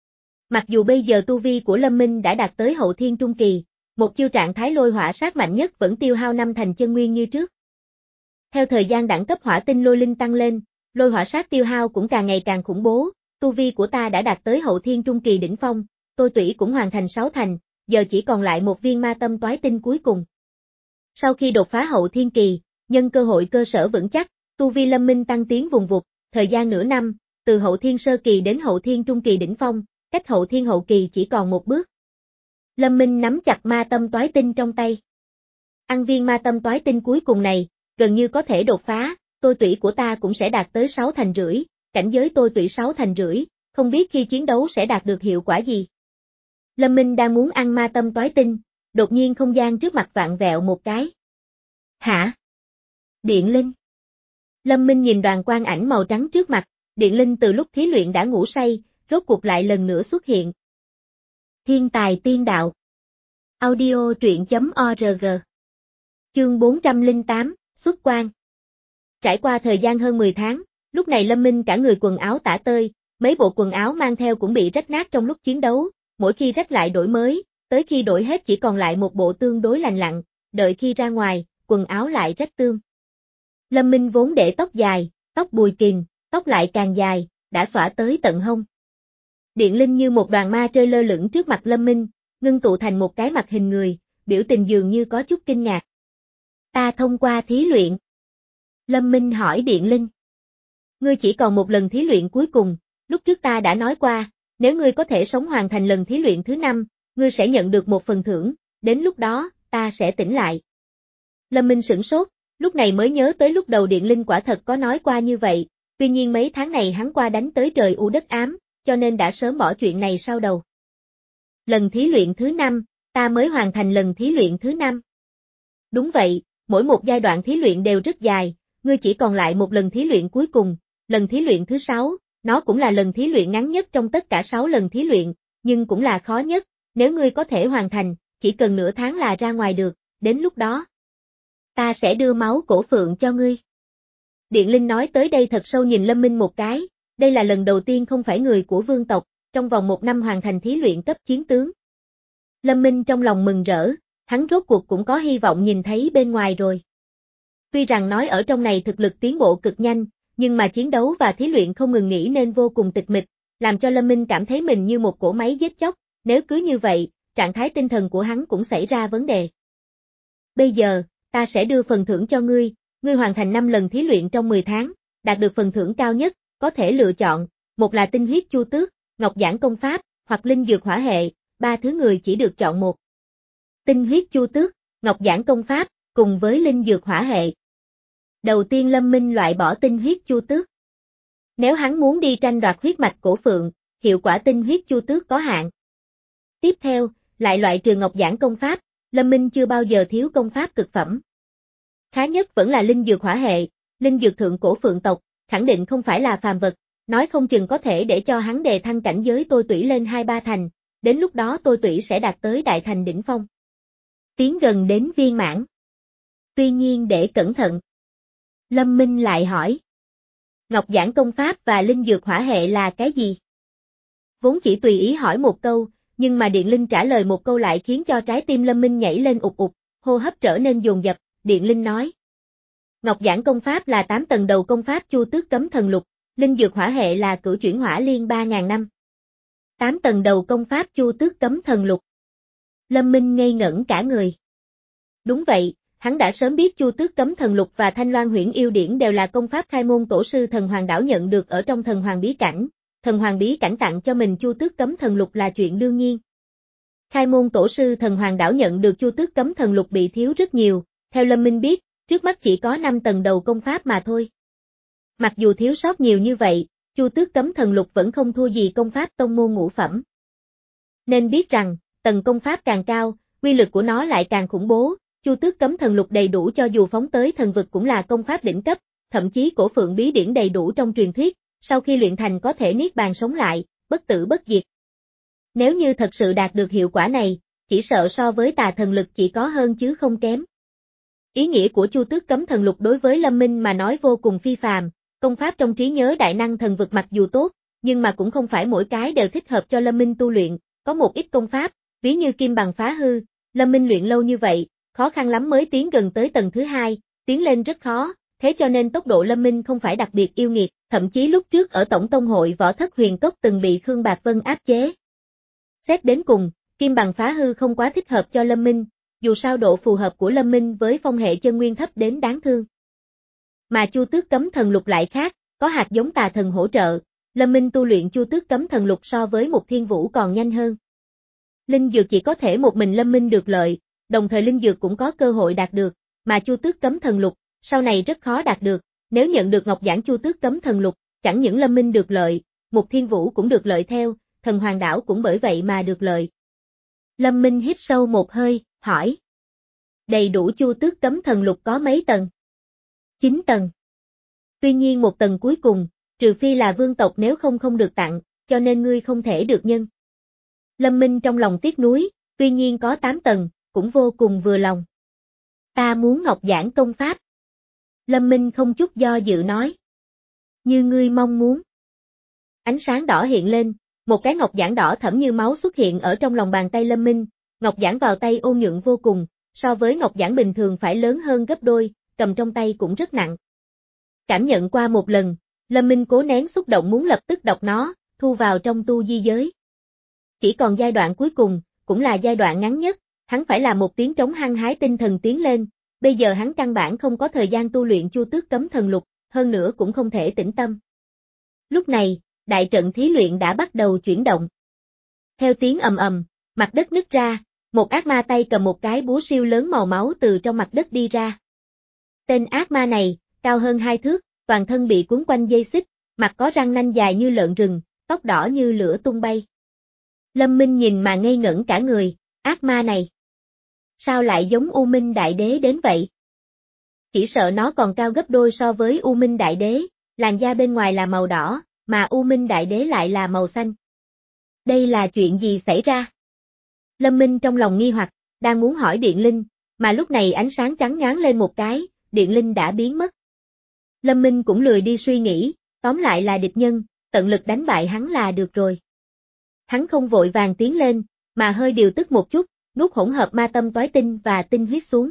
Mặc dù bây giờ tu vi của Lâm Minh đã đạt tới hậu thiên trung kỳ, một chiêu trạng thái lôi hỏa sát mạnh nhất vẫn tiêu hao năm thành chân nguyên như trước. Theo thời gian đẳng cấp hỏa tinh lôi linh tăng lên, lôi hỏa sát tiêu hao cũng càng ngày càng khủng bố, tu vi của ta đã đạt tới hậu thiên trung kỳ đỉnh phong, tôi tủy cũng hoàn thành sáu thành, giờ chỉ còn lại một viên ma tâm toái tinh cuối cùng. Sau khi đột phá hậu thiên kỳ, nhân cơ hội cơ sở vững chắc, tu vi Lâm Minh tăng tiến vùng vụt, thời gian nửa năm, từ hậu thiên sơ kỳ đến hậu thiên trung kỳ đỉnh phong, cách hậu thiên hậu kỳ chỉ còn một bước. Lâm Minh nắm chặt ma tâm toái tinh trong tay. Ăn viên ma tâm toái tinh cuối cùng này, gần như có thể đột phá, tôi tủy của ta cũng sẽ đạt tới sáu thành rưỡi, cảnh giới tôi tủy sáu thành rưỡi, không biết khi chiến đấu sẽ đạt được hiệu quả gì. Lâm Minh đang muốn ăn ma tâm toái tinh, đột nhiên không gian trước mặt vạn vẹo một cái. Hả? Điện Linh. Lâm Minh nhìn đoàn quang ảnh màu trắng trước mặt, Điện Linh từ lúc thí luyện đã ngủ say, rốt cuộc lại lần nữa xuất hiện. Thiên tài tiên đạo. Audio truyện chấm org. Chương bốn trăm lẻ tám, xuất quan. Trải qua thời gian hơn mười tháng, lúc này Lâm Minh cả người quần áo tả tơi, mấy bộ quần áo mang theo cũng bị rách nát trong lúc chiến đấu, mỗi khi rách lại đổi mới, tới khi đổi hết chỉ còn lại một bộ tương đối lành lặn, đợi khi ra ngoài, quần áo lại rách tươm. Lâm Minh vốn để tóc dài, tóc bùi kìm, tóc lại càng dài, đã xõa tới tận hông. Điện Linh như một đoàn ma rơi lơ lửng trước mặt Lâm Minh, ngưng tụ thành một cái mặt hình người, biểu tình dường như có chút kinh ngạc. Ta thông qua thí luyện. Lâm Minh hỏi Điện Linh. Ngươi chỉ còn một lần thí luyện cuối cùng, lúc trước ta đã nói qua, nếu ngươi có thể sống hoàn thành lần thí luyện thứ năm, ngươi sẽ nhận được một phần thưởng, đến lúc đó, ta sẽ tỉnh lại. Lâm Minh sửng sốt, lúc này mới nhớ tới lúc đầu Điện Linh quả thật có nói qua như vậy, tuy nhiên mấy tháng này hắn qua đánh tới trời u đất ám, cho nên đã sớm bỏ chuyện này sau đầu. Lần thí luyện thứ năm, ta mới hoàn thành lần thí luyện thứ năm. Đúng vậy, mỗi một giai đoạn thí luyện đều rất dài, ngươi chỉ còn lại một lần thí luyện cuối cùng, lần thí luyện thứ sáu, nó cũng là lần thí luyện ngắn nhất trong tất cả sáu lần thí luyện, nhưng cũng là khó nhất, nếu ngươi có thể hoàn thành, chỉ cần nửa tháng là ra ngoài được, đến lúc đó. Ta sẽ đưa máu cổ phượng cho ngươi. Điện Linh nói tới đây thật sâu nhìn Lâm Minh một cái, đây là lần đầu tiên không phải người của vương tộc, trong vòng một năm hoàn thành thí luyện cấp chiến tướng. Lâm Minh trong lòng mừng rỡ, hắn rốt cuộc cũng có hy vọng nhìn thấy bên ngoài rồi. Tuy rằng nói ở trong này thực lực tiến bộ cực nhanh, nhưng mà chiến đấu và thí luyện không ngừng nghỉ nên vô cùng tịch mịch, làm cho Lâm Minh cảm thấy mình như một cỗ máy giết chóc, nếu cứ như vậy, trạng thái tinh thần của hắn cũng xảy ra vấn đề. Bây giờ, ta sẽ đưa phần thưởng cho ngươi, ngươi hoàn thành năm lần thí luyện trong mười tháng, đạt được phần thưởng cao nhất, có thể lựa chọn, một là tinh huyết chu tước, ngọc giản công pháp, hoặc linh dược hỏa hệ, ba thứ người chỉ được chọn một. Tinh huyết chu tước, ngọc giản công pháp, cùng với linh dược hỏa hệ. Đầu tiên Lâm Minh loại bỏ tinh huyết chu tước. Nếu hắn muốn đi tranh đoạt huyết mạch cổ phượng, hiệu quả tinh huyết chu tước có hạn. Tiếp theo, lại loại trừ ngọc giản công pháp, Lâm Minh chưa bao giờ thiếu công pháp cực phẩm. Khá nhất vẫn là linh dược hỏa hệ, linh dược thượng cổ phượng tộc, khẳng định không phải là phàm vật, nói không chừng có thể để cho hắn đề thăng cảnh giới tôi tủy lên hai ba thành, đến lúc đó tôi tủy sẽ đạt tới đại thành đỉnh phong. Tiến gần đến viên mãn. Tuy nhiên để cẩn thận. Lâm Minh lại hỏi. Ngọc giản công pháp và linh dược hỏa hệ là cái gì? Vốn chỉ tùy ý hỏi một câu, nhưng mà Điện Linh trả lời một câu lại khiến cho trái tim Lâm Minh nhảy lên ụt ụt, hô hấp trở nên dồn dập, Điện Linh nói. Ngọc giản công pháp là tám tầng đầu công pháp Chu Tước Cấm Thần Lục, linh dược hỏa hệ là Cửu Chuyển Hỏa Liên ba nghìn năm. tám tầng đầu công pháp Chu Tước Cấm Thần Lục. Lâm Minh ngây ngẩn cả người. Đúng vậy, hắn đã sớm biết Chu Tước Cấm Thần Lục và Thanh Loan Huyễn Yêu Điển đều là công pháp khai môn tổ sư Thần Hoàng Đảo nhận được ở trong Thần Hoàng Bí Cảnh, Thần Hoàng Bí Cảnh tặng cho mình Chu Tước Cấm Thần Lục là chuyện đương nhiên. Khai môn tổ sư Thần Hoàng Đảo nhận được Chu Tước Cấm Thần Lục bị thiếu rất nhiều, theo Lâm Minh biết, trước mắt chỉ có năm tầng đầu công pháp mà thôi. Mặc dù thiếu sót nhiều như vậy, Chu Tước Cấm Thần Lục vẫn không thua gì công pháp tông môn ngũ phẩm. Nên biết rằng, tầng công pháp càng cao, uy lực của nó lại càng khủng bố, Chu Tước Cấm Thần Lục đầy đủ cho dù phóng tới thần vực cũng là công pháp đỉnh cấp, thậm chí Cổ Phượng Bí Điển đầy đủ trong truyền thuyết, sau khi luyện thành có thể niết bàn sống lại, bất tử bất diệt. Nếu như thật sự đạt được hiệu quả này, chỉ sợ so với tà thần lực chỉ có hơn chứ không kém. Ý nghĩa của Chu Tước Cấm Thần Lục đối với Lâm Minh mà nói vô cùng phi phàm, công pháp trong trí nhớ đại năng thần vực mặc dù tốt, nhưng mà cũng không phải mỗi cái đều thích hợp cho Lâm Minh tu luyện, có một ít công pháp, ví như kim bằng phá hư, Lâm Minh luyện lâu như vậy, khó khăn lắm mới tiến gần tới tầng thứ hai, tiến lên rất khó, thế cho nên tốc độ Lâm Minh không phải đặc biệt yêu nghiệt, thậm chí lúc trước ở Tổng Tông hội Võ Thất Huyền Cốc từng bị Khương Bạc Vân áp chế. Xét đến cùng, kim bằng phá hư không quá thích hợp cho Lâm Minh, dù sao độ phù hợp của Lâm Minh với phong hệ chân nguyên thấp đến đáng thương. Mà Chu Tước Cấm Thần Lục lại khác, có hạt giống tà thần hỗ trợ, Lâm Minh tu luyện Chu Tước Cấm Thần Lục so với một thiên vũ còn nhanh hơn. Linh dược chỉ có thể một mình Lâm Minh được lợi, đồng thời linh dược cũng có cơ hội đạt được, mà Chu Tước Cấm Thần Lục, sau này rất khó đạt được, nếu nhận được Ngọc giản Chu Tước Cấm Thần Lục, chẳng những Lâm Minh được lợi, một thiên vũ cũng được lợi theo, Thần Hoàng Đảo cũng bởi vậy mà được lợi. Lâm Minh hít sâu một hơi, hỏi. Đầy đủ Chu Tước Cấm Thần Lục có mấy tầng? chín tầng. Tuy nhiên một tầng cuối cùng, trừ phi là vương tộc nếu không không được tặng, cho nên ngươi không thể được nhân. Lâm Minh trong lòng tiếc nuối, tuy nhiên có tám tầng, cũng vô cùng vừa lòng. Ta muốn Ngọc giản công pháp. Lâm Minh không chút do dự nói. Như ngươi mong muốn. Ánh sáng đỏ hiện lên, một cái ngọc giản đỏ thẫm như máu xuất hiện ở trong lòng bàn tay Lâm Minh, ngọc giản vào tay ôn nhuận vô cùng, so với ngọc giản bình thường phải lớn hơn gấp đôi, cầm trong tay cũng rất nặng. Cảm nhận qua một lần, Lâm Minh cố nén xúc động muốn lập tức đọc nó, thu vào trong tu di giới. Chỉ còn giai đoạn cuối cùng, cũng là giai đoạn ngắn nhất, hắn phải làm một tiếng trống hăng hái tinh thần tiến lên, bây giờ hắn căn bản không có thời gian tu luyện Chu Tước Cấm Thần Lục, hơn nữa cũng không thể tĩnh tâm. Lúc này, đại trận thí luyện đã bắt đầu chuyển động. Theo tiếng ầm ầm, mặt đất nứt ra, một ác ma tay cầm một cái búa siêu lớn màu máu từ trong mặt đất đi ra. Tên ác ma này, cao hơn hai thước, toàn thân bị cuốn quanh dây xích, mặt có răng nanh dài như lợn rừng, tóc đỏ như lửa tung bay. Lâm Minh nhìn mà ngây ngẩn cả người, ác ma này. Sao lại giống U Minh Đại Đế đến vậy? Chỉ sợ nó còn cao gấp đôi so với U Minh Đại Đế, làn da bên ngoài là màu đỏ, mà U Minh Đại Đế lại là màu xanh. Đây là chuyện gì xảy ra? Lâm Minh trong lòng nghi hoặc, đang muốn hỏi Điện Linh, mà lúc này ánh sáng trắng nhoáng lên một cái, Điện Linh đã biến mất. Lâm Minh cũng lười đi suy nghĩ, tóm lại là địch nhân, tận lực đánh bại hắn là được rồi. Hắn không vội vàng tiến lên, mà hơi điều tức một chút, nuốt hỗn hợp ma tâm toái tinh và tinh huyết xuống.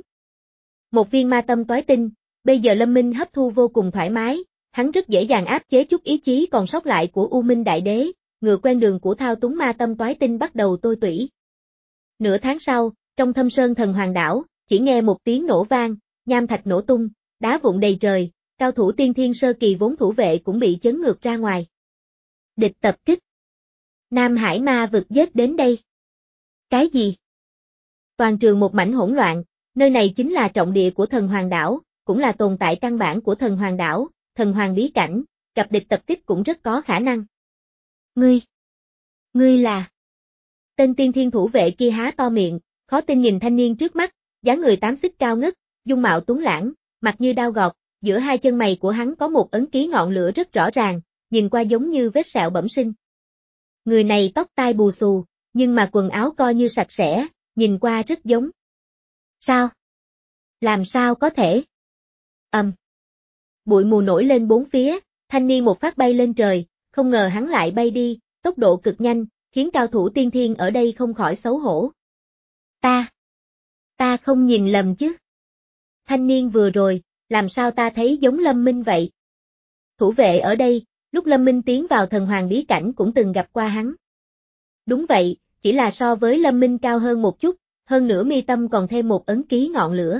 Một viên ma tâm toái tinh, bây giờ Lâm Minh hấp thu vô cùng thoải mái, hắn rất dễ dàng áp chế chút ý chí còn sót lại của U Minh Đại Đế, ngựa quen đường của thao túng ma tâm toái tinh bắt đầu tôi tủy. Nửa tháng sau, trong Thâm Sơn Thần Hoàng Đảo, chỉ nghe một tiếng nổ vang, nham thạch nổ tung, đá vụn đầy trời, cao thủ tiên thiên sơ kỳ vốn thủ vệ cũng bị chấn ngược ra ngoài. Địch tập kích. Nam Hải ma vực giết đến đây. Cái gì? Toàn trường một mảnh hỗn loạn, nơi này chính là trọng địa của Thần Hoàng Đảo, cũng là tồn tại căn bản của Thần Hoàng Đảo, Thần Hoàng bí cảnh, gặp địch tập kích cũng rất có khả năng. Ngươi, ngươi là... Tên tiên thiên thủ vệ kia há to miệng, khó tin nhìn thanh niên trước mắt, dáng người tám xích cao ngất, dung mạo tuấn lãng, mặt như đao gọt, giữa hai chân mày của hắn có một ấn ký ngọn lửa rất rõ ràng, nhìn qua giống như vết sẹo bẩm sinh. Người này tóc tai bù xù, nhưng mà quần áo coi như sạch sẽ, nhìn qua rất giống. Sao? Làm sao có thể? Ầm. Um. Bụi mù nổi lên bốn phía, thanh niên một phát bay lên trời, không ngờ hắn lại bay đi, tốc độ cực nhanh, khiến cao thủ tiên thiên ở đây không khỏi xấu hổ. Ta, ta không nhìn lầm chứ? Thanh niên vừa rồi, làm sao ta thấy giống Lâm Minh vậy? Thủ vệ ở đây, lúc Lâm Minh tiến vào thần hoàng bí cảnh cũng từng gặp qua hắn. Đúng vậy, chỉ là so với Lâm Minh cao hơn một chút, hơn nữa mi tâm còn thêm một ấn ký ngọn lửa.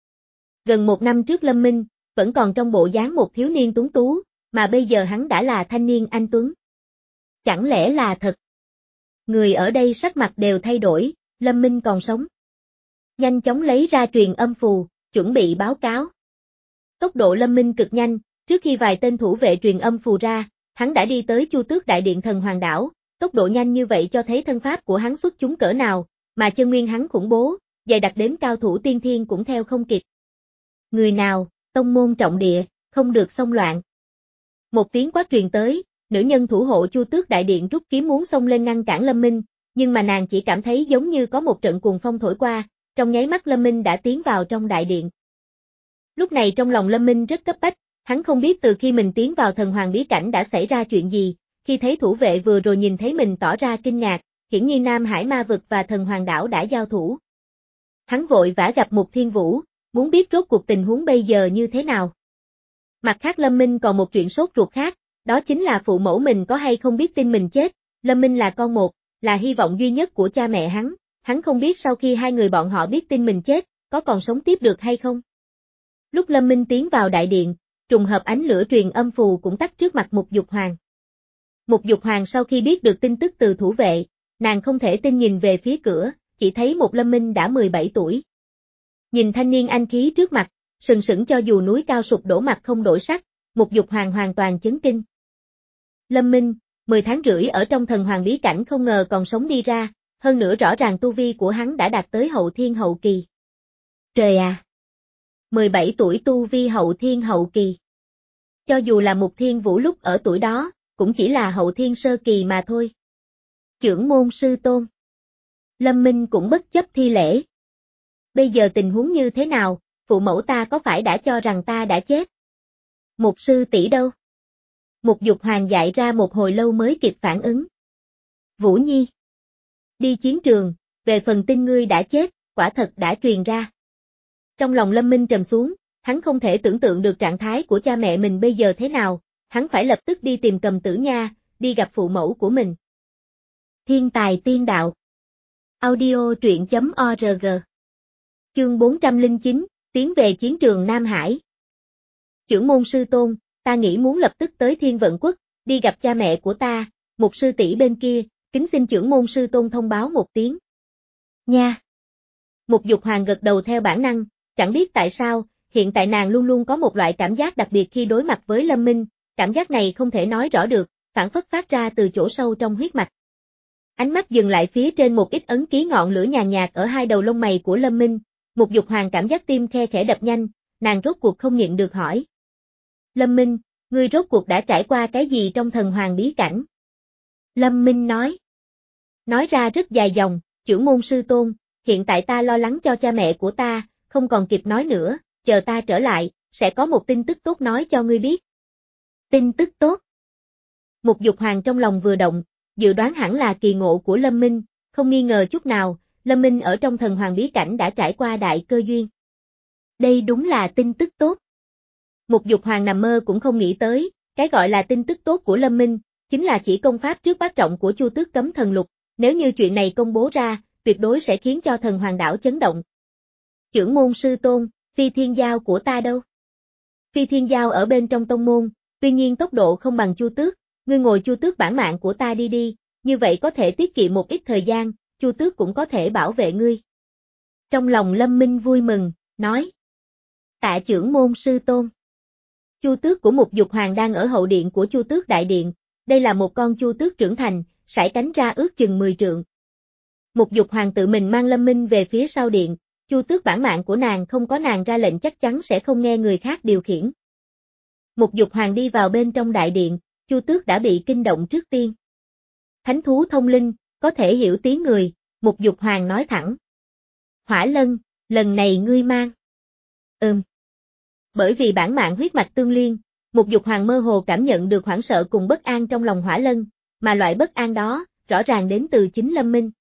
Gần một năm trước Lâm Minh, vẫn còn trong bộ dáng một thiếu niên tuấn tú, mà bây giờ hắn đã là thanh niên anh tuấn. Chẳng lẽ là thật? Người ở đây sắc mặt đều thay đổi, Lâm Minh còn sống. Nhanh chóng lấy ra truyền âm phù, chuẩn bị báo cáo. Tốc độ Lâm Minh cực nhanh, trước khi vài tên thủ vệ truyền âm phù ra, hắn đã đi tới Chu Tước Đại Điện Thần Hoàng Đảo, tốc độ nhanh như vậy cho thấy thân pháp của hắn xuất chúng cỡ nào, mà chân nguyên hắn khủng bố, dày đặc đến cao thủ tiên thiên cũng theo không kịp. Người nào, tông môn trọng địa, không được xông loạn. Một tiếng quát truyền tới, nữ nhân thủ hộ Chu Tước Đại Điện rút kiếm muốn xông lên ngăn cản Lâm Minh, nhưng mà nàng chỉ cảm thấy giống như có một trận cuồng phong thổi qua, trong nháy mắt Lâm Minh đã tiến vào trong đại điện. Lúc này trong lòng Lâm Minh rất cấp bách, hắn không biết từ khi mình tiến vào thần hoàng bí cảnh đã xảy ra chuyện gì, khi thấy thủ vệ vừa rồi nhìn thấy mình tỏ ra kinh ngạc, hiển nhiên Nam Hải Ma Vực và thần hoàng đảo đã giao thủ. Hắn vội vã gặp Mục Thiên Vũ, muốn biết rốt cuộc tình huống bây giờ như thế nào. Mặt khác Lâm Minh còn một chuyện sốt ruột khác, đó chính là phụ mẫu mình có hay không biết tin mình chết, Lâm Minh là con một, là hy vọng duy nhất của cha mẹ hắn, hắn không biết sau khi hai người bọn họ biết tin mình chết, có còn sống tiếp được hay không. Lúc Lâm Minh tiến vào đại điện, trùng hợp ánh lửa truyền âm phù cũng tắt trước mặt Mục Dục Hoàng. Mục Dục Hoàng sau khi biết được tin tức từ thủ vệ, nàng không thể tin nhìn về phía cửa, chỉ thấy một Lâm Minh đã mười bảy tuổi. Nhìn thanh niên anh khí trước mặt, sừng sững cho dù núi cao sụp đổ mặt không đổi sắc, Mục Dục Hoàng hoàn toàn chấn kinh. Lâm Minh, mười tháng rưỡi ở trong thần hoàng bí cảnh không ngờ còn sống đi ra, hơn nữa rõ ràng tu vi của hắn đã đạt tới hậu thiên hậu kỳ. Trời à! mười bảy tuổi tu vi hậu thiên hậu kỳ. Cho dù là Mục Thiên Vũ lúc ở tuổi đó, cũng chỉ là hậu thiên sơ kỳ mà thôi. Chưởng môn sư tôn. Lâm Minh cũng bất chấp thi lễ. Bây giờ tình huống như thế nào, phụ mẫu ta có phải đã cho rằng ta đã chết? Mục sư tỷ đâu? Mục Dục Hoàng dại ra một hồi lâu mới kịp phản ứng. Vũ Nhi. Đi chiến trường, về phần tin ngươi đã chết, quả thật đã truyền ra. Trong lòng Lâm Minh trầm xuống, hắn không thể tưởng tượng được trạng thái của cha mẹ mình bây giờ thế nào, hắn phải lập tức đi tìm Cầm Tử Nha, đi gặp phụ mẫu của mình. Thiên tài tiên đạo. Audio truyện chấm org. Chương bốn trăm lẻ chín, tiến về chiến trường Nam Hải. Chưởng môn sư tôn, ta nghĩ muốn lập tức tới Thiên Vận Quốc, đi gặp cha mẹ của ta, một sư tỷ bên kia, kính xin chưởng môn sư tôn thông báo một tiếng. Nha. Mục Dục Hoàng gật đầu theo bản năng, chẳng biết tại sao, hiện tại nàng luôn luôn có một loại cảm giác đặc biệt khi đối mặt với Lâm Minh, cảm giác này không thể nói rõ được, phản phất phát ra từ chỗ sâu trong huyết mạch. Ánh mắt dừng lại phía trên một ít ấn ký ngọn lửa nhàn nhạt ở hai đầu lông mày của Lâm Minh, Mục Dục Hoàng cảm giác tim khe khẽ đập nhanh, nàng rốt cuộc không nhịn được hỏi. Lâm Minh, ngươi rốt cuộc đã trải qua cái gì trong thần hoàng bí cảnh? Lâm Minh nói. Nói ra rất dài dòng, chưởng môn sư tôn, hiện tại ta lo lắng cho cha mẹ của ta, không còn kịp nói nữa, chờ ta trở lại, sẽ có một tin tức tốt nói cho ngươi biết. Tin tức tốt. Mục Dục Hoàng trong lòng vừa động, dự đoán hẳn là kỳ ngộ của Lâm Minh, không nghi ngờ chút nào, Lâm Minh ở trong thần hoàng bí cảnh đã trải qua đại cơ duyên. Đây đúng là tin tức tốt. Mục Dục Hoàng nằm mơ cũng không nghĩ tới, cái gọi là tin tức tốt của Lâm Minh, chính là chỉ công pháp trước bát trọng của Chu Tước Cấm Thần Lục, nếu như chuyện này công bố ra, tuyệt đối sẽ khiến cho thần hoàng đảo chấn động. Chưởng môn sư tôn, Phi Thiên Giao của ta đâu? Phi Thiên Giao ở bên trong tông môn, tuy nhiên tốc độ không bằng Chu Tước, ngươi ngồi Chu Tước bản mạng của ta đi đi, như vậy có thể tiết kiệm một ít thời gian, Chu Tước cũng có thể bảo vệ ngươi. Trong lòng Lâm Minh vui mừng, nói. Tạ chưởng môn sư tôn. Chu Tước của Mục Dục Hoàng đang ở hậu điện của Chu Tước Đại Điện, đây là một con Chu Tước trưởng thành, sải cánh ra ước chừng mười trượng. Mục Dục Hoàng tự mình mang Lâm Minh về phía sau điện, Chu Tước bản mạng của nàng không có nàng ra lệnh chắc chắn sẽ không nghe người khác điều khiển. Mục Dục Hoàng đi vào bên trong đại điện, Chu Tước đã bị kinh động trước tiên. Thánh thú thông linh, có thể hiểu tiếng người, Mục Dục Hoàng nói thẳng. Hỏa Lân, lần này ngươi mang. Ừm. Bởi vì bản mạng huyết mạch tương liên, Mục Dục Hoàng mơ hồ cảm nhận được hoảng sợ cùng bất an trong lòng Hỏa Lân, mà loại bất an đó, rõ ràng đến từ chính Lâm Minh.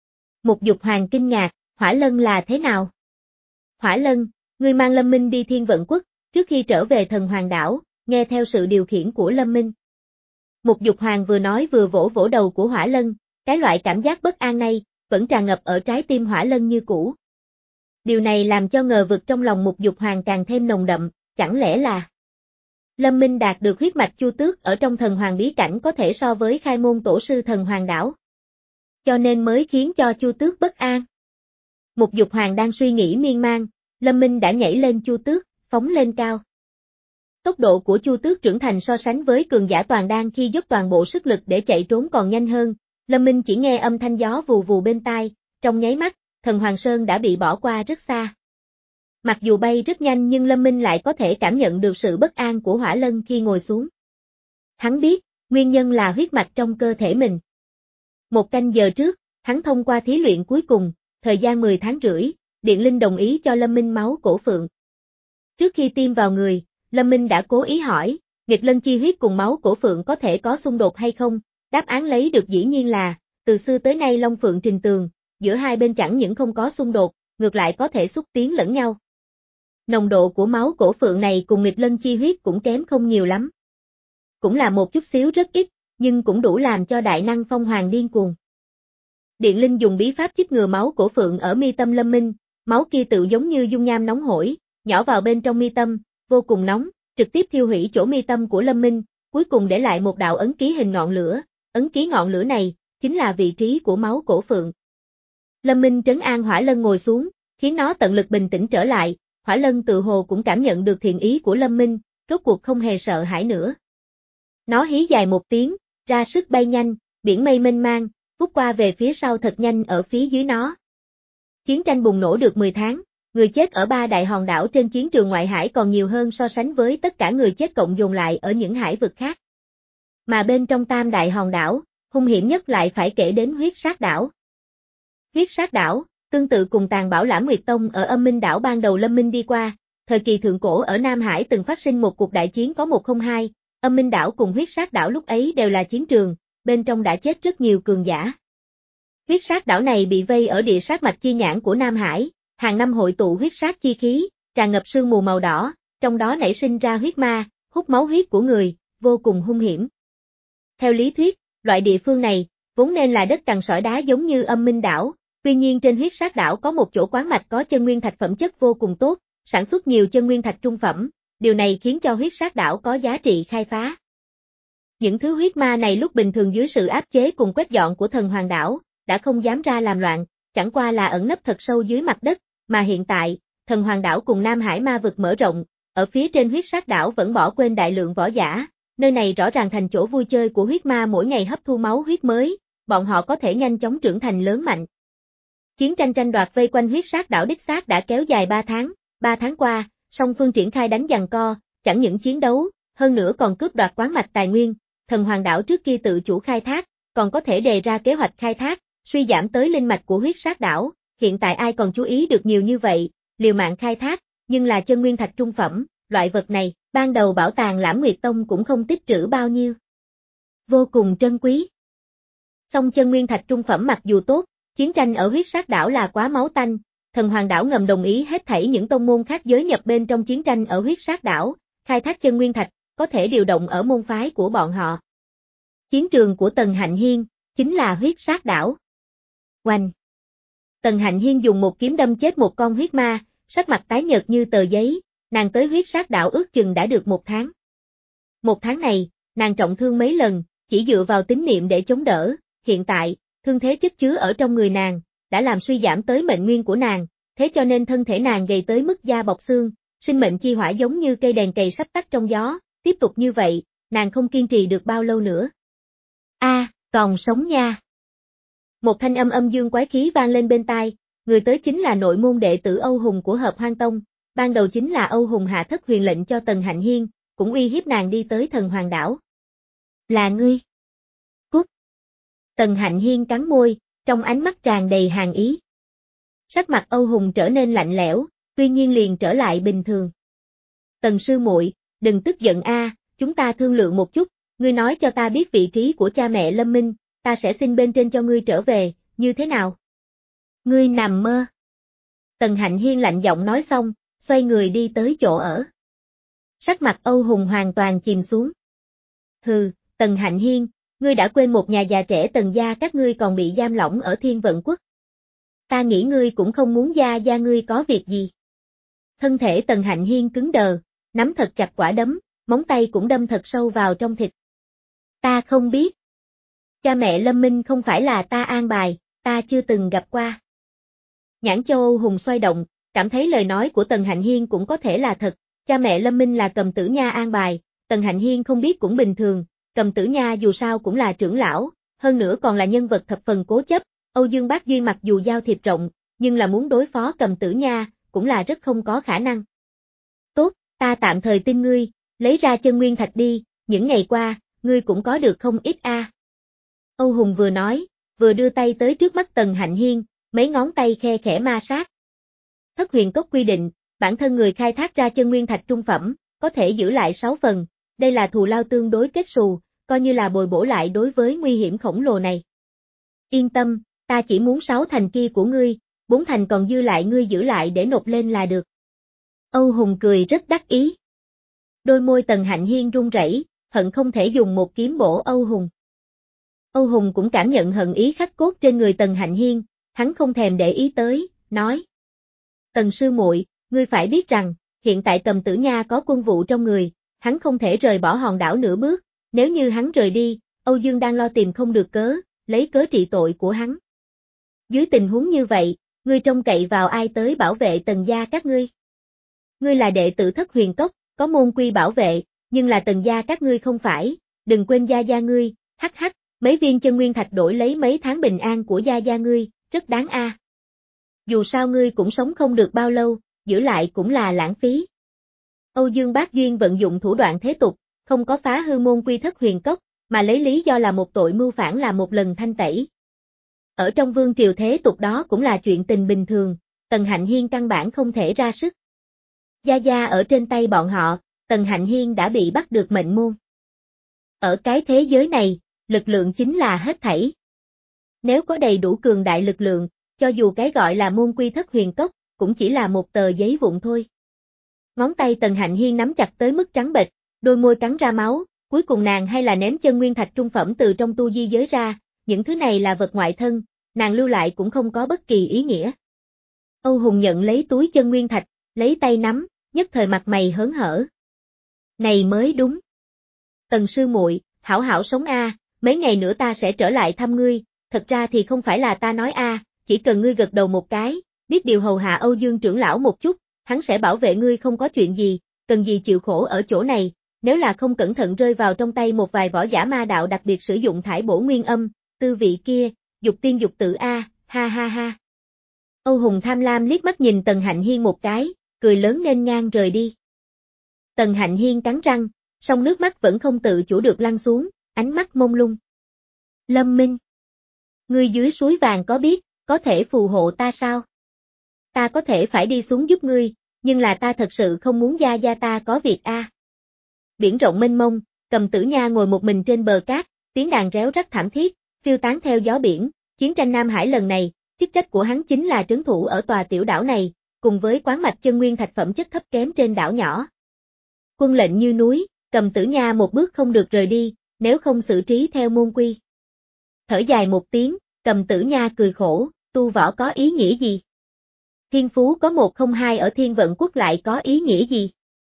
Mục Dục Hoàng kinh ngạc, Hỏa Lân là thế nào? Hỏa Lân, ngươi mang Lâm Minh đi Thiên Vận Quốc, trước khi trở về Thần Hoàng Đảo, nghe theo sự điều khiển của Lâm Minh. Mục Dục Hoàng vừa nói vừa vỗ vỗ đầu của Hỏa Lân, cái loại cảm giác bất an này, vẫn tràn ngập ở trái tim Hỏa Lân như cũ. Điều này làm cho ngờ vực trong lòng Mục Dục Hoàng càng thêm nồng đậm, chẳng lẽ là Lâm Minh đạt được huyết mạch Chu Tước ở trong Thần Hoàng bí cảnh có thể so với khai môn tổ sư Thần Hoàng Đảo. Cho nên mới khiến cho Chu Tước bất an. Mục Dục Hoàng đang suy nghĩ miên man, Lâm Minh đã nhảy lên Chu Tước, phóng lên cao. Tốc độ của Chu Tước trưởng thành so sánh với cường giả toàn đan khi dốc toàn bộ sức lực để chạy trốn còn nhanh hơn, Lâm Minh chỉ nghe âm thanh gió vù vù bên tai, trong nháy mắt, Thần Hoàng Sơn đã bị bỏ qua rất xa. Mặc dù bay rất nhanh nhưng Lâm Minh lại có thể cảm nhận được sự bất an của Hỏa Lân khi ngồi xuống. Hắn biết, nguyên nhân là huyết mạch trong cơ thể mình. Một canh giờ trước, hắn thông qua thí luyện cuối cùng, thời gian mười tháng rưỡi, Điện Linh đồng ý cho Lâm Minh máu cổ phượng. Trước khi tiêm vào người, Lâm Minh đã cố ý hỏi, nghịch lân chi huyết cùng máu cổ phượng có thể có xung đột hay không? Đáp án lấy được dĩ nhiên là, từ xưa tới nay Long Phượng trình tường, giữa hai bên chẳng những không có xung đột, ngược lại có thể xúc tiến lẫn nhau. Nồng độ của máu cổ phượng này cùng nghịch lân chi huyết cũng kém không nhiều lắm. Cũng là một chút xíu rất ít, nhưng cũng đủ làm cho đại năng phong hoàng điên cuồng. Điện Linh dùng bí pháp chích ngừa máu cổ phượng ở mi tâm Lâm Minh, máu kia tự giống như dung nham nóng hổi, nhỏ vào bên trong mi tâm, vô cùng nóng, trực tiếp thiêu hủy chỗ mi tâm của Lâm Minh, cuối cùng để lại một đạo ấn ký hình ngọn lửa, ấn ký ngọn lửa này, chính là vị trí của máu cổ phượng. Lâm Minh trấn an Hỏa Lân ngồi xuống, khiến nó tận lực bình tĩnh trở lại, Hỏa Lân tự hồ cũng cảm nhận được thiện ý của Lâm Minh, rốt cuộc không hề sợ hãi nữa. Nó hí dài một tiếng, ra sức bay nhanh, biển mây mênh mang, vút qua về phía sau thật nhanh ở phía dưới nó. Chiến tranh bùng nổ được mười tháng, người chết ở ba đại hòn đảo trên chiến trường ngoại hải còn nhiều hơn so sánh với tất cả người chết cộng dồn lại ở những hải vực khác. Mà bên trong tam đại hòn đảo, hung hiểm nhất lại phải kể đến huyết sát đảo. Huyết sát đảo, tương tự cùng Tàn Bảo Lãm Nguyệt Tông ở Âm Minh đảo ban đầu Lâm Minh đi qua, thời kỳ thượng cổ ở Nam Hải từng phát sinh một cuộc đại chiến có một không hai, Âm Minh đảo cùng huyết sát đảo lúc ấy đều là chiến trường, bên trong đã chết rất nhiều cường giả. Huyết sát đảo này bị vây ở địa sát mạch chi nhãn của Nam Hải, hàng năm hội tụ huyết sát chi khí, tràn ngập sương mù màu đỏ, trong đó nảy sinh ra huyết ma, hút máu huyết của người, vô cùng hung hiểm. Theo lý thuyết, loại địa phương này, vốn nên là đất cằn sỏi đá giống như Âm Minh đảo, tuy nhiên trên huyết sát đảo có một chỗ quán mạch có chân nguyên thạch phẩm chất vô cùng tốt, sản xuất nhiều chân nguyên thạch trung phẩm, điều này khiến cho huyết sát đảo có giá trị khai phá. Những thứ huyết ma này lúc bình thường dưới sự áp chế cùng quét dọn của Thần Hoàng đảo, đã không dám ra làm loạn, chẳng qua là ẩn nấp thật sâu dưới mặt đất, mà hiện tại, Thần Hoàng đảo cùng Nam Hải ma vực mở rộng, ở phía trên huyết sát đảo vẫn bỏ quên đại lượng võ giả, nơi này rõ ràng thành chỗ vui chơi của huyết ma mỗi ngày hấp thu máu huyết mới, bọn họ có thể nhanh chóng trưởng thành lớn mạnh. Chiến tranh tranh đoạt vây quanh huyết sát đảo đích xác đã kéo dài ba tháng, ba tháng qua, song phương triển khai đánh giằng co, chẳng những chiến đấu, hơn nữa còn cướp đoạt quán mạch tài nguyên, Thần Hoàng đảo trước kia tự chủ khai thác, còn có thể đề ra kế hoạch khai thác, suy giảm tới linh mạch của huyết sát đảo, hiện tại ai còn chú ý được nhiều như vậy, liều mạng khai thác, nhưng là chân nguyên thạch trung phẩm, loại vật này, ban đầu bảo tàng Lãm Nguyệt Tông cũng không tích trữ bao nhiêu. Vô cùng trân quý. Song chân nguyên thạch trung phẩm mặc dù tốt, chiến tranh ở huyết sát đảo là quá máu tanh, Thần Hoàng đảo ngầm đồng ý hết thảy những tông môn khác giới nhập bên trong chiến tranh ở huyết sát đảo, khai thác chân nguyên thạch, có thể điều động ở môn phái của bọn họ. Chiến trường của Tần Hạnh Hiên, chính là huyết sát đảo. Oanh! Tần Hạnh Hiên dùng một kiếm đâm chết một con huyết ma, sắc mặt tái nhợt như tờ giấy, nàng tới huyết sát đảo ước chừng đã được một tháng. Một tháng này, nàng trọng thương mấy lần, chỉ dựa vào tín niệm để chống đỡ, hiện tại, thương thế chất chứa ở trong người nàng, đã làm suy giảm tới mệnh nguyên của nàng, thế cho nên thân thể nàng gầy tới mức da bọc xương, sinh mệnh chi hỏa giống như cây đèn cày sắp tắt trong gió, tiếp tục như vậy, nàng không kiên trì được bao lâu nữa. A, à, còn sống nha. Một thanh âm âm dương quái khí vang lên bên tai, người tới chính là nội môn đệ tử Âu Hùng của Hợp Hoang Tông, ban đầu chính là Âu Hùng hạ thất huyền lệnh cho Tần Hạnh Hiên, cũng uy hiếp nàng đi tới Thần Hoàng đảo. Là ngươi. Cút. Tần Hạnh Hiên cắn môi, trong ánh mắt tràn đầy hàn ý. Sắc mặt Âu Hùng trở nên lạnh lẽo, tuy nhiên liền trở lại bình thường. Tần sư muội, đừng tức giận a, chúng ta thương lượng một chút, ngươi nói cho ta biết vị trí của cha mẹ Lâm Minh, ta sẽ xin bên trên cho ngươi trở về, như thế nào? Ngươi nằm mơ. Tần Hạnh Hiên lạnh giọng nói xong, xoay người đi tới chỗ ở. Sắc mặt Âu Hùng hoàn toàn chìm xuống. Hừ, Tần Hạnh Hiên, ngươi đã quên một nhà già trẻ Tần gia các ngươi còn bị giam lỏng ở Thiên Vận Quốc. Ta nghĩ ngươi cũng không muốn gia gia ngươi có việc gì. Thân thể Tần Hạnh Hiên cứng đờ, nắm thật chặt quả đấm, móng tay cũng đâm thật sâu vào trong thịt. Ta không biết. Cha mẹ Lâm Minh không phải là ta an bài, ta chưa từng gặp qua. Nhãn Châu Âu Hùng xoay động, cảm thấy lời nói của Tần Hạnh Hiên cũng có thể là thật, cha mẹ Lâm Minh là Cầm Tử Nha an bài, Tần Hạnh Hiên không biết cũng bình thường, Cầm Tử Nha dù sao cũng là trưởng lão, hơn nữa còn là nhân vật thập phần cố chấp, Âu Dương Bác Duyên mặc dù giao thiệp rộng, nhưng là muốn đối phó Cầm Tử Nha, cũng là rất không có khả năng. Tốt, ta tạm thời tin ngươi, lấy ra chân nguyên thạch đi, những ngày qua, ngươi cũng có được không ít a. À. Âu Hùng vừa nói, vừa đưa tay tới trước mắt Tần Hạnh Hiên, mấy ngón tay khe khẽ ma sát. Thất huyền cốc quy định, bản thân người khai thác ra chân nguyên thạch trung phẩm, có thể giữ lại sáu phần, đây là thù lao tương đối kết xù, coi như là bồi bổ lại đối với nguy hiểm khổng lồ này. Yên tâm, ta chỉ muốn sáu thành kia của ngươi, bốn thành còn dư lại ngươi giữ lại để nộp lên là được. Âu Hùng cười rất đắc ý. Đôi môi Tần Hạnh Hiên run rẩy, hận không thể dùng một kiếm bổ Âu Hùng. Âu Hùng cũng cảm nhận hận ý khắc cốt trên người Tần Hạnh Hiên, hắn không thèm để ý tới, nói. Tần sư muội, ngươi phải biết rằng, hiện tại Cầm Tử Nha có quân vụ trong người, hắn không thể rời bỏ hòn đảo nửa bước, nếu như hắn rời đi, Âu Dương đang lo tìm không được cớ, lấy cớ trị tội của hắn. Dưới tình huống như vậy, ngươi trông cậy vào ai tới bảo vệ Tần gia các ngươi? Ngươi là đệ tử Thất Huyền Cốc, có môn quy bảo vệ, nhưng là Tần gia các ngươi không phải, đừng quên gia gia ngươi, hắc hắc, mấy viên chân nguyên thạch đổi lấy mấy tháng bình an của gia gia ngươi, rất đáng a. À. Dù sao ngươi cũng sống không được bao lâu, giữ lại cũng là lãng phí. Âu Dương Bác Duyên vận dụng thủ đoạn thế tục, không có phá hư môn quy Thất Huyền Cốc, mà lấy lý do là một tội mưu phản là một lần thanh tẩy. Ở trong vương triều thế tục đó cũng là chuyện tình bình thường, Tần Hạnh Hiên căn bản không thể ra sức. Gia Gia ở trên tay bọn họ, Tần Hạnh Hiên đã bị bắt được mệnh môn. Ở cái thế giới này, lực lượng chính là hết thảy. Nếu có đầy đủ cường đại lực lượng, cho dù cái gọi là môn quy Thất Huyền Cốc, cũng chỉ là một tờ giấy vụn thôi. Ngón tay Tần Hạnh Hiên nắm chặt tới mức trắng bệch, đôi môi cắn ra máu, cuối cùng nàng hay là ném chân nguyên thạch trung phẩm từ trong tu di giới ra, những thứ này là vật ngoại thân, nàng lưu lại cũng không có bất kỳ ý nghĩa. Âu Hùng nhận lấy túi chân nguyên thạch, lấy tay nắm, nhất thời mặt mày hớn hở. Này mới đúng. Tần sư muội, hảo hảo sống a, mấy ngày nữa ta sẽ trở lại thăm ngươi, thật ra thì không phải là ta nói a, chỉ cần ngươi gật đầu một cái, biết điều hầu hạ Âu Dương trưởng lão một chút, hắn sẽ bảo vệ ngươi không có chuyện gì, cần gì chịu khổ ở chỗ này, nếu là không cẩn thận rơi vào trong tay một vài võ giả ma đạo đặc biệt sử dụng thải bổ nguyên âm, tư vị kia, dục tiên dục tử a, ha ha ha. Âu Hùng tham lam liếc mắt nhìn Tần Hạnh Hiên một cái, cười lớn nghênh ngang rời đi. Tần Hạnh Hiên cắn răng, song nước mắt vẫn không tự chủ được lăn xuống, ánh mắt mông lung. Lâm Minh, ngươi dưới suối vàng có biết, có thể phù hộ ta sao? Ta có thể phải đi xuống giúp ngươi, nhưng là ta thật sự không muốn gia gia ta có việc a. À. Biển rộng mênh mông, Cầm Tử Nha ngồi một mình trên bờ cát, tiếng đàn réo rắt thảm thiết, phiêu tán theo gió biển, chiến tranh Nam Hải lần này, chức trách của hắn chính là trấn thủ ở tòa tiểu đảo này, cùng với quán mạch chân nguyên thạch phẩm chất thấp kém trên đảo nhỏ. Quân lệnh như núi, Cầm Tử Nha một bước không được rời đi, nếu không xử trí theo môn quy. Thở dài một tiếng, Cầm Tử Nha cười khổ, tu võ có ý nghĩa gì? Thiên phú có một không hai ở Thiên Vận Quốc lại có ý nghĩa gì?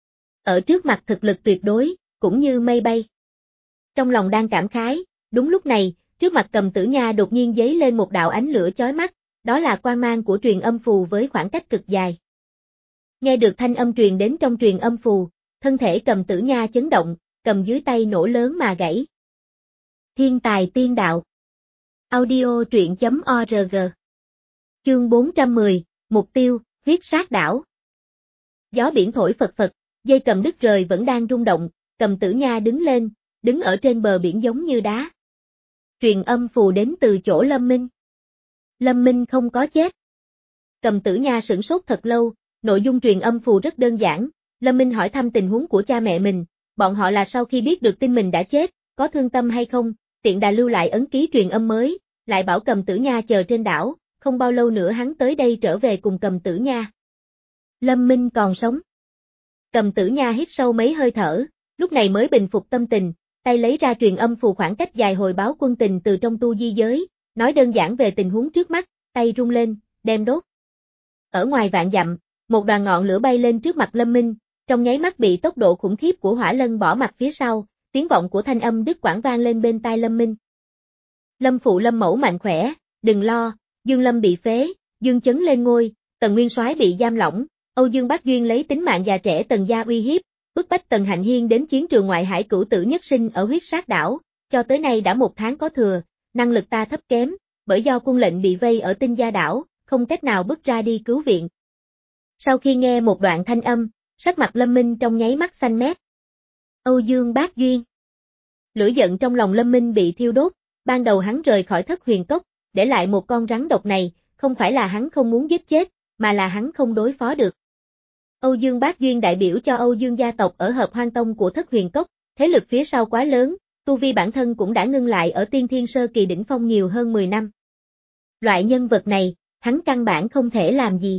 Ở trước mặt thực lực tuyệt đối, cũng như mây bay. Trong lòng đang cảm khái, đúng lúc này, trước mặt Cầm Tử Nha đột nhiên giấy lên một đạo ánh lửa chói mắt, đó là quang mang của truyền âm phù với khoảng cách cực dài. Nghe được thanh âm truyền đến trong truyền âm phù, thân thể Cầm Tử Nha chấn động, cầm dưới tay nổ lớn mà gãy. Thiên tài tiên đạo. Audio truyện chấm org Chương bốn trăm mười, mục tiêu, huyết sát đảo. Gió biển thổi phật phật, dây cầm đứt rời vẫn đang rung động, Cầm Tử Nha đứng lên, đứng ở trên bờ biển giống như đá. Truyền âm phù đến từ chỗ Lâm Minh. Lâm Minh không có chết. Cầm Tử Nha sửng sốt thật lâu, nội dung truyền âm phù rất đơn giản, Lâm Minh hỏi thăm tình huống của cha mẹ mình, bọn họ là sau khi biết được tin mình đã chết, có thương tâm hay không, tiện đà lưu lại ấn ký truyền âm mới, lại bảo Cầm Tử Nha chờ trên đảo, không bao lâu nữa hắn tới đây trở về cùng Cầm Tử Nha. Lâm Minh còn sống. Cầm Tử Nha hít sâu mấy hơi thở, lúc này mới bình phục tâm tình, tay lấy ra truyền âm phù khoảng cách dài hồi báo quân tình từ trong tu di giới, nói đơn giản về tình huống trước mắt, tay rung lên, đem đốt. Ở ngoài vạn dặm, một đoàn ngọn lửa bay lên trước mặt Lâm Minh, trong nháy mắt bị tốc độ khủng khiếp của hỏa lân bỏ mặt phía sau, tiếng vọng của thanh âm đứt quãng vang lên bên tai Lâm Minh. Lâm phụ Lâm mẫu mạnh khỏe, đừng lo, Dương Lâm bị phế, Dương Chấn lên ngôi, Tần Nguyên Soái bị giam lỏng, Âu Dương Bác Duyên lấy tính mạng già trẻ Tần gia uy hiếp, bức bách Tần Hạnh Hiên đến chiến trường ngoại hải cửu tử nhất sinh ở huyết sát đảo, cho tới nay đã một tháng có thừa, năng lực ta thấp kém, bởi do quân lệnh bị vây ở Tinh Gia đảo, không cách nào bước ra đi cứu viện. Sau khi nghe một đoạn thanh âm, sắc mặt Lâm Minh trong nháy mắt xanh mét. Âu Dương Bác Duyên. Lửa giận trong lòng Lâm Minh bị thiêu đốt, ban đầu hắn rời khỏi Thất Huyền Cốc, để lại một con rắn độc này, không phải là hắn không muốn giết chết, mà là hắn không đối phó được. Âu Dương Bác Duyên đại biểu cho Âu Dương gia tộc ở Hợp Hoan Tông của Thất Huyền Cốc, thế lực phía sau quá lớn, tu vi bản thân cũng đã ngưng lại ở Tiên Thiên Sơ Kỳ đỉnh phong nhiều hơn mười năm. Loại nhân vật này, hắn căn bản không thể làm gì.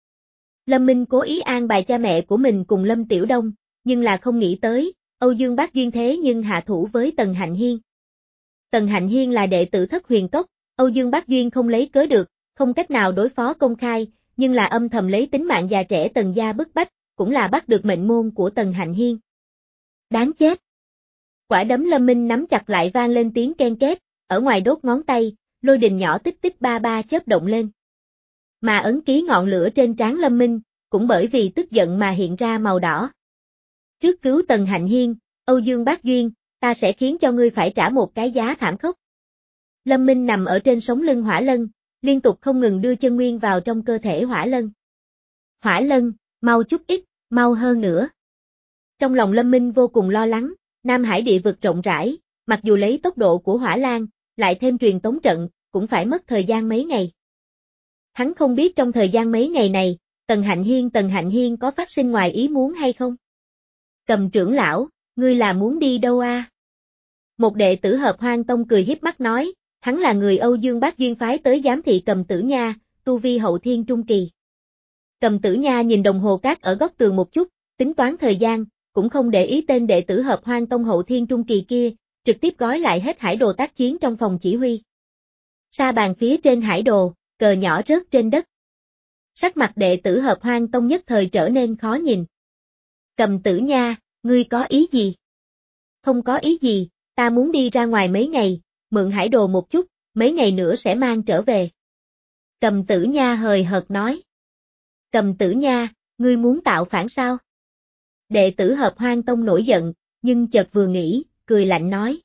Lâm Minh cố ý an bài cha mẹ của mình cùng Lâm Tiểu Đông, nhưng là không nghĩ tới, Âu Dương Bác Duyên thế nhưng hạ thủ với Tần Hạnh Hiên. Tần Hạnh Hiên là đệ tử Thất Huyền Cốc, Âu Dương Bác Duyên không lấy cớ được, không cách nào đối phó công khai, nhưng là âm thầm lấy tính mạng già trẻ Tần gia bức bách, cũng là bắt được mệnh môn của Tần Hạnh Hiên. Đáng chết! Quả đấm Lâm Minh nắm chặt lại vang lên tiếng ken két, ở ngoài đốt ngón tay, lôi đình nhỏ tích tích ba ba chớp động lên. Mà ấn ký ngọn lửa trên trán Lâm Minh, cũng bởi vì tức giận mà hiện ra màu đỏ. Trước cứu Tần Hạnh Hiên, Âu Dương Bác Duyên, ta sẽ khiến cho ngươi phải trả một cái giá thảm khốc. Lâm Minh nằm ở trên sống lưng hỏa lân, liên tục không ngừng đưa chân nguyên vào trong cơ thể hỏa lân. Hỏa lân, mau chút ít, mau hơn nữa. Trong lòng Lâm Minh vô cùng lo lắng, Nam Hải địa vực rộng rãi, mặc dù lấy tốc độ của hỏa lan, lại thêm truyền tống trận, cũng phải mất thời gian mấy ngày. Hắn không biết trong thời gian mấy ngày này, Tần Hạnh Hiên Tần Hạnh Hiên có phát sinh ngoài ý muốn hay không? Cầm trưởng lão, ngươi là muốn đi đâu a? À? Một đệ tử Hợp Hoan Tông cười hiếp mắt nói, hắn là người Âu Dương Bác Duyên phái tới giám thị Cầm Tử Nha, tu vi hậu thiên trung kỳ. Cầm Tử Nha nhìn đồng hồ cát ở góc tường một chút, tính toán thời gian, cũng không để ý tên đệ tử Hợp Hoan Tông hậu thiên trung kỳ kia, trực tiếp gói lại hết hải đồ tác chiến trong phòng chỉ huy. Sa bàn phía trên hải đồ, cờ nhỏ rớt trên đất. Sắc mặt đệ tử Hợp Hoan Tông nhất thời trở nên khó nhìn. Cầm Tử Nha, ngươi có ý gì? Không có ý gì, ta muốn đi ra ngoài mấy ngày, mượn hải đồ một chút, mấy ngày nữa sẽ mang trở về. Cầm Tử Nha hời hợt nói. Cầm Tử Nha, ngươi muốn tạo phản sao? Đệ tử Hợp Hoan Tông nổi giận, nhưng chợt vừa nghĩ, cười lạnh nói.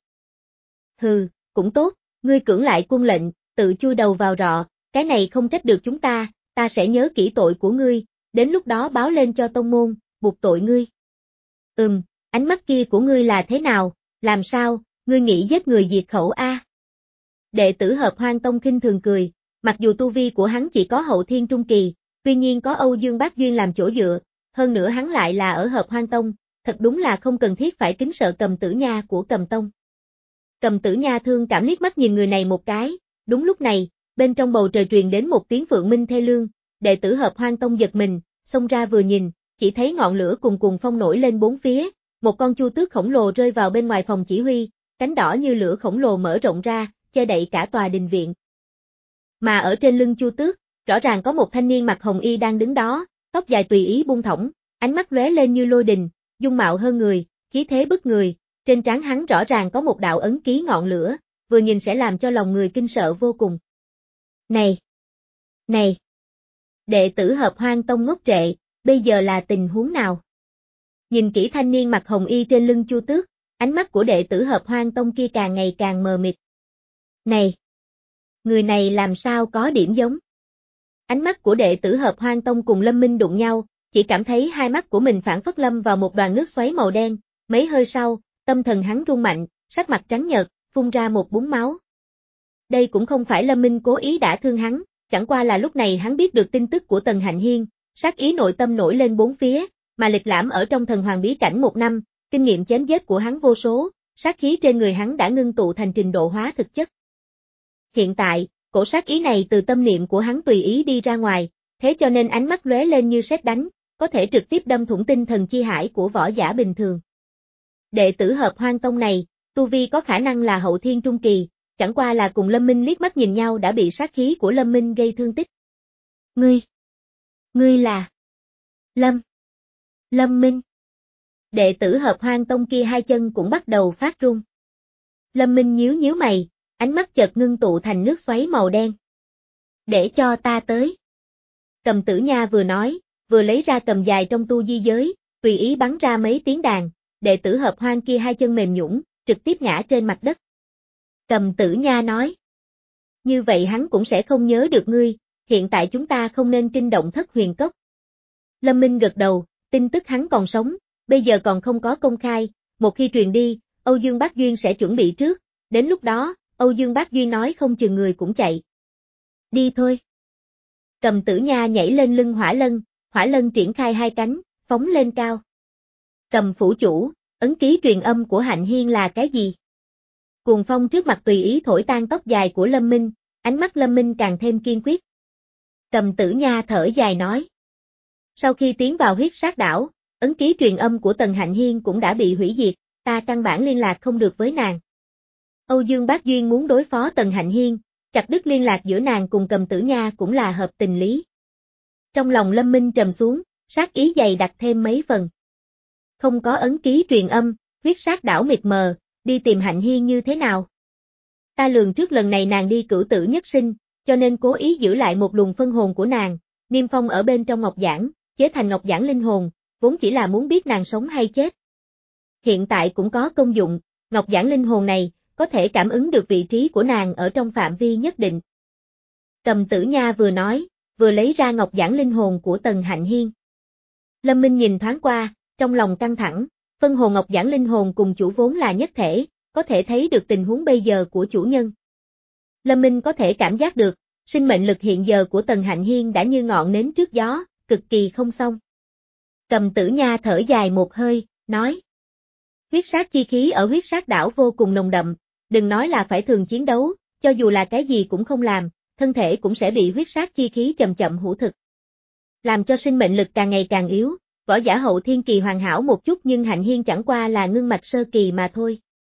Hừ, cũng tốt, ngươi cưỡng lại quân lệnh, tự chui đầu vào rọ, cái này không trách được chúng ta, ta sẽ nhớ kỹ tội của ngươi, đến lúc đó báo lên cho tông môn, buộc tội ngươi. Ừm, ánh mắt kia của ngươi là thế nào, làm sao, ngươi nghĩ giết người diệt khẩu a? À? Đệ tử Hợp Hoan Tông khinh thường cười, mặc dù tu vi của hắn chỉ có hậu thiên trung kỳ, tuy nhiên có Âu Dương Bác Duyên làm chỗ dựa, hơn nữa hắn lại là ở Hợp Hoan Tông, thật đúng là không cần thiết phải kính sợ Cầm Tử Nha của Cầm Tông. Cầm Tử Nha thương cảm liếc mắt nhìn người này một cái, đúng lúc này, bên trong bầu trời truyền đến một tiếng phượng minh thê lương, đệ tử Hợp Hoan Tông giật mình, xông ra vừa nhìn, chỉ thấy ngọn lửa cùng cùng phong nổi lên bốn phía, một con chu tước khổng lồ rơi vào bên ngoài phòng chỉ huy, cánh đỏ như lửa khổng lồ mở rộng ra, che đậy cả tòa đình viện. Mà ở trên lưng chu tước, rõ ràng có một thanh niên mặc hồng y đang đứng đó, tóc dài tùy ý buông thõng, ánh mắt lóe lên như lôi đình, dung mạo hơn người, khí thế bức người, trên trán hắn rõ ràng có một đạo ấn ký ngọn lửa, vừa nhìn sẽ làm cho lòng người kinh sợ vô cùng. Này! Này! Đệ tử Hợp Hoan Tông ngốc trệ, bây giờ là tình huống nào? Nhìn kỹ thanh niên mặc hồng y trên lưng chu tước, ánh mắt của đệ tử Hợp Hoan Tông kia càng ngày càng mờ mịt. Này! Người này làm sao có điểm giống? Ánh mắt của đệ tử Hợp Hoan Tông cùng Lâm Minh đụng nhau, chỉ cảm thấy hai mắt của mình phản phất lâm vào một đoàn nước xoáy màu đen, mấy hơi sau, tâm thần hắn rung mạnh, sắc mặt trắng nhợt, phun ra một búng máu. Đây cũng không phải Lâm Minh cố ý đả thương hắn, chẳng qua là lúc này hắn biết được tin tức của Tần Hạnh Hiên, sát ý nội tâm nổi lên bốn phía, mà lịch lãm ở trong thần hoàng bí cảnh một năm, kinh nghiệm chém giết của hắn vô số, sát khí trên người hắn đã ngưng tụ thành trình độ hóa thực chất. Hiện tại, cổ sát ý này từ tâm niệm của hắn tùy ý đi ra ngoài, thế cho nên ánh mắt lóe lên như sét đánh, có thể trực tiếp đâm thủng tinh thần chi hải của võ giả bình thường. Đệ tử Hợp Hoan Tông này, tu vi có khả năng là hậu thiên trung kỳ, chẳng qua là cùng Lâm Minh liếc mắt nhìn nhau đã bị sát khí của Lâm Minh gây thương tích. Ngươi, ngươi là Lâm, Lâm Minh. Đệ tử Hợp Hoan Tông kia hai chân cũng bắt đầu phát run. Lâm Minh nhíu nhíu mày, ánh mắt chợt ngưng tụ thành nước xoáy màu đen. Để cho ta tới. Cầm Tử Nha vừa nói, vừa lấy ra cầm dài trong tu di giới, tùy ý bắn ra mấy tiếng đàn, đệ tử Hợp Hoan kia hai chân mềm nhũn, trực tiếp ngã trên mặt đất. Cầm Tử Nha nói. Như vậy hắn cũng sẽ không nhớ được ngươi, hiện tại chúng ta không nên kinh động Thất Huyền Cốc. Lâm Minh gật đầu, tin tức hắn còn sống, bây giờ còn không có công khai, một khi truyền đi, Âu Dương Bác Duyên sẽ chuẩn bị trước, đến lúc đó, Âu Dương Bác Duyên nói không chừng người cũng chạy. Đi thôi. Cầm Tử Nha nhảy lên lưng Hỏa Lân, Hỏa Lân triển khai hai cánh, phóng lên cao. Cầm phủ chủ, ấn ký truyền âm của Hạnh Hiên là cái gì? Cuồng phong trước mặt tùy ý thổi tan tóc dài của Lâm Minh, ánh mắt Lâm Minh càng thêm kiên quyết. Cầm Tử Nha thở dài nói. Sau khi tiến vào huyết sát đảo, ấn ký truyền âm của Tần Hạnh Hiên cũng đã bị hủy diệt, ta căn bản liên lạc không được với nàng. Âu Dương Bác Duyên muốn đối phó Tần Hạnh Hiên, chặt đứt liên lạc giữa nàng cùng Cầm Tử Nha cũng là hợp tình lý. Trong lòng Lâm Minh trầm xuống, sát ý dày đặc thêm mấy phần. Không có ấn ký truyền âm, huyết sát đảo mịt mờ, đi tìm Hạnh Hiên như thế nào? Ta lường trước lần này nàng đi cửu tử nhất sinh, cho nên cố ý giữ lại một luồng phân hồn của nàng, niêm phong ở bên trong ngọc giản, chế thành ngọc giản linh hồn, vốn chỉ là muốn biết nàng sống hay chết. Hiện tại cũng có công dụng, ngọc giản linh hồn này, có thể cảm ứng được vị trí của nàng ở trong phạm vi nhất định. Cầm Tử Nha vừa nói, vừa lấy ra ngọc giản linh hồn của Tần Hạnh Hiên. Lâm Minh nhìn thoáng qua, trong lòng căng thẳng, phân hồn ngọc giản linh hồn cùng chủ vốn là nhất thể, có thể thấy được tình huống bây giờ của chủ nhân. Lâm Minh có thể cảm giác được, sinh mệnh lực hiện giờ của Tần Hạnh Hiên đã như ngọn nến trước gió, cực kỳ không xong. Cầm Tử Nha thở dài một hơi, nói. Huyết sát chi khí ở huyết sát đảo vô cùng nồng đậm, đừng nói là phải thường chiến đấu, cho dù là cái gì cũng không làm, thân thể cũng sẽ bị huyết sát chi khí chậm chậm hủ thực. Làm cho sinh mệnh lực càng ngày càng yếu, võ giả hậu thiên kỳ hoàn hảo một chút nhưng Hạnh Hiên chẳng qua là ngưng mạch sơ kỳ mà thôi.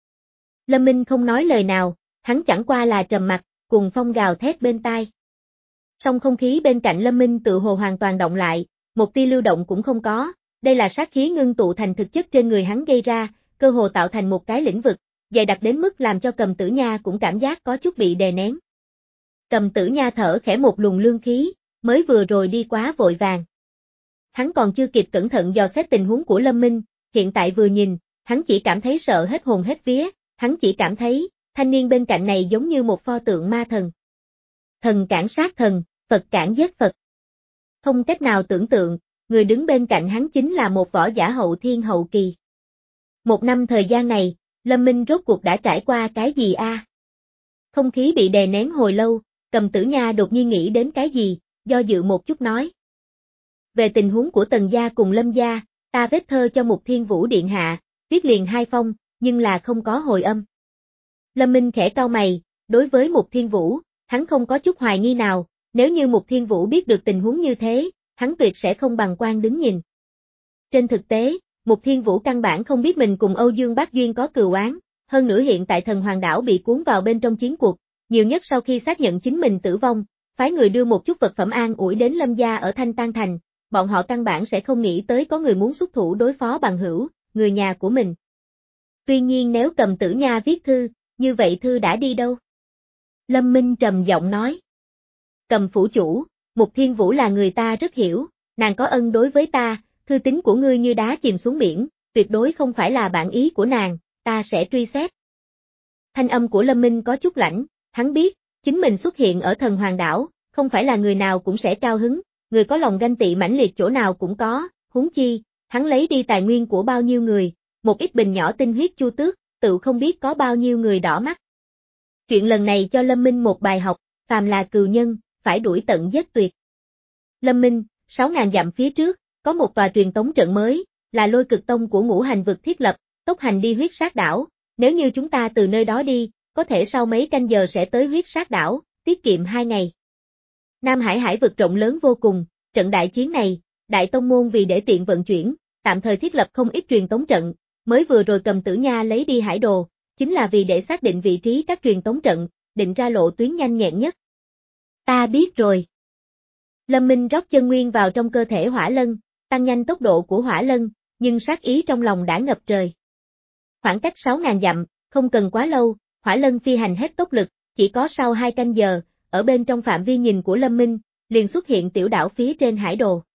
Lâm Minh không nói lời nào, hắn chẳng qua là trầm mặc, cùng phong gào thét bên tai. Song không khí bên cạnh Lâm Minh tự hồ hoàn toàn động lại, một tia lưu động cũng không có, đây là sát khí ngưng tụ thành thực chất trên người hắn gây ra, cơ hồ tạo thành một cái lĩnh vực, dày đặc đến mức làm cho Cầm Tử Nha cũng cảm giác có chút bị đè nén. Cầm Tử Nha thở khẽ một luồng lương khí, mới vừa rồi đi quá vội vàng. Hắn còn chưa kịp cẩn thận dò xét tình huống của Lâm Minh, hiện tại vừa nhìn, hắn chỉ cảm thấy sợ hết hồn hết vía, hắn chỉ cảm thấy, thanh niên bên cạnh này giống như một pho tượng ma thần. Thần cản sát thần, Phật cản giết Phật. Không cách nào tưởng tượng, người đứng bên cạnh hắn chính là một võ giả hậu thiên hậu kỳ. Một năm thời gian này, Lâm Minh rốt cuộc đã trải qua cái gì a? À? Không khí bị đè nén hồi lâu, Cầm Tử Nha đột nhiên nghĩ đến cái gì, do dự một chút nói. Về tình huống của Tần gia cùng Lâm gia, ta viết thơ cho Mục Thiên Vũ điện hạ, viết liền hai phong, nhưng là không có hồi âm. Lâm Minh khẽ cau mày, đối với Mục Thiên Vũ, hắn không có chút hoài nghi nào, nếu như Mục Thiên Vũ biết được tình huống như thế, hắn tuyệt sẽ không bằng quan đứng nhìn. Trên thực tế, Mục Thiên Vũ căn bản không biết mình cùng Âu Dương Bác Duyên có cừu oán, hơn nữa hiện tại Thần Hoàng đảo bị cuốn vào bên trong chiến cuộc, nhiều nhất sau khi xác nhận chính mình tử vong, phái người đưa một chút vật phẩm an ủi đến Lâm gia ở Thanh Tan Thành, bọn họ căn bản sẽ không nghĩ tới có người muốn xuất thủ đối phó bằng hữu, người nhà của mình. Tuy nhiên nếu Cầm Tử Nha viết thư, như vậy thư đã đi đâu? Lâm Minh trầm giọng nói. Cầm phủ chủ, Mục Thiên Vũ là người ta rất hiểu, nàng có ân đối với ta, thư tín của ngươi như đá chìm xuống biển, tuyệt đối không phải là bản ý của nàng, ta sẽ truy xét. Thanh âm của Lâm Minh có chút lãnh, hắn biết, chính mình xuất hiện ở Thần Hoàng đảo, không phải là người nào cũng sẽ cao hứng, người có lòng ganh tị mãnh liệt chỗ nào cũng có, huống chi, hắn lấy đi tài nguyên của bao nhiêu người, một ít bình nhỏ tinh huyết chu tước, tự không biết có bao nhiêu người đỏ mắt. Chuyện lần này cho Lâm Minh một bài học, phàm là cừu nhân, phải đuổi tận giết tuyệt. Lâm Minh, sáu ngàn dặm phía trước, có một tòa truyền tống trận mới, là Lôi Cực Tông của Ngũ Hành vực thiết lập, tốc hành đi huyết sát đảo, nếu như chúng ta từ nơi đó đi, có thể sau mấy canh giờ sẽ tới huyết sát đảo, tiết kiệm hai ngày. Nam Hải hải vực rộng lớn vô cùng, trận đại chiến này, Đại Tông Môn vì để tiện vận chuyển, tạm thời thiết lập không ít truyền tống trận, mới vừa rồi cầm Tử Nha lấy đi hải đồ, chính là vì để xác định vị trí các truyền tống trận, định ra lộ tuyến nhanh nhẹn nhất. Ta biết rồi. Lâm Minh rót chân nguyên vào trong cơ thể Hỏa Lân, tăng nhanh tốc độ của Hỏa Lân, nhưng sát ý trong lòng đã ngập trời. Khoảng cách sáu ngàn dặm, không cần quá lâu, Hỏa Lân phi hành hết tốc lực, chỉ có sau hai canh giờ, ở bên trong phạm vi nhìn của Lâm Minh, liền xuất hiện tiểu đảo phía trên hải đồ.